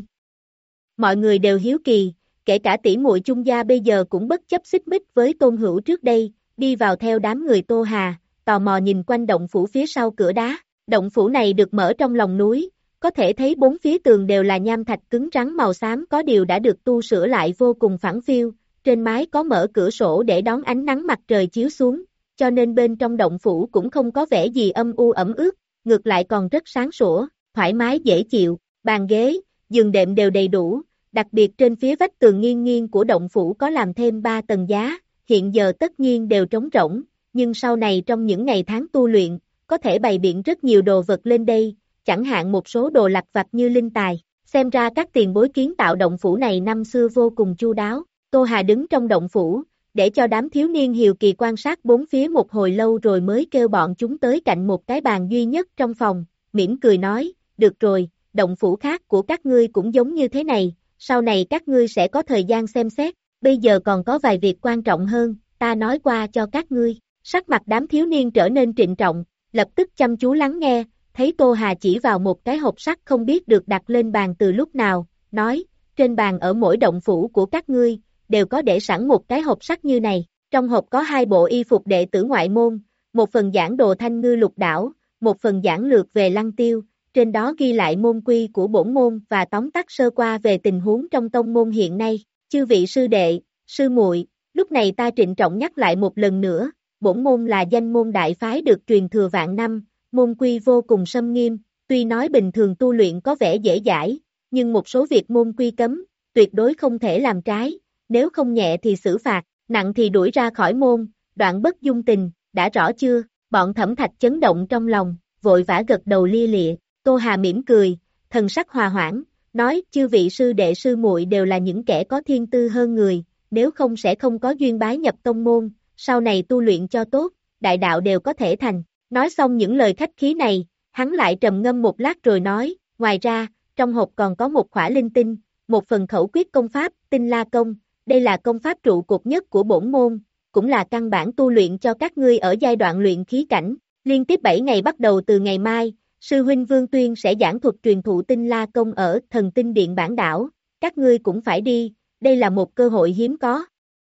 Mọi người đều hiếu kỳ, kể cả tỷ muội Chung gia bây giờ cũng bất chấp xích mích với Tôn Hữu trước đây, đi vào theo đám người Tô Hà, tò mò nhìn quanh động phủ phía sau cửa đá. Động phủ này được mở trong lòng núi, có thể thấy bốn phía tường đều là nham thạch cứng rắn màu xám, có điều đã được tu sửa lại vô cùng phẳng phiu, trên mái có mở cửa sổ để đón ánh nắng mặt trời chiếu xuống, cho nên bên trong động phủ cũng không có vẻ gì âm u ẩm ướt, ngược lại còn rất sáng sủa, thoải mái dễ chịu, bàn ghế, giường đệm đều đầy đủ, đặc biệt trên phía vách tường nghiêng nghiêng của động phủ có làm thêm ba tầng giá, hiện giờ tất nhiên đều trống rỗng, nhưng sau này trong những ngày tháng tu luyện, có thể bày biện rất nhiều đồ vật lên đây, chẳng hạn một số đồ lặt vặt như linh tài, xem ra các tiền bối kiến tạo động phủ này năm xưa vô cùng chu đáo. Tô Hà đứng trong động phủ, để cho đám thiếu niên hiếu kỳ quan sát bốn phía một hồi lâu rồi mới kêu bọn chúng tới cạnh một cái bàn duy nhất trong phòng, mỉm cười nói, được rồi, động phủ khác của các ngươi cũng giống như thế này, sau này các ngươi sẽ có thời gian xem xét, bây giờ còn có vài việc quan trọng hơn, ta nói qua cho các ngươi. Sắc mặt đám thiếu niên trở nên trịnh trọng, lập tức chăm chú lắng nghe, thấy Tô Hà chỉ vào một cái hộp sắt không biết được đặt lên bàn từ lúc nào, nói, trên bàn ở mỗi động phủ của các ngươi, đều có để sẵn một cái hộp sắt như này, trong hộp có hai bộ y phục đệ tử ngoại môn, một phần giảng đồ Thanh Ngư Lục Đảo, một phần giảng lược về Lăng Tiêu, trên đó ghi lại môn quy của bổn môn và tóm tắt sơ qua về tình huống trong tông môn hiện nay. Chư vị sư đệ, sư muội, lúc này ta trịnh trọng nhắc lại một lần nữa, bổn môn là danh môn đại phái được truyền thừa vạn năm, môn quy vô cùng sâm nghiêm, tuy nói bình thường tu luyện có vẻ dễ dãi, nhưng một số việc môn quy cấm, tuyệt đối không thể làm trái, nếu không nhẹ thì xử phạt, nặng thì đuổi ra khỏi môn, đoạn bất dung tình, đã rõ chưa? Bọn Thẩm Thạch chấn động trong lòng, vội vã gật đầu lia lịa. Tô Hà mỉm cười, thần sắc hòa hoãn, nói, chư vị sư đệ sư muội đều là những kẻ có thiên tư hơn người, nếu không sẽ không có duyên bái nhập tông môn, sau này tu luyện cho tốt, đại đạo đều có thể thành. Nói xong những lời khách khí này, hắn lại trầm ngâm một lát rồi nói, ngoài ra, trong hộp còn có một khỏa linh tinh, một phần khẩu quyết công pháp, Tinh La Công, đây là công pháp trụ cột nhất của bổn môn, cũng là căn bản tu luyện cho các ngươi ở giai đoạn luyện khí cảnh. Liên tiếp bảy ngày bắt đầu từ ngày mai, sư huynh Vương Tuyên sẽ giảng thuật truyền thụ Tinh La Công ở Thần Tinh Điện bản đảo, các ngươi cũng phải đi, đây là một cơ hội hiếm có.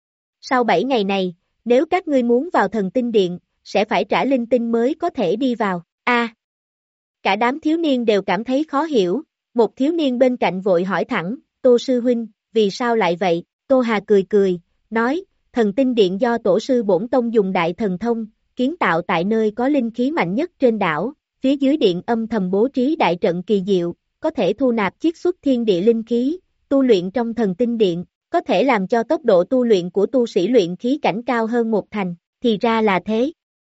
Sau bảy ngày này, nếu các ngươi muốn vào Thần Tinh Điện, sẽ phải trả linh tinh mới có thể đi vào. A. À, cả đám thiếu niên đều cảm thấy khó hiểu, một thiếu niên bên cạnh vội hỏi thẳng, Tô sư huynh, vì sao lại vậy? Tô Hà cười cười, nói, Thần Tinh Điện do tổ sư bổn tông dùng đại thần thông, kiến tạo tại nơi có linh khí mạnh nhất trên đảo, phía dưới điện âm thầm bố trí đại trận kỳ diệu, có thể thu nạp chiết xuất thiên địa linh khí, tu luyện trong Thần Tinh Điện, có thể làm cho tốc độ tu luyện của tu sĩ luyện khí cảnh cao hơn một thành, thì ra là thế.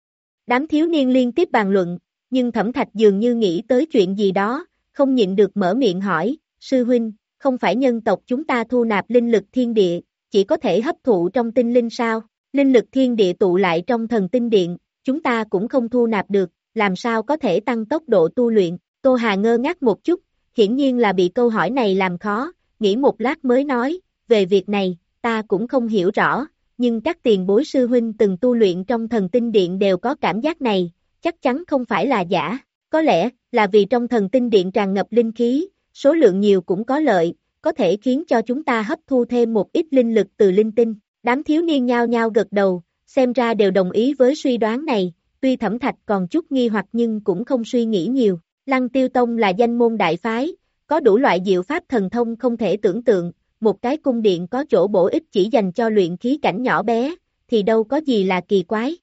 Đám thiếu niên liên tiếp bàn luận, nhưng Thẩm Thạch dường như nghĩ tới chuyện gì đó, không nhịn được mở miệng hỏi, sư huynh, không phải nhân tộc chúng ta thu nạp linh lực thiên địa, chỉ có thể hấp thụ trong tinh linh sao? Linh lực thiên địa tụ lại trong thần tinh điện, chúng ta cũng không thu nạp được, làm sao có thể tăng tốc độ tu luyện? Tô Hà ngơ ngác một chút, hiển nhiên là bị câu hỏi này làm khó, nghĩ một lát mới nói, về việc này, ta cũng không hiểu rõ, nhưng các tiền bối sư huynh từng tu luyện trong thần tinh điện đều có cảm giác này, chắc chắn không phải là giả, có lẽ là vì trong thần tinh điện tràn ngập linh khí, số lượng nhiều cũng có lợi, có thể khiến cho chúng ta hấp thu thêm một ít linh lực từ linh tinh. Đám thiếu niên nhao nhao gật đầu, xem ra đều đồng ý với suy đoán này, tuy Thẩm Thạch còn chút nghi hoặc nhưng cũng không suy nghĩ nhiều. Lăng Tiêu Tông là danh môn đại phái, có đủ loại diệu pháp thần thông không thể tưởng tượng, một cái cung điện có chỗ bổ ích chỉ dành cho luyện khí cảnh nhỏ bé, thì đâu có gì là kỳ quái.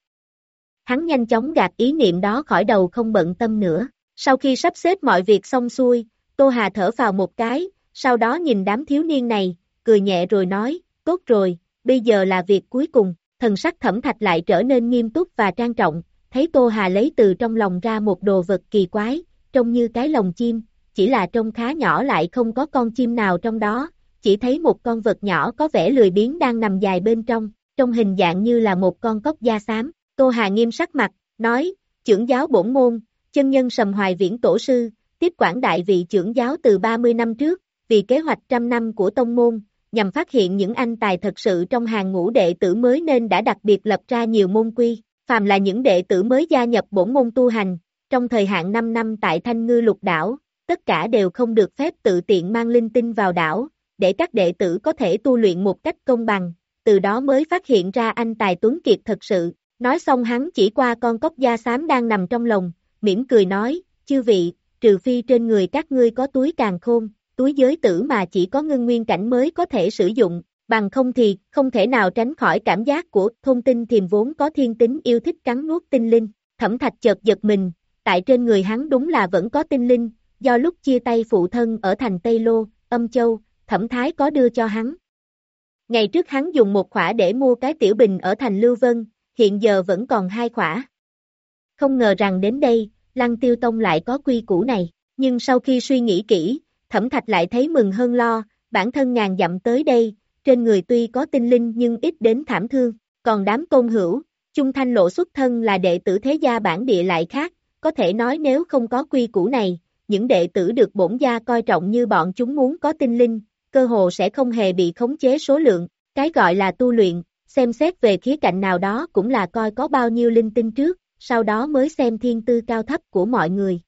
Hắn nhanh chóng gạt ý niệm đó khỏi đầu không bận tâm nữa. Sau khi sắp xếp mọi việc xong xuôi, Tô Hà thở phào một cái, sau đó nhìn đám thiếu niên này, cười nhẹ rồi nói, tốt rồi, bây giờ là việc cuối cùng. Thần sắc Thẩm Thạch lại trở nên nghiêm túc và trang trọng, thấy Tô Hà lấy từ trong lòng ra một đồ vật kỳ quái, trông như cái lồng chim, chỉ là trông khá nhỏ lại không có con chim nào trong đó, chỉ thấy một con vật nhỏ có vẻ lười biếng đang nằm dài bên trong, trong hình dạng như là một con cóc da xám. Tô Hà nghiêm sắc mặt, nói, trưởng giáo bổn môn, chân nhân Sầm Hoài Viễn tổ sư, tiếp quản đại vị trưởng giáo từ ba mươi năm trước, vì kế hoạch trăm năm của tông môn, nhằm phát hiện những anh tài thật sự trong hàng ngũ đệ tử mới nên đã đặc biệt lập ra nhiều môn quy, phàm là những đệ tử mới gia nhập bổn môn tu hành, trong thời hạn năm năm tại Thanh Ngư Lục Đảo, tất cả đều không được phép tự tiện mang linh tinh vào đảo, để các đệ tử có thể tu luyện một cách công bằng, từ đó mới phát hiện ra anh tài tuấn kiệt thật sự. Nói xong hắn chỉ qua con cóc da xám đang nằm trong lồng, mỉm cười nói, chư vị, trừ phi trên người các ngươi có túi càn khôn, túi giới tử mà chỉ có ngưng nguyên cảnh mới có thể sử dụng, bằng không thì không thể nào tránh khỏi cảm giác của Thôn Tinh Thiềm vốn có thiên tính yêu thích cắn nuốt tinh linh. Thẩm Thạch chợt giật mình, tại trên người hắn đúng là vẫn có tinh linh, do lúc chia tay phụ thân ở thành Tây Lô, Âm Châu, Thẩm Thái có đưa cho hắn. Ngày trước hắn dùng một khỏa để mua cái tiểu bình ở thành Lưu Vân, hiện giờ vẫn còn hai khỏa. Không ngờ rằng đến đây, Lăng Tiêu Tông lại có quy củ này, nhưng sau khi suy nghĩ kỹ, Thẩm Thạch lại thấy mừng hơn lo, bản thân ngàn dặm tới đây, trên người tuy có tinh linh nhưng ít đến thảm thương, còn đám tôn hữu, Chung Thanh Lộ xuất thân là đệ tử thế gia bản địa lại khác, có thể nói nếu không có quy củ này, những đệ tử được bổn gia coi trọng như bọn chúng muốn có tinh linh, cơ hồ sẽ không hề bị khống chế số lượng, cái gọi là tu luyện, xem xét về khía cạnh nào đó cũng là coi có bao nhiêu linh tinh trước, sau đó mới xem thiên tư cao thấp của mọi người.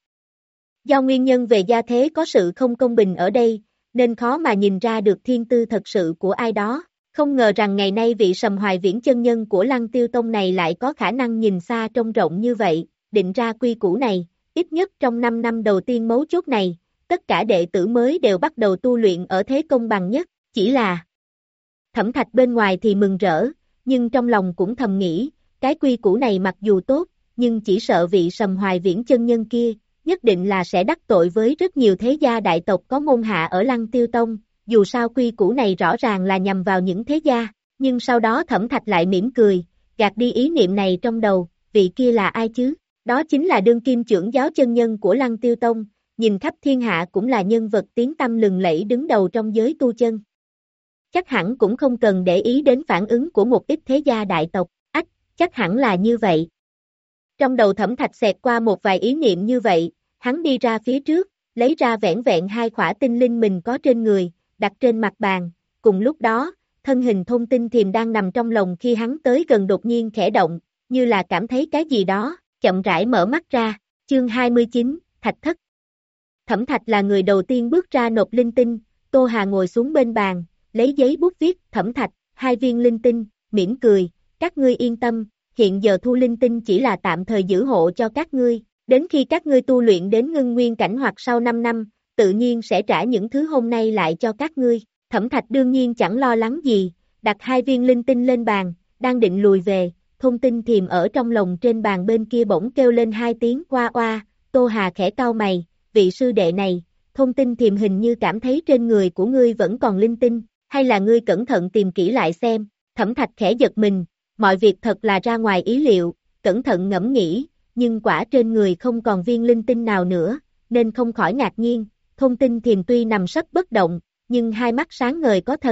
Do nguyên nhân về gia thế có sự không công bình ở đây, nên khó mà nhìn ra được thiên tư thật sự của ai đó. Không ngờ rằng ngày nay vị Sầm Hoài Viễn chân nhân của Lăng Tiêu Tông này lại có khả năng nhìn xa trông rộng như vậy, định ra quy củ này, ít nhất trong năm năm đầu tiên mấu chốt này, tất cả đệ tử mới đều bắt đầu tu luyện ở thế công bằng nhất, chỉ là Thẩm Thạch bên ngoài thì mừng rỡ, nhưng trong lòng cũng thầm nghĩ, cái quy củ này mặc dù tốt, nhưng chỉ sợ vị Sầm Hoài Viễn chân nhân kia, nhất định là sẽ đắc tội với rất nhiều thế gia đại tộc có môn hạ ở Lăng Tiêu Tông, dù sao quy củ này rõ ràng là nhằm vào những thế gia, nhưng sau đó Thẩm Thạch lại mỉm cười, gạt đi ý niệm này trong đầu, vị kia là ai chứ? Đó chính là đương kim trưởng giáo chân nhân của Lăng Tiêu Tông, nhìn khắp thiên hạ cũng là nhân vật tiếng tăm lừng lẫy đứng đầu trong giới tu chân. Chắc hẳn cũng không cần để ý đến phản ứng của một ít thế gia đại tộc, ách, chắc hẳn là như vậy. Trong đầu Thẩm Thạch xẹt qua một vài ý niệm như vậy, hắn đi ra phía trước, lấy ra vẻn vẹn hai khỏa tinh linh mình có trên người, đặt trên mặt bàn, cùng lúc đó, thân hình Thôn Tinh Thiềm đang nằm trong lồng khi hắn tới gần đột nhiên khẽ động, như là cảm thấy cái gì đó, chậm rãi mở mắt ra, chương hai mươi chín, Thạch Thất. Thẩm Thạch là người đầu tiên bước ra nộp linh tinh, Tô Hà ngồi xuống bên bàn, lấy giấy bút viết, Thẩm Thạch, hai viên linh tinh, mỉm cười, các ngươi yên tâm, hiện giờ thu linh tinh chỉ là tạm thời giữ hộ cho các ngươi, đến khi các ngươi tu luyện đến ngưng nguyên cảnh hoặc sau năm năm, tự nhiên sẽ trả những thứ hôm nay lại cho các ngươi. Thẩm Thạch đương nhiên chẳng lo lắng gì, đặt hai viên linh tinh lên bàn, đang định lùi về, Thôn Tinh Thiềm ở trong lồng trên bàn bên kia bỗng kêu lên hai tiếng oa oa, Tô Hà khẽ cau mày, vị sư đệ này, Thôn Tinh Thiềm hình như cảm thấy trên người của ngươi vẫn còn linh tinh, hay là ngươi cẩn thận tìm kỹ lại xem. Thẩm Thạch khẽ giật mình, mọi việc thật là ra ngoài ý liệu, cẩn thận ngẫm nghĩ, nhưng quả trên người không còn viên linh tinh nào nữa, nên không khỏi ngạc nhiên. Thôn Tinh Thiềm tuy nằm sấp bất động, nhưng hai mắt sáng ngời có thần,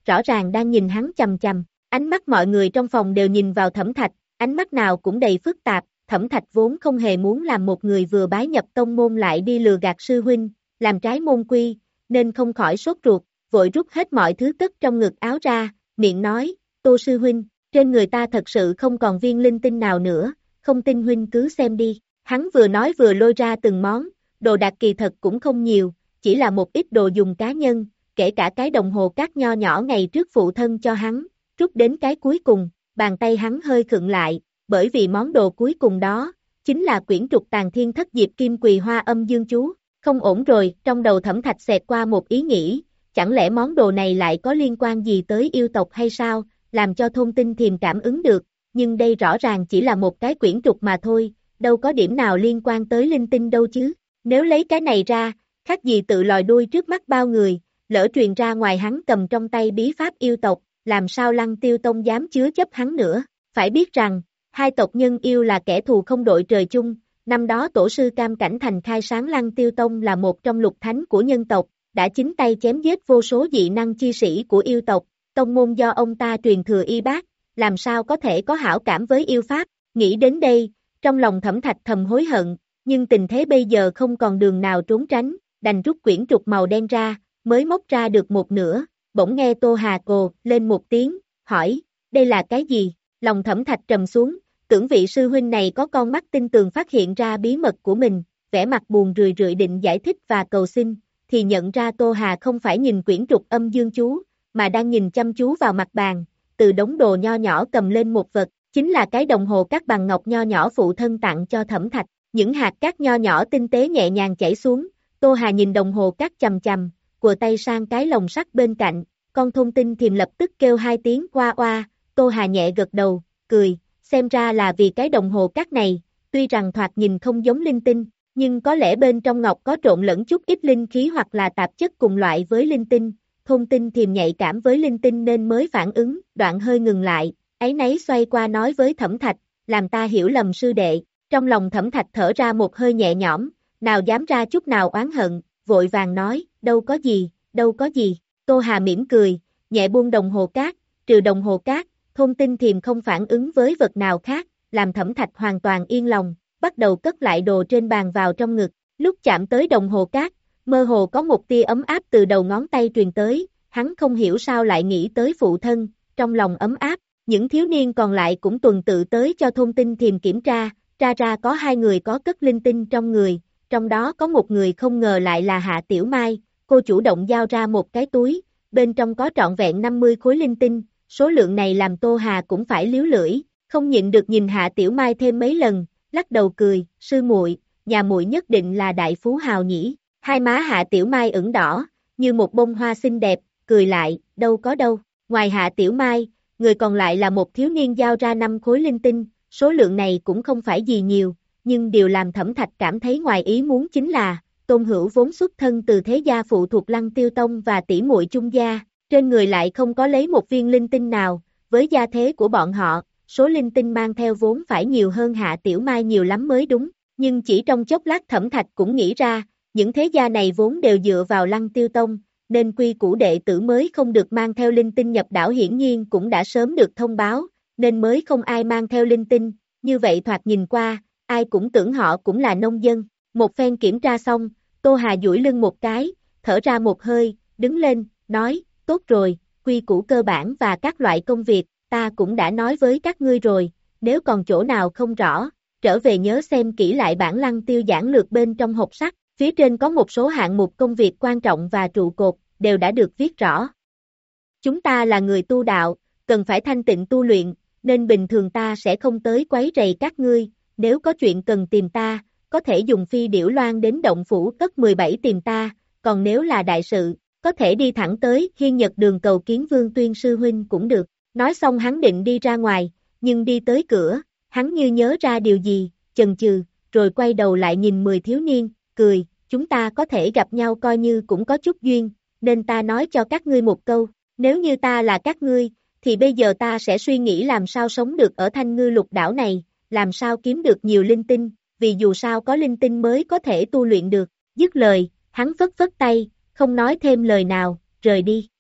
rõ ràng đang nhìn hắn chằm chằm. Ánh mắt mọi người trong phòng đều nhìn vào Thẩm Thạch, ánh mắt nào cũng đầy phức tạp. Thẩm Thạch vốn không hề muốn làm một người vừa bái nhập tông môn lại đi lừa gạt sư huynh, làm trái môn quy, nên không khỏi sốt ruột, vội rút hết mọi thứ cất trong ngực áo ra, miệng nói, Tô sư huynh, trên người ta thật sự không còn viên linh tinh nào nữa, không tin huynh cứ xem đi. Hắn vừa nói vừa lôi ra từng món, đồ đạc kỳ thật cũng không nhiều, chỉ là một ít đồ dùng cá nhân, kể cả cái đồng hồ cát nho nhỏ ngày trước phụ thân cho hắn, rút đến cái cuối cùng, bàn tay hắn hơi khựng lại, bởi vì món đồ cuối cùng đó, chính là quyển trục Tàng Thiên Thất Diệp Kim Quỳ Hoa Âm Dương Chú. Không ổn rồi, trong đầu Thẩm Thạch xẹt qua một ý nghĩ, chẳng lẽ món đồ này lại có liên quan gì tới yêu tộc hay sao, làm cho Thôn Tinh Thiềm cảm ứng được, nhưng đây rõ ràng chỉ là một cái quyển trục mà thôi, đâu có điểm nào liên quan tới linh tinh đâu chứ, nếu lấy cái này ra, khác gì tự lòi đuôi trước mắt bao người, lỡ truyền ra ngoài hắn cầm trong tay bí pháp yêu tộc, làm sao Lăng Tiêu Tông dám chứa chấp hắn nữa, phải biết rằng, hai tộc nhân yêu là kẻ thù không đội trời chung, năm đó tổ sư Cam Cảnh Thành khai sáng Lăng Tiêu Tông là một trong lục thánh của nhân tộc, đã chính tay chém giết vô số dị năng chi sĩ của yêu tộc, tông môn do ông ta truyền thừa y bác, làm sao có thể có hảo cảm với yêu pháp, nghĩ đến đây, trong lòng Thẩm Thạch thầm hối hận, nhưng tình thế bây giờ không còn đường nào trốn tránh, đành rút quyển trục màu đen ra, mới móc ra được một nửa, bỗng nghe Tô Hà cồ lên một tiếng, hỏi, đây là cái gì? Lòng Thẩm Thạch trầm xuống, tưởng vị sư huynh này có con mắt tinh tường phát hiện ra bí mật của mình, vẻ mặt buồn rười rượi định giải thích và cầu xin, thì nhận ra Tô Hà không phải nhìn quyển trục âm dương chú, mà đang nhìn chăm chú vào mặt bàn, từ đống đồ nho nhỏ cầm lên một vật, chính là cái đồng hồ cát bằng ngọc nho nhỏ phụ thân tặng cho Thẩm Thạch, những hạt cát nho nhỏ tinh tế nhẹ nhàng chảy xuống, Tô Hà nhìn đồng hồ cát chằm chằm, quờ tay sang cái lồng sắt bên cạnh, con Thôn Tinh Thiềm lập tức kêu hai tiếng oa oa, Tô Hà nhẹ gật đầu, cười, xem ra là vì cái đồng hồ cát này, tuy rằng thoạt nhìn không giống linh tinh, nhưng có lẽ bên trong ngọc có trộn lẫn chút ít linh khí hoặc là tạp chất cùng loại với linh tinh, Thôn Tinh Thiềm nhạy cảm với linh tinh nên mới phản ứng, đoạn hơi ngừng lại, áy náy xoay qua nói với Thẩm Thạch, làm ta hiểu lầm sư đệ, trong lòng Thẩm Thạch thở ra một hơi nhẹ nhõm, nào dám ra chút nào oán hận, vội vàng nói, đâu có gì, đâu có gì, Tô Hà mỉm cười, nhẹ buông đồng hồ cát, trừ đồng hồ cát, Thôn Tinh Thiềm không phản ứng với vật nào khác, làm Thẩm Thạch hoàn toàn yên lòng, bắt đầu cất lại đồ trên bàn vào trong ngực, lúc chạm tới đồng hồ cát, mơ hồ có một tia ấm áp từ đầu ngón tay truyền tới, hắn không hiểu sao lại nghĩ tới phụ thân, trong lòng ấm áp, những thiếu niên còn lại cũng tuần tự tới cho Thôn Tinh Thiềm kiểm tra, tra ra có hai người có cất linh tinh trong người, trong đó có một người không ngờ lại là Hạ Tiểu Mai, cô chủ động giao ra một cái túi, bên trong có trọn vẹn năm mươi khối linh tinh, số lượng này làm Tô Hà cũng phải liếu lưỡi, không nhịn được nhìn Hạ Tiểu Mai thêm mấy lần, lắc đầu cười, sư muội, nhà muội nhất định là đại phú hào nhỉ, hai má Hạ Tiểu Mai ửng đỏ, như một bông hoa xinh đẹp, cười lại, đâu có đâu, ngoài Hạ Tiểu Mai, người còn lại là một thiếu niên giao ra năm khối linh tinh, số lượng này cũng không phải gì nhiều, nhưng điều làm Thẩm Thạch cảm thấy ngoài ý muốn chính là, Tôn Hữu vốn xuất thân từ thế gia phụ thuộc Lăng Tiêu Tông và tỷ muội chung gia, trên người lại không có lấy một viên linh tinh nào, với gia thế của bọn họ, số linh tinh mang theo vốn phải nhiều hơn Hạ Tiểu Mai nhiều lắm mới đúng, nhưng chỉ trong chốc lát Thẩm Thạch cũng nghĩ ra, những thế gia này vốn đều dựa vào Lăng Tiêu Tông, nên quy củ đệ tử mới không được mang theo linh tinh nhập đảo hiển nhiên cũng đã sớm được thông báo, nên mới không ai mang theo linh tinh, như vậy thoạt nhìn qua, ai cũng tưởng họ cũng là nông dân, một phen kiểm tra xong, Tô Hà duỗi lưng một cái, thở ra một hơi, đứng lên, nói, tốt rồi, quy củ cơ bản và các loại công việc, ta cũng đã nói với các ngươi rồi, nếu còn chỗ nào không rõ, trở về nhớ xem kỹ lại bản Lăng Tiêu giản lược bên trong hộp sắt, phía trên có một số hạng mục công việc quan trọng và trụ cột, đều đã được viết rõ. Chúng ta là người tu đạo, cần phải thanh tịnh tu luyện, nên bình thường ta sẽ không tới quấy rầy các ngươi, nếu có chuyện cần tìm ta, có thể dùng phi điểu loan đến động phủ cất mười bảy tìm ta, còn nếu là đại sự, có thể đi thẳng tới Hiên Nhật đường cầu kiến Vương Tuyên sư huynh cũng được. Nói xong hắn định đi ra ngoài, nhưng đi tới cửa, hắn như nhớ ra điều gì, chần chừ, rồi quay đầu lại nhìn mười thiếu niên, cười, chúng ta có thể gặp nhau coi như cũng có chút duyên, nên ta nói cho các ngươi một câu, nếu như ta là các ngươi, thì bây giờ ta sẽ suy nghĩ làm sao sống được ở Thanh Ngư Lục đảo này, làm sao kiếm được nhiều linh tinh, vì dù sao có linh tinh mới có thể tu luyện được, dứt lời, hắn phất phất tay, không nói thêm lời nào, rời đi.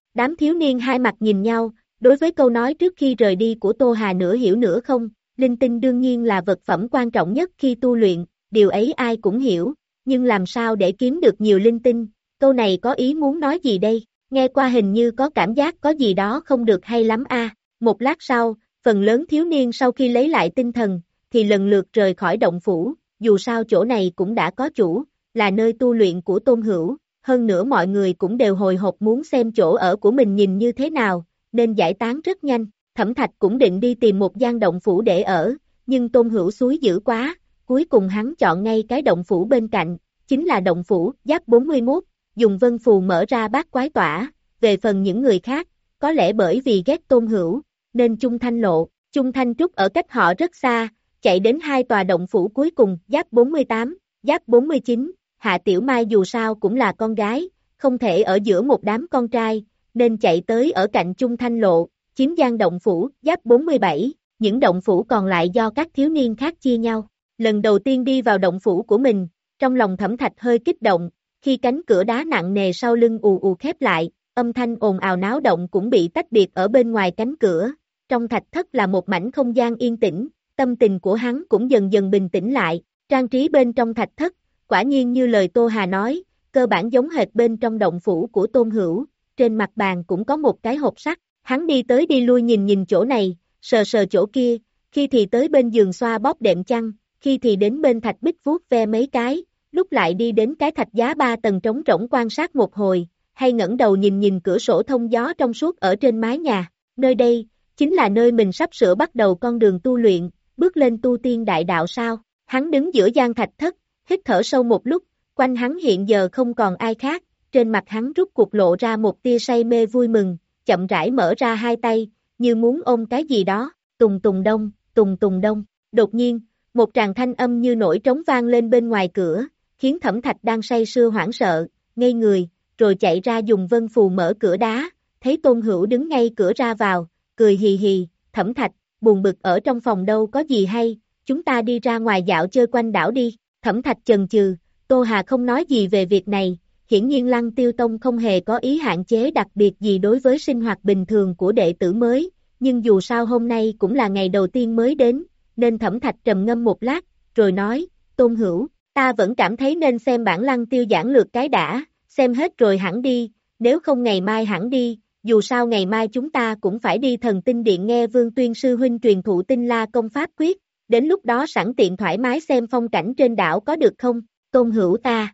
Đám thiếu niên hai mặt nhìn nhau, đối với câu nói trước khi rời đi của Tô Hà nửa hiểu nửa không, linh tinh đương nhiên là vật phẩm quan trọng nhất khi tu luyện, điều ấy ai cũng hiểu, nhưng làm sao để kiếm được nhiều linh tinh, câu này có ý muốn nói gì đây, nghe qua hình như có cảm giác có gì đó không được hay lắm a. Một lát sau, phần lớn thiếu niên sau khi lấy lại tinh thần, thì lần lượt rời khỏi động phủ, dù sao chỗ này cũng đã có chủ, là nơi tu luyện của Tôn Hữu, hơn nữa mọi người cũng đều hồi hộp muốn xem chỗ ở của mình nhìn như thế nào, nên giải tán rất nhanh. Thẩm Thạch cũng định đi tìm một gian động phủ để ở, nhưng Tôn Hữu xúi dữ quá, cuối cùng hắn chọn ngay cái động phủ bên cạnh, chính là động phủ Giáp bốn mươi mốt, dùng vân phù mở ra bát quái tỏa, về phần những người khác, có lẽ bởi vì ghét Tôn Hữu, nên Chung Thanh Lộ, Chung Thanh Trúc ở cách họ rất xa, chạy đến hai tòa động phủ cuối cùng, Giáp bốn mươi tám, Giáp bốn mươi chín, Hạ Tiểu Mai dù sao cũng là con gái, không thể ở giữa một đám con trai, nên chạy tới ở cạnh Chung Thanh Lộ, chiếm gian động phủ, Giáp bốn mươi bảy, những động phủ còn lại do các thiếu niên khác chia nhau. Lần đầu tiên đi vào động phủ của mình, trong lòng Thẩm Thạch hơi kích động, khi cánh cửa đá nặng nề sau lưng ù ù khép lại, âm thanh ồn ào náo động cũng bị tách biệt ở bên ngoài cánh cửa, trong thạch thất là một mảnh không gian yên tĩnh, tâm tình của hắn cũng dần dần bình tĩnh lại, trang trí bên trong thạch thất, quả nhiên như lời Tô Hà nói, cơ bản giống hệt bên trong động phủ của Tôn Hữu, trên mặt bàn cũng có một cái hộp sắt, hắn đi tới đi lui nhìn nhìn chỗ này, sờ sờ chỗ kia, khi thì tới bên giường xoa bóp đệm chăn, khi thì đến bên thạch bích vuốt ve mấy cái, lúc lại đi đến cái thạch giá ba tầng trống rỗng quan sát một hồi, hay ngẩng đầu nhìn nhìn cửa sổ thông gió trong suốt ở trên mái nhà, nơi đây, chính là nơi mình sắp sửa bắt đầu con đường tu luyện, bước lên tu tiên đại đạo sao, hắn đứng giữa gian thạch thất, hít thở sâu một lúc, quanh hắn hiện giờ không còn ai khác, trên mặt hắn rút cuộc lộ ra một tia say mê vui mừng, chậm rãi mở ra hai tay, như muốn ôm cái gì đó, tùng tùng đông, tùng tùng đông, đột nhiên, một tràng thanh âm như nổi trống vang lên bên ngoài cửa, khiến Thẩm Thạch đang say sưa hoảng sợ, ngây người, rồi chạy ra dùng vân phù mở cửa đá, thấy Tôn Hữu đứng ngay cửa ra vào, cười hì hì, Thẩm Thạch, buồn bực ở trong phòng đâu có gì hay, chúng ta đi ra ngoài dạo chơi quanh đảo đi, Thẩm Thạch chần chừ, Tô Hà không nói gì về việc này, hiển nhiên Lăng Tiêu Tông không hề có ý hạn chế đặc biệt gì đối với sinh hoạt bình thường của đệ tử mới, nhưng dù sao hôm nay cũng là ngày đầu tiên mới đến, nên Thẩm Thạch trầm ngâm một lát, rồi nói, Tôn Hữu, ta vẫn cảm thấy nên xem bản Lăng Tiêu giảng lược cái đã, xem hết rồi hẳn đi, nếu không ngày mai hẳn đi, dù sao ngày mai chúng ta cũng phải đi Thần Tinh Điện nghe Vương Tuyên sư huynh truyền thụ Tinh La công pháp quyết, đến lúc đó sẵn tiện thoải mái xem phong cảnh trên đảo có được không, Tôn Hữu ta.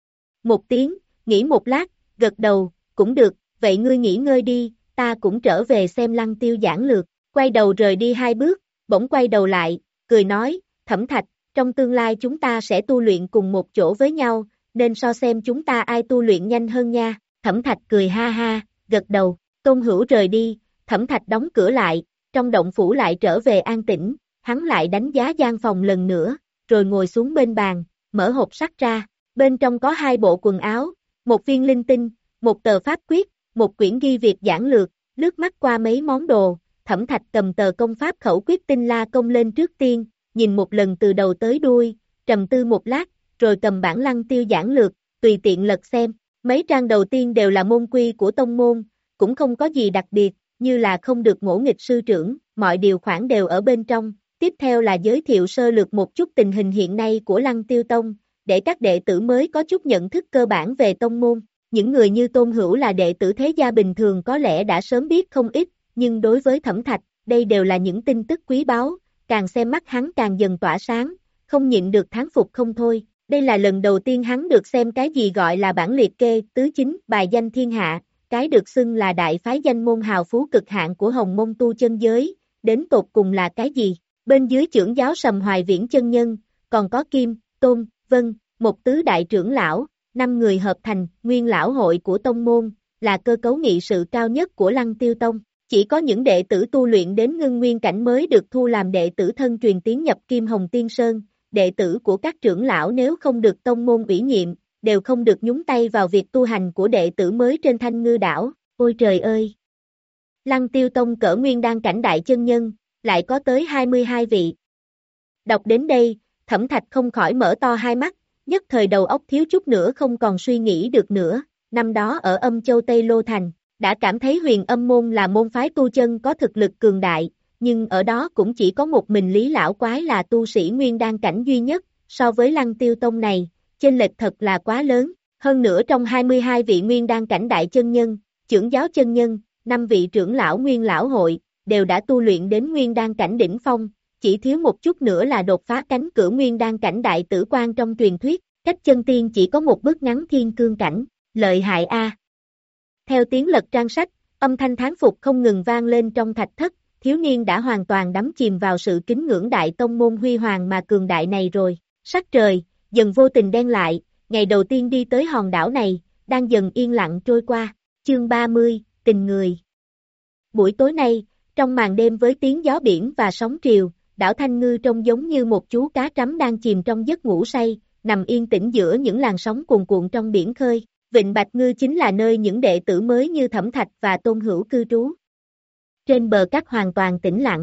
Một tiếng, nghĩ một lát, gật đầu, cũng được, vậy ngươi nghỉ ngơi đi, ta cũng trở về xem Lăng Tiêu giảng lược, quay đầu rời đi hai bước, bỗng quay đầu lại, cười nói, Thẩm Thạch, trong tương lai chúng ta sẽ tu luyện cùng một chỗ với nhau, nên so xem chúng ta ai tu luyện nhanh hơn nha, Thẩm Thạch cười ha ha, gật đầu, Tôn Hữu rời đi, Thẩm Thạch đóng cửa lại, trong động phủ lại trở về an tĩnh, hắn lại đánh giá gian phòng lần nữa, rồi ngồi xuống bên bàn, mở hộp sắt ra, bên trong có hai bộ quần áo, một viên linh tinh, một tờ pháp quyết, một quyển ghi việc giảng lược, lướt mắt qua mấy món đồ, Thẩm Thạch cầm tờ công pháp khẩu quyết Tinh La công lên trước tiên, nhìn một lần từ đầu tới đuôi, trầm tư một lát, rồi cầm bản Lăng Tiêu giảng lược, tùy tiện lật xem, mấy trang đầu tiên đều là môn quy của tông môn, cũng không có gì đặc biệt, như là không được ngỗ nghịch sư trưởng, mọi điều khoản đều ở bên trong, tiếp theo là giới thiệu sơ lược một chút tình hình hiện nay của Lăng Tiêu Tông, để các đệ tử mới có chút nhận thức cơ bản về tông môn, những người như Tôn Hữu là đệ tử thế gia bình thường có lẽ đã sớm biết không ít, nhưng đối với Thẩm Thạch, đây đều là những tin tức quý báu, càng xem mắt hắn càng dần tỏa sáng, không nhịn được thán phục không thôi. Đây là lần đầu tiên hắn được xem cái gì gọi là bản liệt kê tứ chính bài danh thiên hạ, cái được xưng là đại phái danh môn hào phú cực hạn của Hồng Mông tu chân giới, đến tột cùng là cái gì? Bên dưới trưởng giáo Sầm Hoài Viễn chân nhân, còn có Kim, Tôn, Vân, một tứ đại trưởng lão, năm người hợp thành nguyên lão hội của tông môn, là cơ cấu nghị sự cao nhất của Lăng Tiêu Tông. Chỉ có những đệ tử tu luyện đến ngưng nguyên cảnh mới được thu làm đệ tử thân truyền tiến nhập Kim Hồng Tiên Sơn, đệ tử của các trưởng lão nếu không được tông môn ủy nhiệm, đều không được nhúng tay vào việc tu hành của đệ tử mới trên Thanh Ngư đảo. Ôi trời ơi! Lăng Tiêu Tông cỡ nguyên đan cảnh đại chân nhân, lại có tới hai mươi hai vị. Đọc đến đây, Thẩm Thạch không khỏi mở to hai mắt, nhất thời đầu óc thiếu chút nữa không còn suy nghĩ được nữa. Năm đó ở Âm Châu Tây Lô Thành, đã cảm thấy Huyền Âm môn là môn phái tu chân có thực lực cường đại, nhưng ở đó cũng chỉ có một mình Lý lão quái là tu sĩ nguyên đan cảnh duy nhất, so với Lăng Tiêu tông này, chênh lệch thật là quá lớn, hơn nữa trong hai mươi hai vị nguyên đan cảnh đại chân nhân, trưởng giáo chân nhân, năm vị trưởng lão nguyên lão hội, đều đã tu luyện đến nguyên đan cảnh đỉnh phong, chỉ thiếu một chút nữa là đột phá cánh cửa nguyên đan cảnh đại tử quan trong truyền thuyết, cách chân tiên chỉ có một bước ngắn thiên cương cảnh, lợi hại a. Theo tiếng lật trang sách, âm thanh thán phục không ngừng vang lên trong thạch thất, thiếu niên đã hoàn toàn đắm chìm vào sự kính ngưỡng đại tông môn huy hoàng mà cường đại này rồi. Sắc trời, dần vô tình đen lại, ngày đầu tiên đi tới hòn đảo này, đang dần yên lặng trôi qua. Chương ba mươi, tình người. Buổi tối nay, trong màn đêm với tiếng gió biển và sóng triều, đảo Thanh Ngư trông giống như một chú cá trắm đang chìm trong giấc ngủ say, nằm yên tĩnh giữa những làn sóng cuồn cuộn trong biển khơi. Vịnh Bạch Ngư chính là nơi những đệ tử mới như Thẩm Thạch và Tôn Hữu cư trú. Trên bờ cát hoàn toàn tĩnh lặng.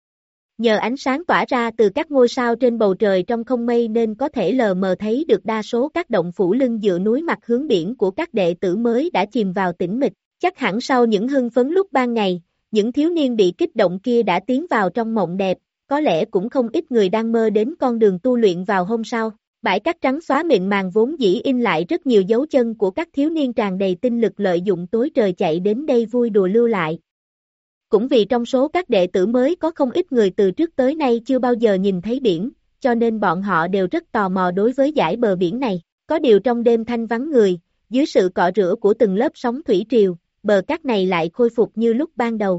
Nhờ ánh sáng tỏa ra từ các ngôi sao trên bầu trời trong không mây nên có thể lờ mờ thấy được đa số các động phủ lưng dựa núi mặt hướng biển của các đệ tử mới đã chìm vào tĩnh mịch. Chắc hẳn sau những hưng phấn lúc ban ngày, những thiếu niên bị kích động kia đã tiến vào trong mộng đẹp, có lẽ cũng không ít người đang mơ đến con đường tu luyện vào hôm sau. Bãi cát trắng xóa mịn màng vốn dĩ in lại rất nhiều dấu chân của các thiếu niên tràn đầy tinh lực lợi dụng tối trời chạy đến đây vui đùa lưu lại. Cũng vì trong số các đệ tử mới có không ít người từ trước tới nay chưa bao giờ nhìn thấy biển, cho nên bọn họ đều rất tò mò đối với dải bờ biển này. Có điều trong đêm thanh vắng người, dưới sự cọ rửa của từng lớp sóng thủy triều, bờ cát này lại khôi phục như lúc ban đầu.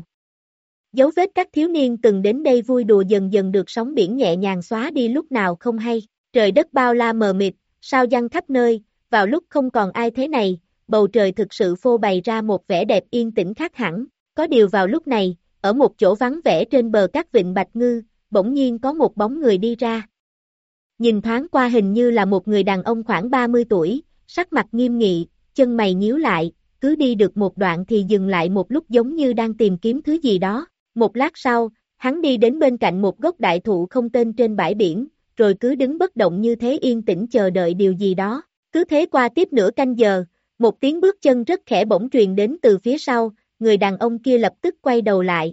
Dấu vết các thiếu niên từng đến đây vui đùa dần dần được sóng biển nhẹ nhàng xóa đi lúc nào không hay. Trời đất bao la mờ mịt, sao giăng khắp nơi, vào lúc không còn ai thế này, bầu trời thực sự phô bày ra một vẻ đẹp yên tĩnh khác hẳn. Có điều vào lúc này, ở một chỗ vắng vẻ trên bờ cát vịnh Bạch Ngư, bỗng nhiên có một bóng người đi ra. Nhìn thoáng qua hình như là một người đàn ông khoảng ba mươi tuổi, sắc mặt nghiêm nghị, chân mày nhíu lại, cứ đi được một đoạn thì dừng lại một lúc giống như đang tìm kiếm thứ gì đó. Một lát sau, hắn đi đến bên cạnh một gốc đại thụ không tên trên bãi biển, rồi cứ đứng bất động như thế yên tĩnh chờ đợi điều gì đó. Cứ thế qua tiếp nửa canh giờ, một tiếng bước chân rất khẽ bỗng truyền đến từ phía sau, người đàn ông kia lập tức quay đầu lại.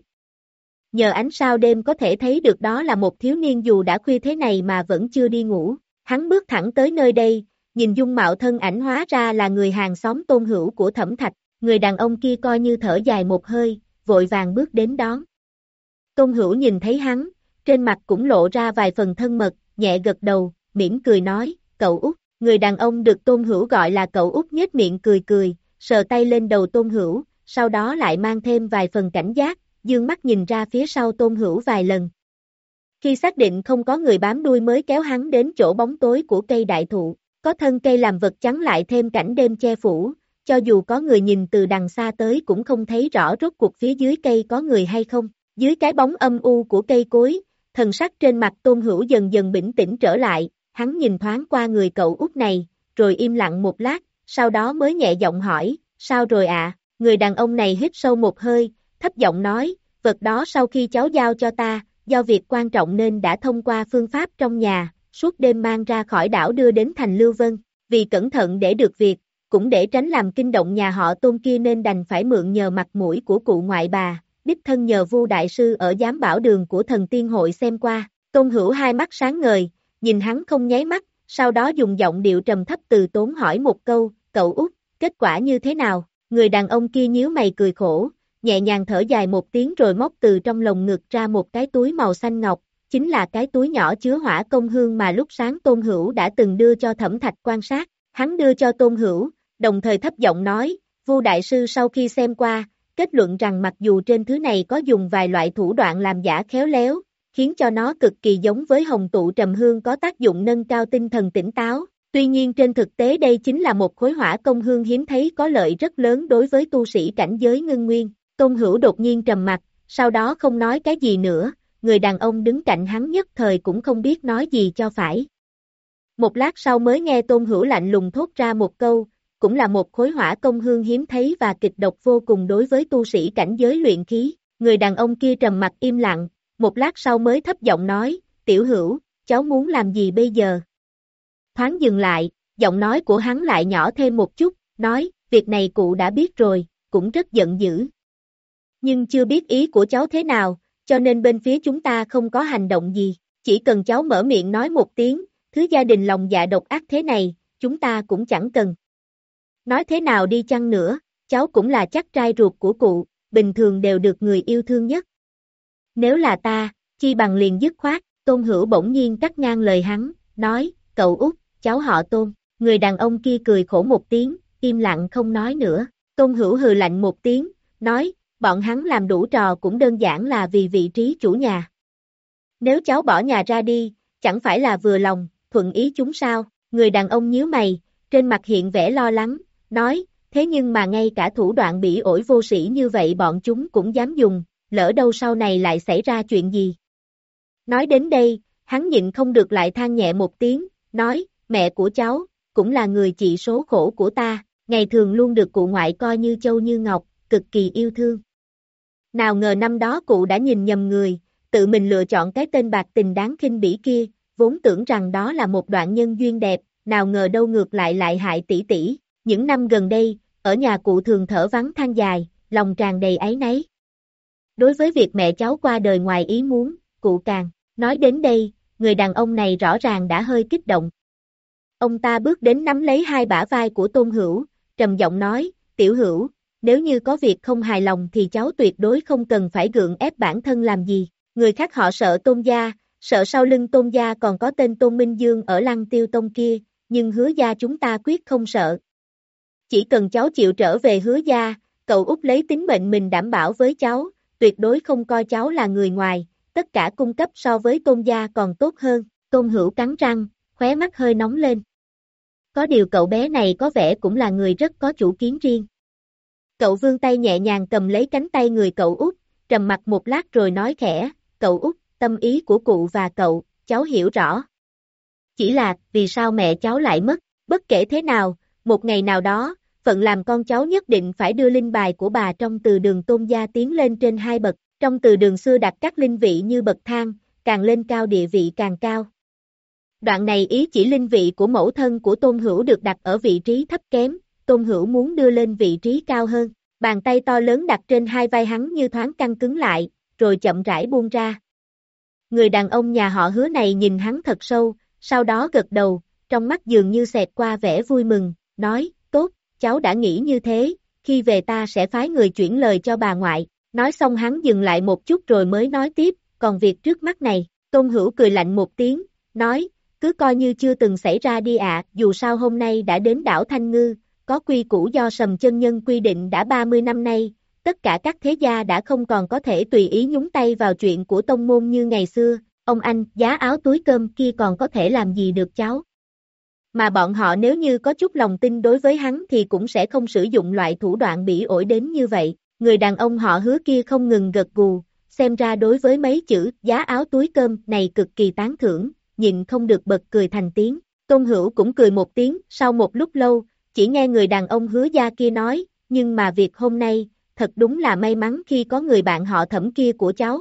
Nhờ ánh sao đêm có thể thấy được đó là một thiếu niên dù đã khuya thế này mà vẫn chưa đi ngủ. Hắn bước thẳng tới nơi đây, nhìn dung mạo thân ảnh hóa ra là người hàng xóm Tôn Hữu của Thẩm Thạch. Người đàn ông kia coi như thở dài một hơi, vội vàng bước đến đón. Tôn Hữu nhìn thấy hắn, trên mặt cũng lộ ra vài phần thân mật, nhẹ gật đầu, mỉm cười nói, cậu Út. Người đàn ông được Tôn Hữu gọi là cậu Út nhếch miệng cười cười, sờ tay lên đầu Tôn Hữu, sau đó lại mang thêm vài phần cảnh giác, dương mắt nhìn ra phía sau Tôn Hữu vài lần. Khi xác định không có người bám đuôi mới kéo hắn đến chỗ bóng tối của cây đại thụ, có thân cây làm vật chắn lại thêm cảnh đêm che phủ, cho dù có người nhìn từ đằng xa tới cũng không thấy rõ rốt cuộc phía dưới cây có người hay không. Dưới cái bóng âm u của cây cối, thần sắc trên mặt Tôn Hữu dần dần bình tĩnh trở lại, hắn nhìn thoáng qua người cậu Út này, rồi im lặng một lát, sau đó mới nhẹ giọng hỏi, sao rồi ạ? À? Người đàn ông này hít sâu một hơi, thấp giọng nói, vật đó sau khi cháu giao cho ta, do việc quan trọng nên đã thông qua phương pháp trong nhà, suốt đêm mang ra khỏi đảo đưa đến thành Lưu Vân, vì cẩn thận để được việc, cũng để tránh làm kinh động nhà họ Tôn kia nên đành phải mượn nhờ mặt mũi của cụ ngoại bà, đích thân nhờ Vu đại sư ở giám bảo đường của thần tiên hội xem qua. Tôn Hữu hai mắt sáng ngời, nhìn hắn không nháy mắt, sau đó dùng giọng điệu trầm thấp từ tốn hỏi một câu, cậu Út, kết quả như thế nào? Người đàn ông kia nhíu mày cười khổ, nhẹ nhàng thở dài một tiếng rồi móc từ trong lồng ngực ra một cái túi màu xanh ngọc, chính là cái túi nhỏ chứa hỏa công hương mà lúc sáng Tôn Hữu đã từng đưa cho Thẩm Thạch quan sát. Hắn đưa cho Tôn Hữu, đồng thời thấp giọng nói, Vu đại sư sau khi xem qua, kết luận rằng mặc dù trên thứ này có dùng vài loại thủ đoạn làm giả khéo léo, khiến cho nó cực kỳ giống với hồng tụ trầm hương có tác dụng nâng cao tinh thần tỉnh táo, tuy nhiên trên thực tế đây chính là một khối hỏa công hương hiếm thấy có lợi rất lớn đối với tu sĩ cảnh giới ngưng nguyên. Tôn Hữu đột nhiên trầm mặt, sau đó không nói cái gì nữa, người đàn ông đứng cạnh hắn nhất thời cũng không biết nói gì cho phải. Một lát sau mới nghe Tôn Hữu lạnh lùng thốt ra một câu, cũng là một khối hỏa công hương hiếm thấy và kịch độc vô cùng đối với tu sĩ cảnh giới luyện khí. Người đàn ông kia trầm mặt im lặng, một lát sau mới thấp giọng nói, Tiểu Hữu, cháu muốn làm gì bây giờ? Thoáng dừng lại, giọng nói của hắn lại nhỏ thêm một chút, nói, việc này cụ đã biết rồi, cũng rất giận dữ. Nhưng chưa biết ý của cháu thế nào, cho nên bên phía chúng ta không có hành động gì, chỉ cần cháu mở miệng nói một tiếng, thứ gia đình lòng dạ độc ác thế này, chúng ta cũng chẳng cần. Nói thế nào đi chăng nữa, cháu cũng là chắc trai ruột của cụ, bình thường đều được người yêu thương nhất. Nếu là ta, chi bằng liền dứt khoát, Tôn Hữu bỗng nhiên cắt ngang lời hắn, nói, cậu út, cháu họ Tôn, người đàn ông kia cười khổ một tiếng, im lặng không nói nữa, Tôn Hữu hừ lạnh một tiếng, nói, bọn hắn làm đủ trò cũng đơn giản là vì vị trí chủ nhà. Nếu cháu bỏ nhà ra đi, chẳng phải là vừa lòng, thuận ý chúng sao, người đàn ông nhíu mày, trên mặt hiện vẻ lo lắng, nói, thế nhưng mà ngay cả thủ đoạn bỉ ổi vô sĩ như vậy bọn chúng cũng dám dùng, lỡ đâu sau này lại xảy ra chuyện gì. Nói đến đây, hắn nhịn không được lại than nhẹ một tiếng, nói, mẹ của cháu, cũng là người chị số khổ của ta, ngày thường luôn được cụ ngoại coi như châu như ngọc, cực kỳ yêu thương. Nào ngờ năm đó cụ đã nhìn nhầm người, tự mình lựa chọn cái tên bạc tình đáng khinh bỉ kia, vốn tưởng rằng đó là một đoạn nhân duyên đẹp, nào ngờ đâu ngược lại lại hại tỷ tỷ. Những năm gần đây, ở nhà cụ thường thở vắng than dài, lòng tràn đầy áy náy. Đối với việc mẹ cháu qua đời ngoài ý muốn, cụ càng, nói đến đây, người đàn ông này rõ ràng đã hơi kích động. Ông ta bước đến nắm lấy hai bả vai của Tôn Hữu, trầm giọng nói, Tiểu Hữu, nếu như có việc không hài lòng thì cháu tuyệt đối không cần phải gượng ép bản thân làm gì. Người khác họ sợ Tôn gia, sợ sau lưng Tôn gia còn có tên Tôn Minh Dương ở Lăng Tiêu Tông kia, nhưng Hứa gia chúng ta quyết không sợ. Chỉ cần cháu chịu trở về Hứa gia, cậu út lấy tính mệnh mình đảm bảo với cháu, tuyệt đối không coi cháu là người ngoài, tất cả cung cấp so với Tôn gia còn tốt hơn. Tôn Hữu cắn răng, khóe mắt hơi nóng lên. Có điều cậu bé này có vẻ cũng là người rất có chủ kiến riêng. Cậu vươn tay nhẹ nhàng cầm lấy cánh tay người cậu út, trầm mặt một lát rồi nói khẽ, cậu út, tâm ý của cụ và cậu, cháu hiểu rõ. Chỉ là, vì sao mẹ cháu lại mất, bất kể thế nào, một ngày nào đó, phận làm con cháu nhất định phải đưa linh bài của bà trong từ đường Tôn gia tiến lên trên hai bậc, trong từ đường xưa đặt các linh vị như bậc thang, càng lên cao địa vị càng cao. Đoạn này ý chỉ linh vị của mẫu thân của Tôn Hữu được đặt ở vị trí thấp kém, Tôn Hữu muốn đưa lên vị trí cao hơn, bàn tay to lớn đặt trên hai vai hắn như thoáng căng cứng lại, rồi chậm rãi buông ra. Người đàn ông nhà họ Hứa này nhìn hắn thật sâu, sau đó gật đầu, trong mắt dường như xẹt qua vẻ vui mừng, nói, tốt, cháu đã nghĩ như thế, khi về ta sẽ phái người chuyển lời cho bà ngoại. Nói xong hắn dừng lại một chút rồi mới nói tiếp, còn việc trước mắt này, Tôn Hữu cười lạnh một tiếng, nói, cứ coi như chưa từng xảy ra đi ạ, dù sao hôm nay đã đến đảo Thanh Ngư, có quy củ do Sầm Chân Nhân quy định đã ba mươi năm nay, tất cả các thế gia đã không còn có thể tùy ý nhúng tay vào chuyện của tông môn như ngày xưa, ông anh, giá áo túi cơm kia còn có thể làm gì được cháu. Mà bọn họ nếu như có chút lòng tin đối với hắn thì cũng sẽ không sử dụng loại thủ đoạn bỉ ổi đến như vậy. Người đàn ông họ Hứa kia không ngừng gật gù, xem ra đối với mấy chữ giá áo túi cơm này cực kỳ tán thưởng, nhịn không được bật cười thành tiếng. Tôn Hữu cũng cười một tiếng, sau một lúc lâu, chỉ nghe người đàn ông Hứa gia kia nói, nhưng mà việc hôm nay, thật đúng là may mắn khi có người bạn họ Thẩm kia của cháu.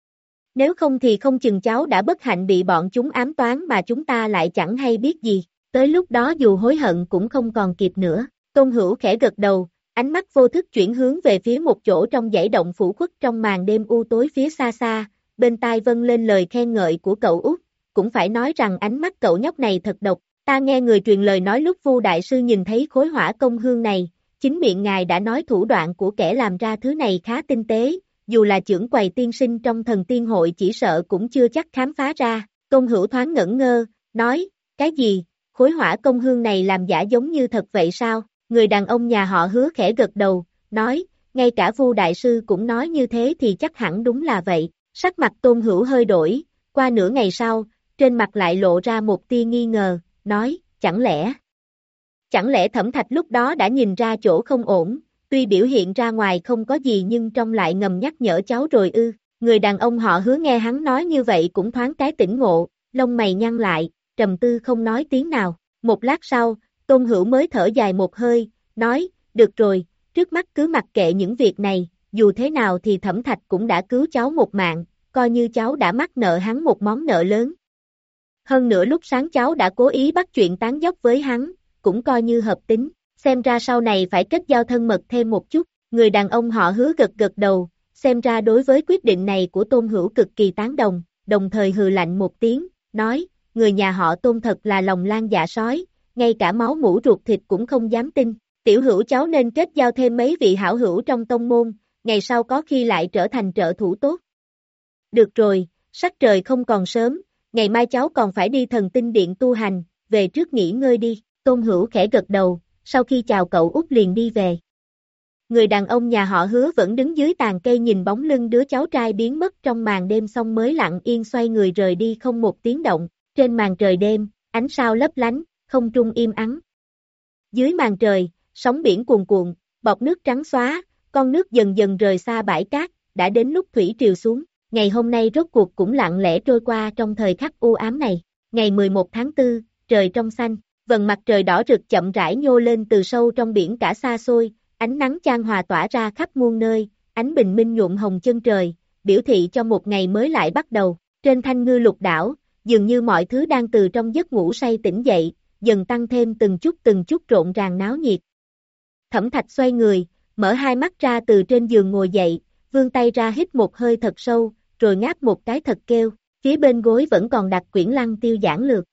Nếu không thì không chừng cháu đã bất hạnh bị bọn chúng ám toán mà chúng ta lại chẳng hay biết gì, tới lúc đó dù hối hận cũng không còn kịp nữa. Tôn Hữu khẽ gật đầu, ánh mắt vô thức chuyển hướng về phía một chỗ trong dãy động phủ khuất trong màn đêm u tối phía xa xa, bên tai vâng lên lời khen ngợi của cậu út, cũng phải nói rằng ánh mắt cậu nhóc này thật độc, ta nghe người truyền lời nói lúc Vu đại sư nhìn thấy khối hỏa công hương này, chính miệng ngài đã nói thủ đoạn của kẻ làm ra thứ này khá tinh tế, dù là chưởng quầy tiên sinh trong thần tiên hội chỉ sợ cũng chưa chắc khám phá ra. Tôn Hữu thoáng ngẩn ngơ, nói, cái gì, khối hỏa công hương này làm giả giống như thật vậy sao? Người đàn ông nhà họ Hứa khẽ gật đầu, nói, ngay cả Vu đại sư cũng nói như thế thì chắc hẳn đúng là vậy. Sắc mặt Tôn Hữu hơi đổi, qua nửa ngày sau, trên mặt lại lộ ra một tia nghi ngờ, nói, chẳng lẽ, chẳng lẽ Thẩm Thạch lúc đó đã nhìn ra chỗ không ổn, tuy biểu hiện ra ngoài không có gì nhưng trong lại ngầm nhắc nhở cháu rồi ư. Người đàn ông họ Hứa nghe hắn nói như vậy cũng thoáng cái tỉnh ngộ, lông mày nhăn lại, trầm tư không nói tiếng nào. Một lát sau, Tôn Hữu mới thở dài một hơi, nói, được rồi, trước mắt cứ mặc kệ những việc này, dù thế nào thì Thẩm Thạch cũng đã cứu cháu một mạng, coi như cháu đã mắc nợ hắn một món nợ lớn. Hơn nữa lúc sáng cháu đã cố ý bắt chuyện tán dóc với hắn, cũng coi như hợp tính, xem ra sau này phải kết giao thân mật thêm một chút. Người đàn ông họ Hứa gật gật đầu, xem ra đối với quyết định này của Tôn Hữu cực kỳ tán đồng, đồng thời hừ lạnh một tiếng, nói, người nhà họ Tôn thật là lòng lang dạ sói, ngay cả máu mủ ruột thịt cũng không dám tin. Tiểu Hữu cháu nên kết giao thêm mấy vị hảo hữu trong tông môn, ngày sau có khi lại trở thành trợ thủ tốt. Được rồi, sắc trời không còn sớm, ngày mai cháu còn phải đi thần tinh điện tu hành, về trước nghỉ ngơi đi. Tôn Hữu khẽ gật đầu, sau khi chào cậu út liền đi về. Người đàn ông nhà họ Hứa vẫn đứng dưới tàn cây nhìn bóng lưng đứa cháu trai biến mất trong màn đêm xong mới lặng yên xoay người rời đi không một tiếng động. Trên màn trời đêm, ánh sao lấp lánh, không trung im ắng. Dưới màn trời, sóng biển cuồn cuộn, bọt nước trắng xóa, con nước dần dần rời xa bãi cát, đã đến lúc thủy triều xuống. Ngày hôm nay rốt cuộc cũng lặng lẽ trôi qua trong thời khắc u ám này. Ngày mười một tháng tư, trời trong xanh, vầng mặt trời đỏ rực chậm rãi nhô lên từ sâu trong biển cả xa xôi, ánh nắng chan hòa tỏa ra khắp muôn nơi, ánh bình minh nhuộm hồng chân trời, biểu thị cho một ngày mới lại bắt đầu. Trên Thanh Ngư Lục đảo, dường như mọi thứ đang từ trong giấc ngủ say tỉnh dậy, dần tăng thêm từng chút từng chút rộn ràng náo nhiệt. Thẩm Thạch xoay người, mở hai mắt ra từ trên giường ngồi dậy, vươn tay ra hít một hơi thật sâu, rồi ngáp một cái thật kêu, phía bên gối vẫn còn đặt quyển Lăng Tiêu giản lược.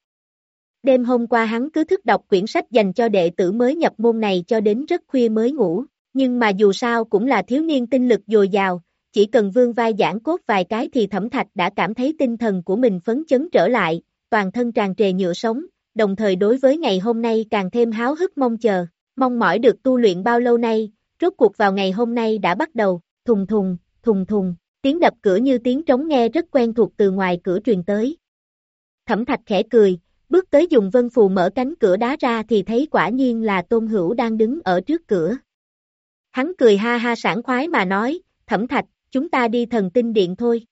Đêm hôm qua hắn cứ thức đọc quyển sách dành cho đệ tử mới nhập môn này cho đến rất khuya mới ngủ, nhưng mà dù sao cũng là thiếu niên tinh lực dồi dào, chỉ cần vươn vai giãn cốt vài cái thì Thẩm Thạch đã cảm thấy tinh thần của mình phấn chấn trở lại, toàn thân tràn trề nhựa sống, đồng thời đối với ngày hôm nay càng thêm háo hức mong chờ, mong mỏi được tu luyện bao lâu nay, rốt cuộc vào ngày hôm nay đã bắt đầu, thùng thùng, thùng thùng, tiếng đập cửa như tiếng trống nghe rất quen thuộc từ ngoài cửa truyền tới. Thẩm Thạch khẽ cười, bước tới dùng vân phù mở cánh cửa đá ra thì thấy quả nhiên là Tôn Hữu đang đứng ở trước cửa. Hắn cười ha ha sảng khoái mà nói, Thẩm Thạch, chúng ta đi thần tinh điện thôi.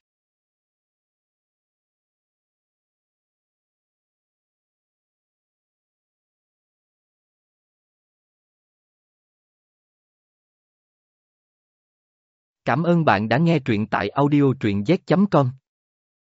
Cảm ơn bạn đã nghe truyện tại audio truyện z chấm com.